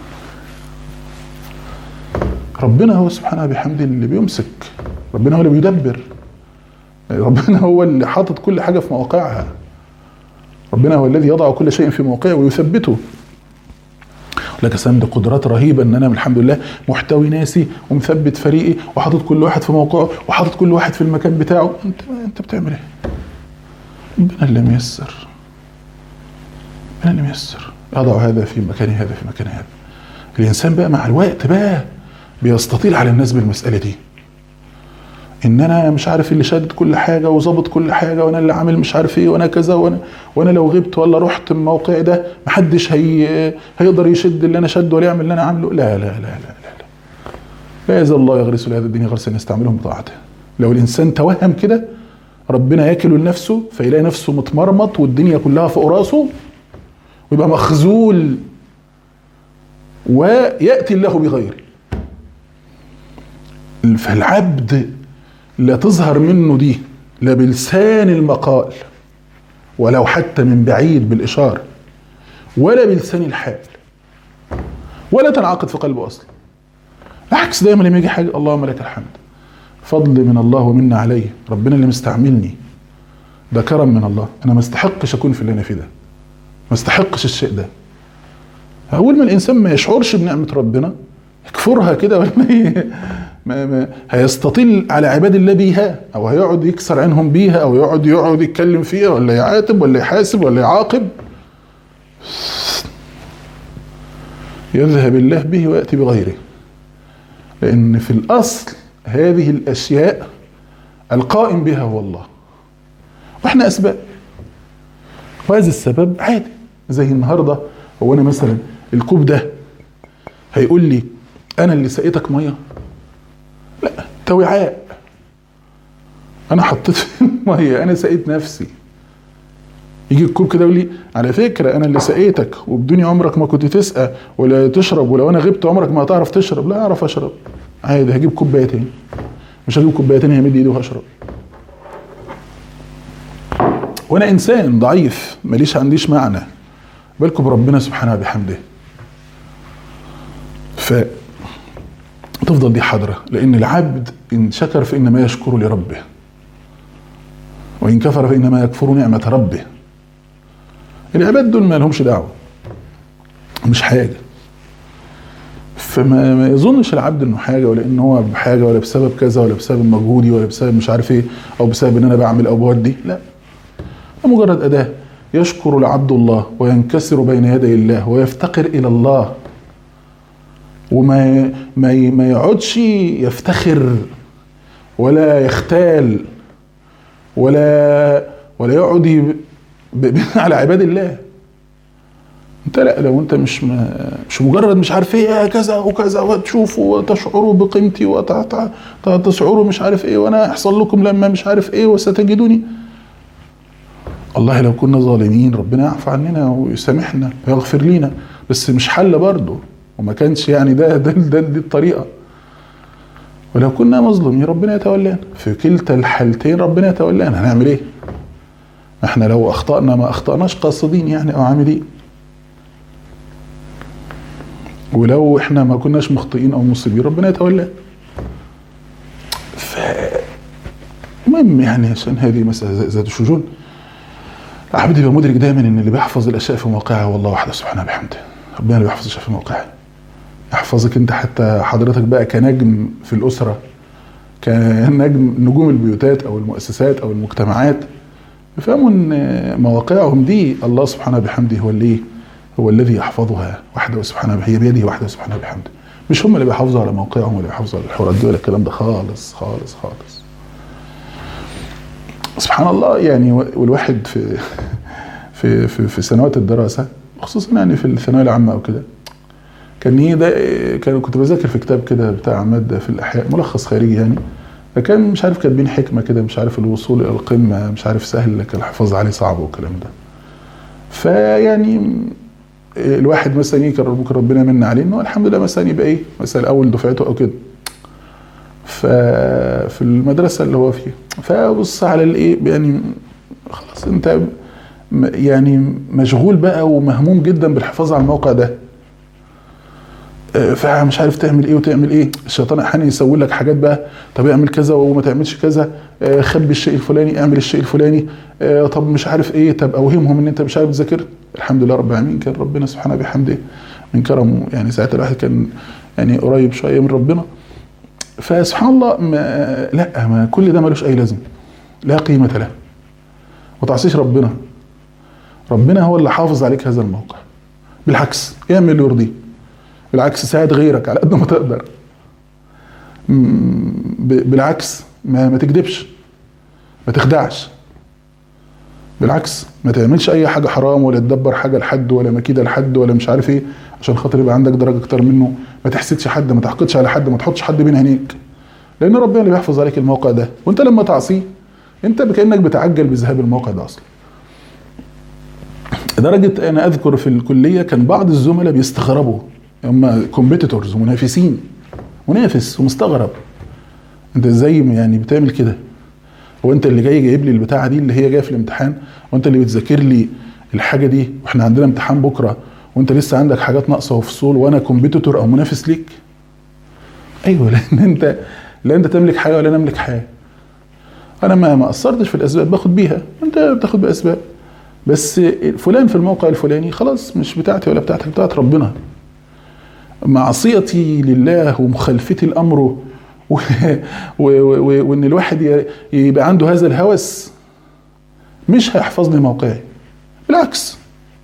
ربنا هو سبحانه بحمده اللي بيمسك، ربنا هو اللي بيدبر، ربنا هو اللي حاطط كل حاجه في مواقعها. ربنا هو الذي يضع كل شيء في موقعه ويثبته. لك سند قدرات رهيبه ان انا الحمد لله محتوي ناسي ومثبت فريقي وحاطط كل واحد في موقعه وحاطط كل واحد في المكان بتاعه. انت بتعمل ايه؟ ربنا اللي ميسر، ربنا اللي ميسر، يضع هذا في مكان هذا في مكان هذا. الانسان بقى مع الوقت بقى بيستطيل على الناس بالمساله دي، ان انا مش عارف اللي شادد كل حاجه وظابط كل حاجه، وانا اللي عامل مش عارف ايه، وانا كذا، وانا لو غبت ولا رحت الموقع ده محدش هيقدر يشد اللي انا شده ولا يعمل اللي انا عامله. لا لا لا لا لا لا يزال الله يغرس لهذا الدين غرسا يستعملهم بطاعته. لو الانسان توهم كده ربنا ياكله لنفسه، فيلاقي نفسه متمرمط والدنيا كلها فوق راسه ويبقى مخذول، وياتي الله بغيره. فالعبد لا تظهر منه دي لا بلسان المقال ولو حتى من بعيد بالإشارة، ولا بلسان الحال، ولا تنعقد في قلبه أصلا. العكس، دايما لما يجي حاجة اللهم لك الحمد، فضل من الله ومنا عليه، ربنا اللي مستعملني، ده كرم من الله، أنا ما استحقش أكون في اللي أنا فيه ده، ما استحقش الشيء ده. أول ما الإنسان ما يشعرش بنعمة ربنا يكفرها كده، ولا ما هيستطيل على عباد الله بيها، او هيقعد يكسر عنهم بيها، او يقعد يتكلم فيها، ولا يعاتب ولا يحاسب ولا يعاقب. يذهب الله به ويأتي بغيره. لأن في الأصل هذه الأشياء القائم بها هو الله، واحنا أسباب، وهذا السبب عادي. زي النهاردة هو أنا مثلا الكوب ده هيقول لي أنا اللي سقيتك مية؟ لا، ده وعاء أنا حطيت فيه المية، أنا سقيت نفسي. يجي الكوب كده يقول لي على فكرة أنا اللي سقيتك، وبدوني عمرك ما كنت تسقى ولا تشرب، ولو أنا غبت عمرك ما هتعرف تشرب. لا أعرف أشرب عادي، هجيب كوباية تاني، مش هجيب كوباية تاني همد إيدي وهشرب. وأنا إنسان ضعيف عنديش معنى، بالكم بربنا سبحانه بحمده. فتفضل دي حاضرة، لأن العبد إن شكر فإنما يشكر لربه، وإن كفر فإنما يكفر نعمة ربه. العباد دول ما لهمش دعوة، مش حاجة. فما يظنش العبد انه حاجة، ولا انه هو بحاجة، ولا بسبب كذا، ولا بسبب مجهودي، ولا بسبب مش عارف ايه، او بسبب ان انا بعمل او بودي. لا، مجرد أداة يشكر العبد الله وينكسر بين يدي الله ويفتقر إلى الله، وما ما يقعدش يفتخر ولا يختال ولا يقعد على عباد الله. انت لا، لو انت مش مجرد مش عارف ايه كذا وكذا، وتشوفوا وتشعروا بقيمتي وتشعروا مش عارف ايه، وانا يحصل لكم لما مش عارف ايه وستجدوني. والله لو كنا ظالمين ربنا يعفو عننا ويسامحنا ويغفر لنا، بس مش حل برضه، وما كانش يعني دي الطريقة. ولو كنا مظلومين ربنا يتولانا، في كلتا الحالتين ربنا يتولانا. هنعمل ايه؟ احنا لو اخطأنا ما اخطأناش قاصدين يعني او عاملين، ولو احنا ما كناش مخطئين او مصيبين ربنا يتولانا. المهم يعني عشان هذه مسألة ذات الشجون، العبد يبقى مدرك دايما ان اللي بيحفظ الاشياء في موقعها هو الله وحده سبحانه بحمده. ربنا اللي بيحفظ الاشياء في موقعها، يحفظك انت حتى حضرتك بقى كنجم في الاسره، نجوم البيوتات او المؤسسات او المجتمعات، يفهموا ان مواقعهم دي الله سبحانه بحمده هو الذي يحفظها وحده سبحانه، هي بيده وحده سبحانه بحمده. مش هم اللي بيحافظوا على موقعهم ولا بيحافظوا على الحوارات دي ولا الكلام ده خالص خالص خالص. سبحان الله يعني. والواحد في سنوات الدراسه خصوصا يعني في الثانويه العامه او كده، كنت بذاكر في كتاب كده بتاع ماده في الاحياء، ملخص خارجي يعني، فكان مش عارف كاتبين حكمه كده، مش عارف الوصول الى القمه مش عارف سهل لكن الحفاظ عليه صعب والكلام ده. فيعني الواحد مثلا يكرر ممكن ربنا يمن عليه انه الحمد لله مثلا يبقى ايه مثلا اول دفعته او كده في المدرسه اللي هو فيها، فبص على الايه يعني خلاص انت يعني مشغول بقى ومهموم جدا بالحفاظ على الموقع ده، فمش عارف تعمل ايه وتعمل ايه. الشيطان احيانا يسوي لك حاجات بقى، طب اعمل كذا وما تعملش كذا، خبي الشيء الفلاني، اعمل الشيء الفلاني، طب مش عارف ايه، طب اوهمهم ان انت مش عارف تذاكر. الحمد لله رب العالمين، كان ربنا سبحانه بحمده من كرمه يعني ساعتها الواحد كان يعني قريب شويه من ربنا. فسبحان الله ما كل ده ملوش اي لازمه، لا قيمه له. ما تعصيش ربنا، ربنا هو اللي حافظ عليك هذا الموقع. بالعكس اعمل اللي يرضيه، بالعكس ساعد غيرك على قد ما تقدر. بالعكس ما تكذبش، ما تخدعش، بالعكس ما تعملش اي حاجه حرام ولا تدبر حاجه لحد ولا مكيده لحد ولا مش عارف ايه عشان خاطر يبقى عندك درجه اكتر منه. ما تحسدش حد، ما تحقدش على حد، ما تحطش حد بين عينيك، لان ربنا اللي بيحفظ عليك الموقع ده. وانت لما تعصيه انت كانك بتعجل بذهاب الموقع ده اصلا. لدرجه انا اذكر في الكليه كان بعض الزملاء بيستغربوا، هم كومبيتيتورز ومنافسين، منافس ومستغرب انت ازاي يعني بتعمل كده؟ هو انت اللي جايب لي البتاعه دي اللي هي جايه في الامتحان، وانت اللي بتذاكر لي الحاجه دي، واحنا عندنا امتحان بكره وانت لسه عندك حاجات ناقصه وفصول وانا كومبيتيتور او منافس ليك؟ ايوه، لان انت لا انت تملك حاجه ولا انا املك حاجه. انا ما قصرتش في الاسباب، باخد بيها، انت بتاخد باسباب. بس فلان في الموقع الفلاني خلاص مش بتاعتي ولا بتاعتك، بتاعت ربنا. معصيتي لله ومخالفتي الامر وان الواحد يبقى عنده هذا الهوس مش هيحفظ لي موقعي، بالعكس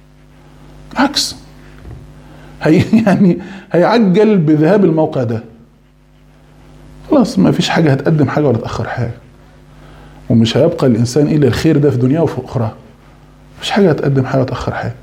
يعني هيعجل بذهاب الموقع ده. خلاص ما فيش حاجه هتقدم حاجه ولا تاخر حاجه، ومش هيبقى الانسان الا الخير ده في دنياه وفي اخرى. مفيش حاجه هتقدم حاجه وتاخر حاجه.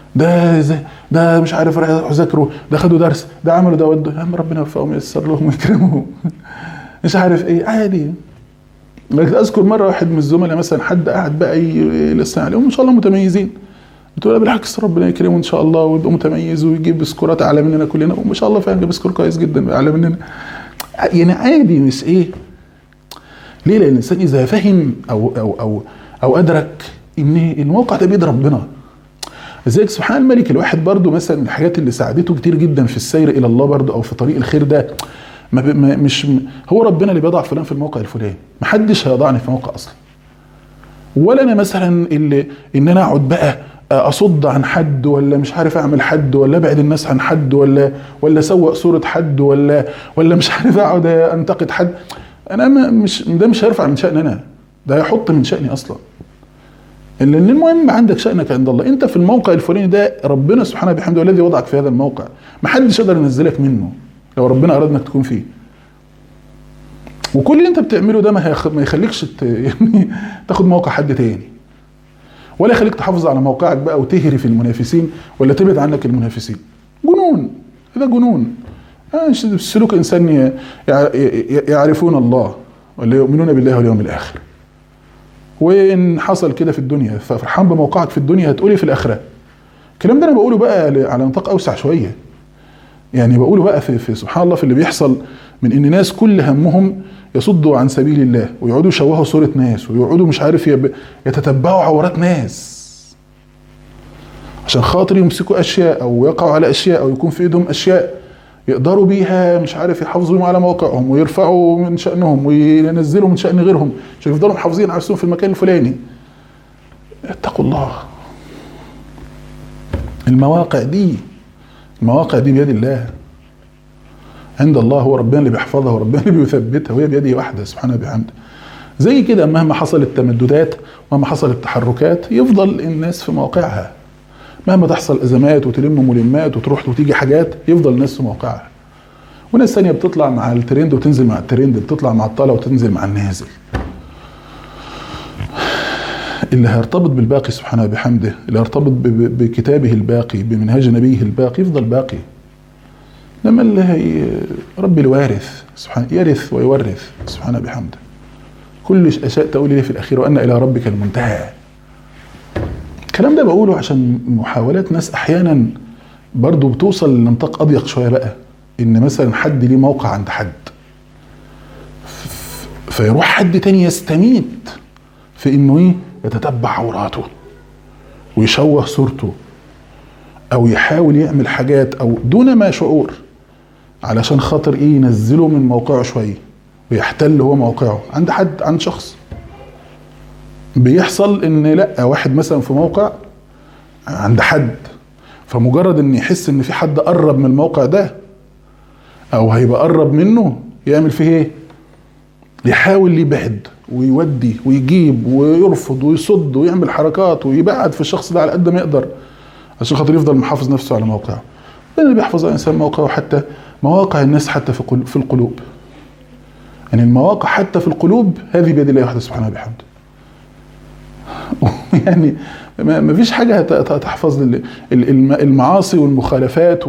ده مش عارف راح ذاكروا، ده خدوا درس، ده عملوا، ده ودوا، يا عم ربنا يوفقهم وييسر لهم ويكرمهم. مش عارف ايه، عادي. اذكر مره واحد من الزملاء مثلا حد قاعد بقى يلسن عليهم ما شاء الله متميزين، بتقول بالعكس ربنا يكرمه ان شاء الله ويبقى متميز ويجيب سكورات اعلى مننا كلنا، وما شاء الله فعلا جاب سكور كويس جدا اعلى مننا. يعني عادي، مش ايه. ليه؟ لان الانسان اذا فهم او ادرك ان الموقع ده بيد ربنا. لذلك سبحان الملك الواحد برضو مثلا الحاجات اللي ساعدته كتير جدا في السير الى الله برضو او في طريق الخير ده، مش هو ربنا اللي بيضع فلان في الموقع الفلاني، محدش هيضعني في موقع اصلا. ولا انا مثلا ان انا اقعد بقى اصد عن حد ولا مش عارف اعمل حد ولا ابعد الناس عن حد ولا اسوق صورة حد ولا مش عارف اقعد انتقد حد. انا ده مش هيرفع من شأن انا، ده هيحط من شأني اصلا. لان المهم عندك شأنك عند الله. انت في الموقع الفلاني ده ربنا سبحانه بحمده الذي وضعك في هذا الموقع، محدش يقدر ينزلك منه لو ربنا اراد انك تكون فيه. وكل اللي انت بتعمله ده ما يخليكش يعني تاخد موقع حد تاني، ولا يخليك تحافظ على موقعك بقى وتهري في المنافسين ولا تبعد عنك المنافسين. جنون، هذا جنون. السلوك انسان يعرفون الله ولا يؤمنون بالله واليوم الاخر. وان حصل كده في الدنيا ففرحان بموقعك في الدنيا، هتقولي في الاخره. الكلام ده انا بقوله بقى على نطاق اوسع شويه، يعني بقوله بقى في سبحان الله في اللي بيحصل من ان ناس كل همهم يصدوا عن سبيل الله ويقعدوا يشوهوا صورة ناس ويقعدوا مش عارف يتتبعوا عورات ناس عشان خاطر يمسكوا اشياء او يقعوا على اشياء او يكون في ايدهم اشياء يقدروا بيها مش عارف يحافظوا على موقعهم ويرفعوا من شأنهم وينزلوا من شأن غيرهم عشان يفضلوا محافظين على نفسهم في المكان الفلاني. اتقوا الله. المواقع دي بيد الله، عند الله. هو ربنا اللي بيحفظها وربنا اللي بيثبتها، وهي بيده وحده سبحانه بحمده. زي كده مهما حصلت تمددات ومهما حصلت تحركات يفضل الناس في موقعها. مهما تحصل ازمات وتلم ملمات وتروح وتيجي حاجات يفضل الناس في موقعها. وناس ثانيه بتطلع مع الترند وتنزل مع الترند، بتطلع مع الطالع وتنزل مع النازل. اللي هيرتبط بالباقي سبحانه بحمده، اللي هيرتبط بكتابه الباقي بمنهاج نبيه الباقي يفضل باقي. لما اللي هي ربي الوارث سبحانه يرث ويورث سبحانه بحمده. كل اشياء تقول لي في الاخير وان الى ربك المنتهى. الكلام ده بقوله عشان محاولات ناس احيانا برضو بتوصل لنطاق اضيق شويه بقى، ان مثلا حد ليه موقع عند حد فيروح حد تاني يستميت في انه ايه يتتبع عوراته ويشوه صورته او يحاول يعمل حاجات او دون ما شعور علشان خاطر ايه ينزله من موقعه شويه ويحتل هو موقعه عند حد، عند شخص. بيحصل ان لا واحد مثلا في موقع عند حد، فمجرد ان يحس ان في حد قرب من الموقع ده او هيبقى قرب منه، يعمل فيه ايه؟ يحاول يبعد ويودي ويجيب ويرفض ويصد ويعمل حركات ويبعد في الشخص ده على قد ما يقدر عشان خاطر يفضل محافظ نفسه على موقعه. اللي بيحفظ الانسان موقعه، حتى مواقع الناس حتى في القلوب، يعني المواقع حتى في القلوب هذه بيد الله وحده سبحانه وبحمده. يعني ما فيش حاجه تحفظ المعاصي والمخالفات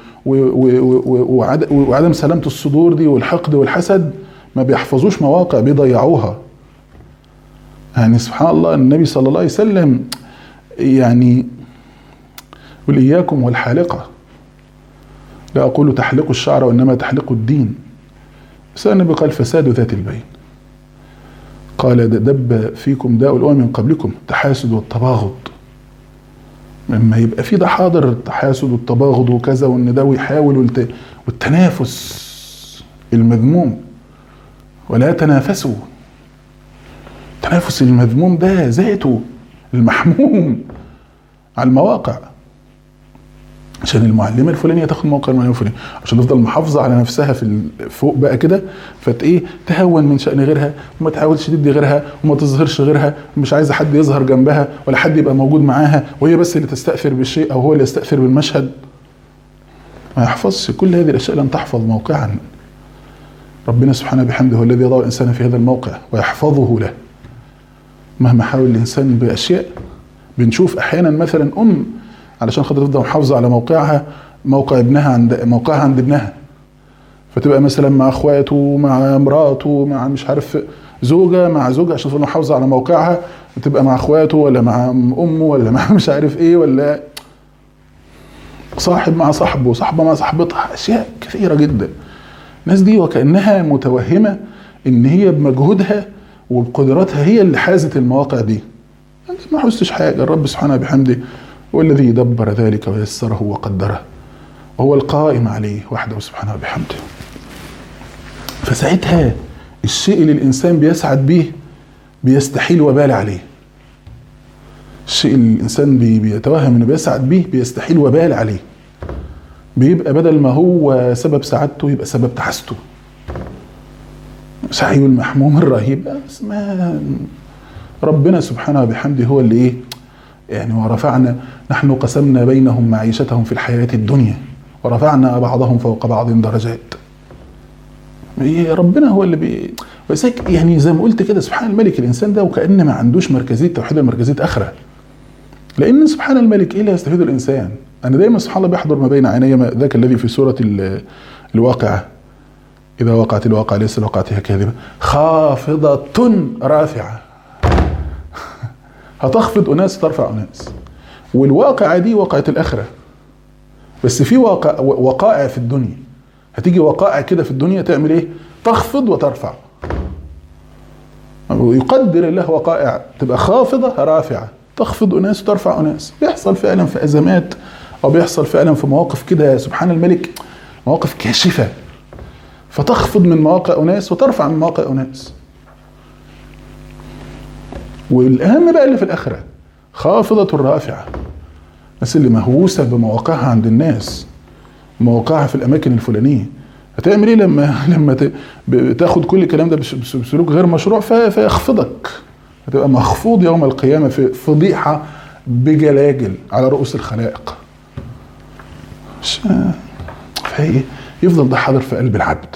وعدم سلامه الصدور دي والحقد والحسد، ما بيحفظوش مواقع، بيضيعوها. يعني سبحان الله النبي صلى الله عليه وسلم يعني قل إياكم والحالقة، لا أقول تحلقوا الشعر وإنما تحلقوا الدين. بس النبي قال فساد ذات البين، قال دب فيكم داء الأمم من قبلكم التحاسد والتباغض. لما يبقى في ده حاضر التحاسد والتباغض وكذا، وإن ده ويحاول والتنافس المذموم، ولا تنافسوا. التنافس المذموم ده ذاته المحموم على المواقع، عشان المعلمه الفلانيه تاخد موقع المعلمه الفلانيه، عشان تفضل محافظه على نفسها في فوق بقى كده، فايه تهون من شأن غيرها وما تحاولش تدي غيرها وما تظهرش غيرها، مش عايزه حد يظهر جنبها ولا حد يبقى موجود معاها، وهي بس اللي تستأثر بالشيء او هو اللي يستأثر بالمشهد. ما يحفظش كل هذه الاشياء، لن تحفظ موقعا. ربنا سبحانه بحمده هو الذي يضع الانسان في هذا الموقع ويحفظه له. مهما حاول الانسان باشياء، بنشوف احيانا مثلا علشان خاطر تفضل محافظه على موقعها، موقع ابنها عند ابنها، فتبقى مثلا مع اخواته مع مراته مع مش عارف زوجه مع زوجها، عشان تفضل محافظه على موقعها، وتبقى مع اخواته ولا مع امه ولا مع مش عارف ايه، ولا صاحب مع صاحبه وصاحبه مع صاحبتها، اشياء كثيره جدا. الناس دي وكأنها متوهمه ان هي بمجهودها وبقدراتها هي اللي حازت المواقع دي. انت ما حوزتش حاجه، الرب سبحانه بحمده هو الذي دبر ذلك ويسره وقدره، وهو القائم عليه وحده سبحانه بحمده. فساعتها الشيء اللي الانسان بيسعد به بيستحيل وبال عليه. الشيء اللي الانسان بيتوهم انه بيسعد به بيستحيل وبال عليه، بيبقى بدل ما هو سبب سعادته يبقى سبب تعاسته. سعي المحموم الرهيب اسمها ربنا سبحانه وبحمده هو اللي ايه يعني، ورفعنا نحن قسمنا بينهم معيشتهم في الحياة الدنيا ورفعنا بعضهم فوق بعض درجات. ربنا هو اللي يعني زي ما قلت كده سبحان الملك، الانسان ده وكأن ما عندوش مركزية توحيد المركزية اخرى، لان سبحان الملك ايه اللي يستفيد الانسان؟ انا دايما سبحان الله بيحضر ما بين عيني ذاك الذي في سورة الواقعة، اذا وقعت الواقعة ليس لوقعتها كاذبة خافضة رافعة. هتخفض اناس ترفع اناس، والواقعة دي واقعة الاخرة. بس في وقائع في الدنيا، هتيجي وقائع كده في الدنيا تعمل ايه؟ تخفض وترفع. يقدر الله وقائع تبقى خافضة رافعة، تخفض اناس وترفع اناس. بيحصل فعلا في ازمات، او بيحصل فعلا في مواقف كده سبحان الملك، مواقف كاشفة، فتخفض من مواقع اناس وترفع من مواقع اناس. والاهم بقى اللي في الاخره خافضه رافعه، الناس اللي مهووسه بمواقعها عند الناس، مواقعها في الاماكن الفلانيه، هتعمل ايه لما تاخد كل الكلام ده بسلوك غير مشروع فيخفضك؟ هتبقى مخفوض يوم القيامه في فضيحه بجلاجل على رؤوس الخلائق. فهي يفضل ده حاضر في قلب العبد.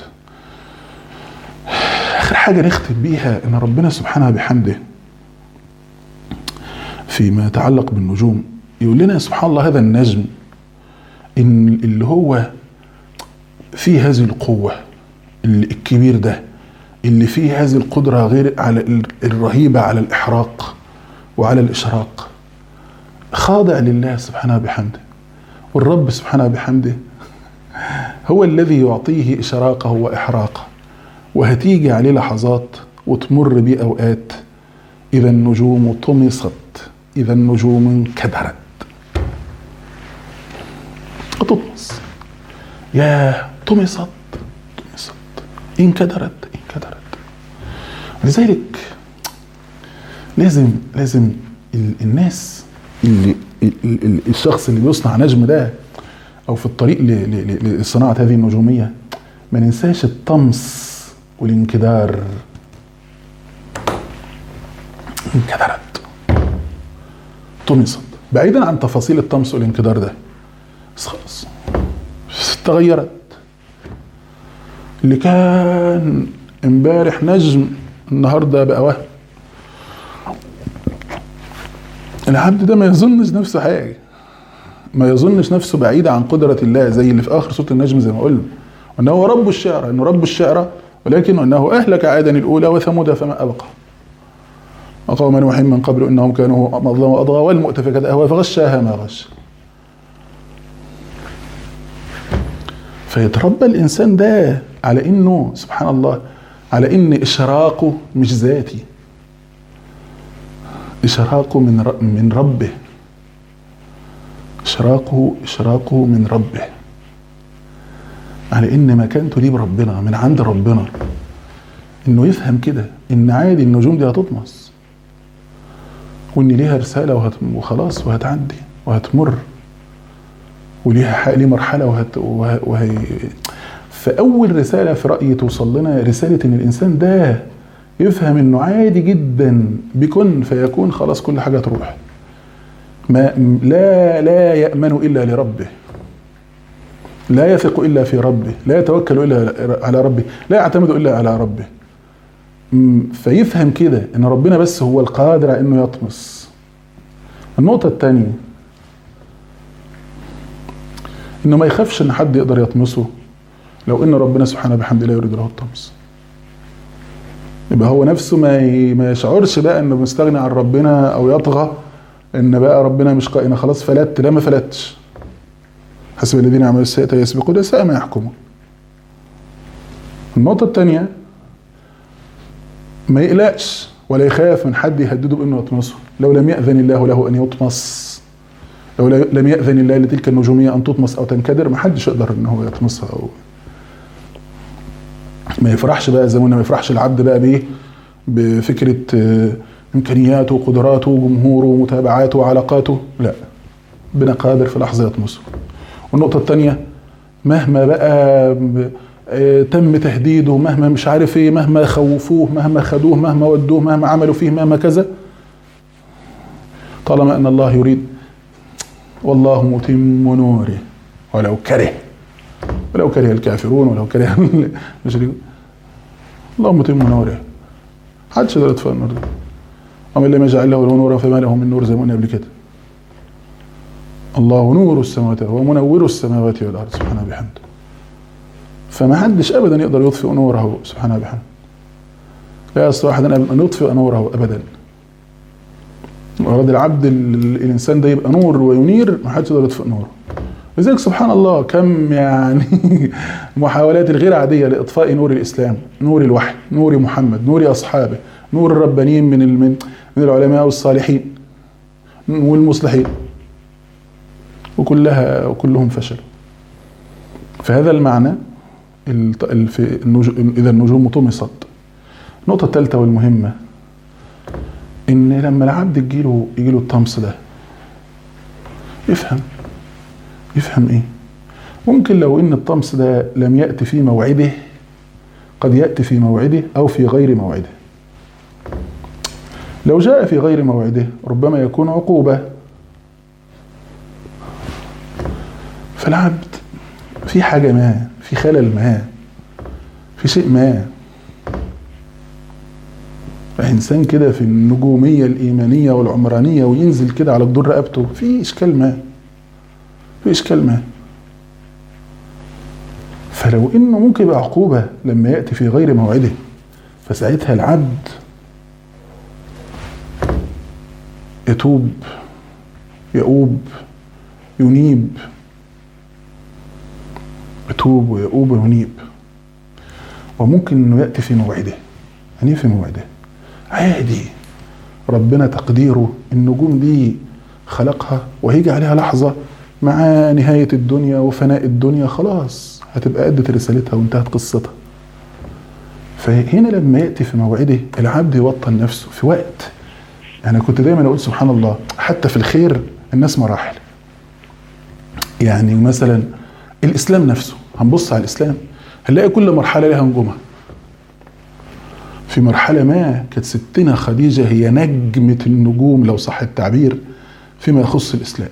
اخر حاجه نختم بيها ان ربنا سبحانه بحمده فيما يتعلق بالنجوم يقول لنا سبحان الله هذا النجم إن اللي هو فيه هذه القوة الكبير ده، اللي فيه هذه القدرة غير على الرهيبة على الإحراق وعلى الإشراق، خاضع لله سبحانه بحمده. والرب سبحانه بحمده هو الذي يعطيه إشراقه وإحراقه. وهتيجي عليه لحظات وتمر بيه أوقات إذا النجوم طمست، إذا النجوم انكدرت، هتطمس. يا طمست انكدرت. لذلك لازم الناس اللي الشخص اللي بيصنع نجم ده او في الطريق لصناعة هذه النجومية ما ننساش الطمس والانكدار. انكدرت، طمست، بعيدا عن تفاصيل الطمس والانكدار ده، بس خلاص تغيرت. اللي كان امبارح نجم النهارده بقى وهم. العبد ده ما يظنش نفسه حاجه، ما يظنش نفسه بعيدة عن قدرة الله، زي اللي في آخر سورة النجم زي ما قلنا، وأنه رب الشعرى، أنه رب الشعرى، ولكن أنه أهلك عادا الأولى وثمود فما أبقى وقوم نوح من قبل إنهم كانوا مظلما وأطغى والمؤتفكات أهوى فغشاها ما غش. فيتربى الإنسان ده على إنه سبحان الله، على إن إشراقه مش ذاتي، إشراقه من ربه، إشراقه من ربه، على إن مكانته ليه بربنا، من عند ربنا. إنه يفهم كده إن عادي النجوم دي هتطمس، وإن ليها رسالة وخلاص وهتعدي وهتمر، وليها ليه مرحلة وهي. فأول رسالة في رأيي توصل لنا رسالة إن الإنسان ده يفهم إنه عادي جدا بكن فيكون، خلاص كل حاجة تروح. لا يأمن إلا لربه، لا يثق إلا في ربه، لا يتوكل إلا على ربه، لا يعتمد إلا على ربه. فيفهم كده إن ربنا بس هو القادر على إنه يطمس. النقطة الثانية إنه ما يخافش إن حد يقدر يطمسه، لو إن ربنا سبحانه بحمد لا يريد له الطمس. يبقى هو نفسه ما يشعرش بقى إنه مستغني عن ربنا أو يطغى، إن بقى ربنا مش قائنا خلاص فلت. لا، ما فلتش. حسب الذين عملوا السيئات يسبقون ساء ما يحكمون. النقطة الثانية ما يقلقش ولا يخاف من حد يهدده بإنه يطمسه، لو لم يأذن الله له أن يطمس، لو لم يأذن الله لتلك النجومية أن تطمس أو تنكدر، ما حدش يقدر إنه يطمسها. أو ما يفرحش بقى زي ما يفرحش العبد بقى بإيه، بفكرة إمكانياته وقدراته وجمهوره ومتابعاته وعلاقاته، لا، ربنا قادر في لحظة يطمسه. والنقطة الثانية مهما بقى تم تهديده، مهما مش عارف ايه، مهما خوفوه، مهما خدوه، مهما ودوه، مهما عملوا فيه، مهما كذا، طالما ان الله يريد، والله متم نوره ولو كره الكافرون ولو كره المشركون. الله متم نوره، محدش يقدر يطفئ النور ده. ومن لم يجعل له نورا فما له من نور، زي ما قلنا قبل كده. الله نور السماوات ومنور السماوات والارض سبحانه بحمده. فما حدش ابدا يقدر يطفئ نوره سبحانه بحمده. لا يستطيع احد ان يطفئ نوره ابدا. اراد العبد الانسان ده يبقى نور وينير، ما حدش يقدر يطفئ نوره. لذلك سبحان الله كم يعني محاولات الغير عاديه لاطفاء نور الاسلام، نور الوحي، نور محمد، نور اصحابه، نور الربانيين من العلماء والصالحين والمصلحين، وكلهم فشل. فهذا المعنى في إذا النجوم طمست. النقطة الثالثة والمهمة إن لما العبد يجيله الطمس ده يفهم إيه؟ ممكن لو إن الطمس ده لم يأتي في موعده، قد يأتي في موعده أو في غير موعده. لو جاء في غير موعده ربما يكون عقوبة. فالعبد في حاجة ما، في خلل ما، في شيء ما، إنسان كده في النجومية الإيمانية والعمرانية وينزل كده على جدور رقبته في إشكال ما، فلو إنه ممكن يبقى عقوبة لما يأتي في غير موعده، فساعتها العبد يتوب، يؤوب، ينيب، يتوب ويؤوب وينيب. وممكن انه يأتي في موعده. يعني في موعده عادي، ربنا تقديره النجوم دي خلقها وهيجي عليها لحظة مع نهاية الدنيا وفناء الدنيا خلاص هتبقى أدت رسالتها وانتهت قصتها. فهنا لما يأتي في موعده العبد يوطن نفسه في وقت. أنا كنت دايما أقول سبحان الله حتى في الخير الناس مراحل. يعني مثلا الإسلام نفسه هنبص على الإسلام هنلاقي كل مرحلة لها نجومها. في مرحلة ما كانت ستنا خديجة هي نجمة النجوم لو صح التعبير فيما يخص الإسلام.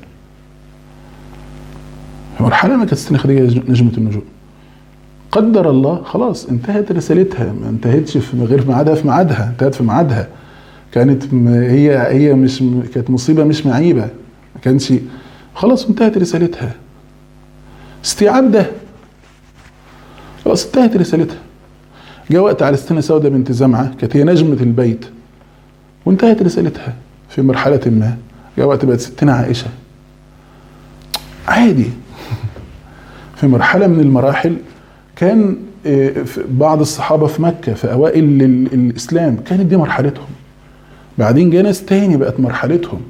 في مرحلة ما كانت ستنا خديجة نجمة النجوم. قدر الله خلاص انتهت رسالتها، ما انتهتش في غير ميعادها، في ميعادها انتهت في ميعادها. كانت هي مش كانت مصيبة مش معيبة، ما كانش خلاص انتهت رسالتها. استيعاب ده خلاص انتهت رسالتها. جاء وقت على ستنا سودة بنت زمعة كانت هي نجمة البيت وانتهت رسالتها في مرحلة ما. جاء وقت بقت ستنا عائشة عادي. في مرحلة من المراحل كان بعض الصحابة في مكة في أوائل الإسلام كانت دي مرحلتهم. بعدين جاء ناس تاني بقت مرحلتهم.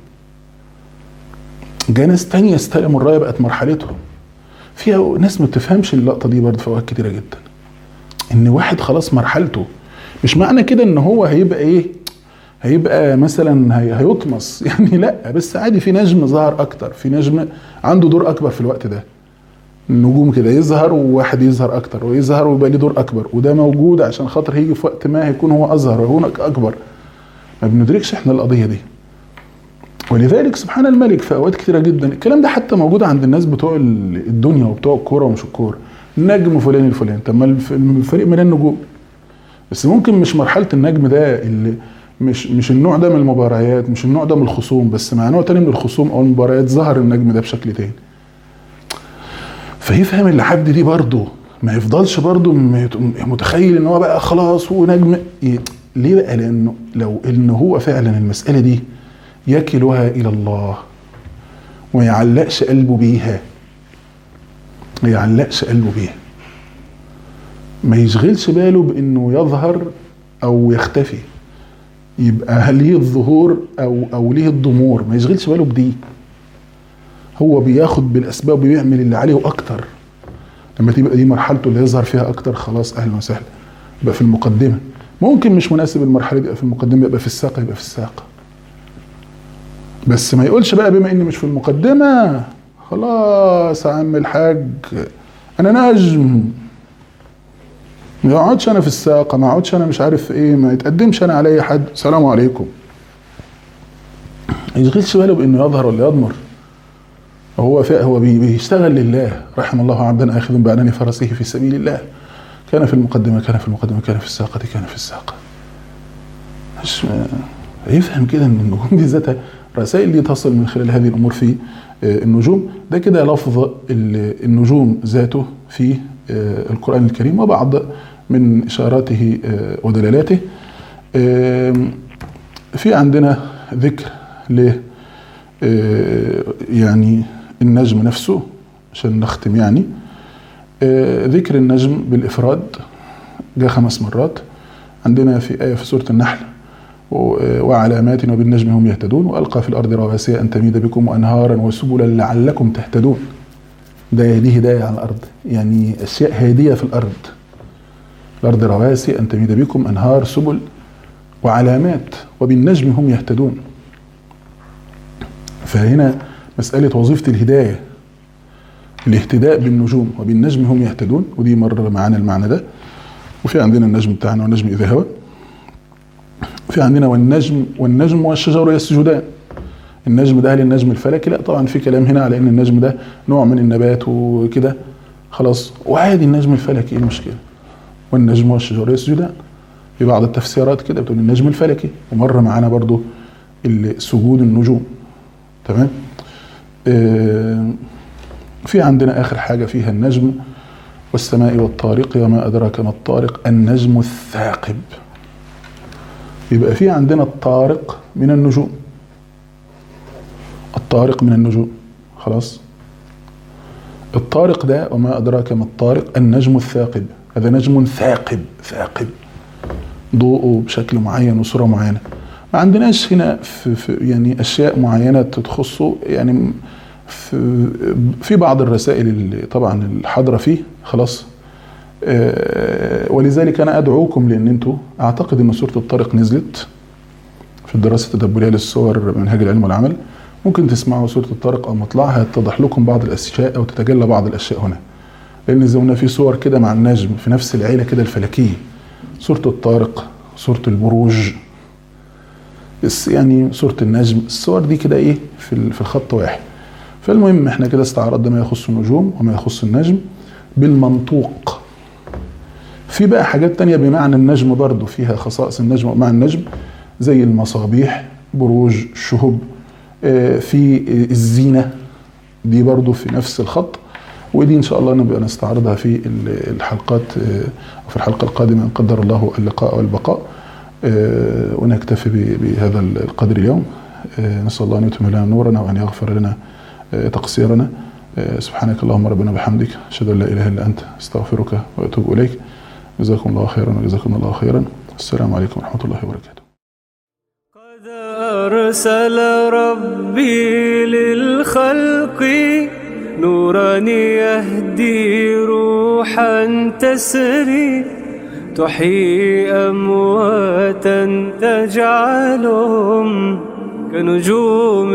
جاء ناس تانية استلموا الراية بقت مرحلتهم. فيها ناس ما بتفهمش اللقطة دي برضه في أوقات كتيرة جدا. إن واحد خلاص مرحلته مش معنى كده إن هو هيبقى إيه؟ هيبقى مثلا هيطمس يعني لا، بس عادي في نجم ظهر أكتر، في نجم عنده دور أكبر في الوقت ده. النجوم كده يظهر وواحد يظهر أكتر ويظهر ويبقى ليه دور أكبر، وده موجود عشان خاطر هيجي في وقت ما هيكون هو أظهر ويكون أكبر. ما بندركش إحنا القضية دي. ولذلك سبحان الملك في أوقات كتيرة جدا الكلام ده حتى موجود عند الناس بتوع الدنيا وبتوع الكورة ومش الكورة. نجم فلان الفلاني، طب ما الفريق من النجوم، بس ممكن مش مرحلة النجم ده اللي مش النوع ده من المباريات، مش النوع ده من الخصوم، بس مع نوع تاني من الخصوم او المباريات ظهر النجم ده بشكل تاني. فيفهم الحد دي برضه ما يفضلش برضه متخيل ان هو بقى خلاص هو نجم. ليه بقى؟ لانه لو ان هو فعلا المسألة دي يكلها الى الله وما يعلقش قلبه بيها، ما يعلقش قلبه بيها، ما يشغلش باله بانه يظهر او يختفي، يبقى ليه الظهور او ليه الضمور، ما يشغلش باله بدي. هو بياخد بالاسباب وبيعمل اللي عليه واكتر. لما تبقى دي مرحلته اللي يظهر فيها اكتر خلاص اهلا وسهلا، يبقى في المقدمه. ممكن مش مناسب المرحله دي يبقى في المقدمه، يبقى في الساق، يبقى في الساق. بس ما يقولش بقى بما اني مش في المقدمه خلاص يا عم الحاج انا نجم، ما يقعدش انا في الساقه، ما اقعدش انا مش عارف ايه، ما يتقدمش انا على اي حد، السلام عليكم. ما يشغلش باله بانه يظهر ولا يضمر. هو بيشتغل لله. رحم الله عبدا اخذ بعنان فرسه في سبيل الله، كان في المقدمه كان في المقدمه كان في الساقه كان في الساقه. مش يفهم كده ان النجوم دي ذاتها رسائل دي تصل من خلال هذه الامور في النجوم. ده كده لفظ النجوم ذاته في القرآن الكريم وبعض من إشاراته ودلالاته. في عندنا ذكر ل يعني النجم نفسه عشان نختم. يعني ذكر النجم بالإفراد جاء 5 مرات. عندنا في آية في سورة النحل وعلامات وبالنجم هم يهتدون وألقى في الأرض رواسي أن تميد بكم وأنهارا وسبلا لعلكم تهتدون. دي هداية على الأرض، يعني أشياء هادية في الأرض. الأرض رواسي أن تميد بكم أنهار سبل وعلامات وبالنجم هم يهتدون. فهنا مسألة وظيفة الهداية الاهتداء بالنجوم وبالنجم هم يهتدون، ودي مرة معانا المعنى ده. وفي عندنا النجم بتاعنا والنجم إذا هوى. في عندنا والنجم والشجر يسجدان. النجم ده هل النجم الفلكي؟ لا طبعا، في كلام هنا على ان النجم ده نوع من النبات وكده خلاص، وعادي النجم الفلكي ايه المشكله؟ والنجم والشجر يسجدان. في بعض التفسيرات كده بتقول النجم الفلكي، ومره معانا برضو سجود النجوم. تمام. في عندنا اخر حاجه فيها النجم والسماء والطارق وما ادراك ما الطارق النجم الثاقب. يبقى في عندنا الطارق من النجوم، الطارق من النجوم خلاص. الطارق ده وما أدراك ما الطارق النجم الثاقب. هذا نجم ثاقب ضوءه بشكل معين وصورة معينة. ما عندناش هنا في يعني أشياء معينة تخصه يعني في بعض الرسائل اللي طبعا الحاضرة فيه خلاص، ولذلك أنا أدعوكم، لأن أنتوا أعتقد أن سورة الطارق نزلت في الدراسة التدبرية للسور منهاج العلم والعمل، ممكن تسمعوا سورة الطارق أو مطلعها، يتضح لكم بعض الأشياء أو تتجلى بعض الأشياء هنا، لأن زونا في صور كده مع النجم في نفس العيلة كده الفلكية، سورة الطارق، سورة البروج، يعني سورة النجم، الصور دي كده إيه في الخط واحد. فالمهم احنا كده استعرضنا ما يخص النجوم وما يخص النجم بالمنطوق. في بقى حاجات تانية بمعنى النجم برضو، فيها خصائص النجم ومعنى النجم، زي المصابيح، بروج، الشهب، في الزينة دي برضو في نفس الخط، ودي ان شاء الله نبقى نستعرضها في الحلقات وفي الحلقة القادمة ان قدر الله اللقاء والبقاء. ونكتفي بهذا القدر اليوم. نسأل الله أن يتم لنا نورنا وأن يغفر لنا تقصيرنا. سبحانك اللهم ربنا بحمدك، أشهد أن لا إله إلا أنت، أستغفرك وأتوب إليك. جزاكم الله خيرا وجزاكم الله خيرا. السلام عليكم ورحمة الله وبركاته. قد أرسل ربي للخلق نورا يهدي روحا تسري، تحيي أمواتا تجعلهم كنجوم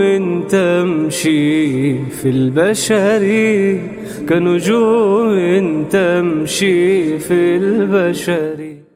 تمشي في البشر، كنجوم تمشي في البشر.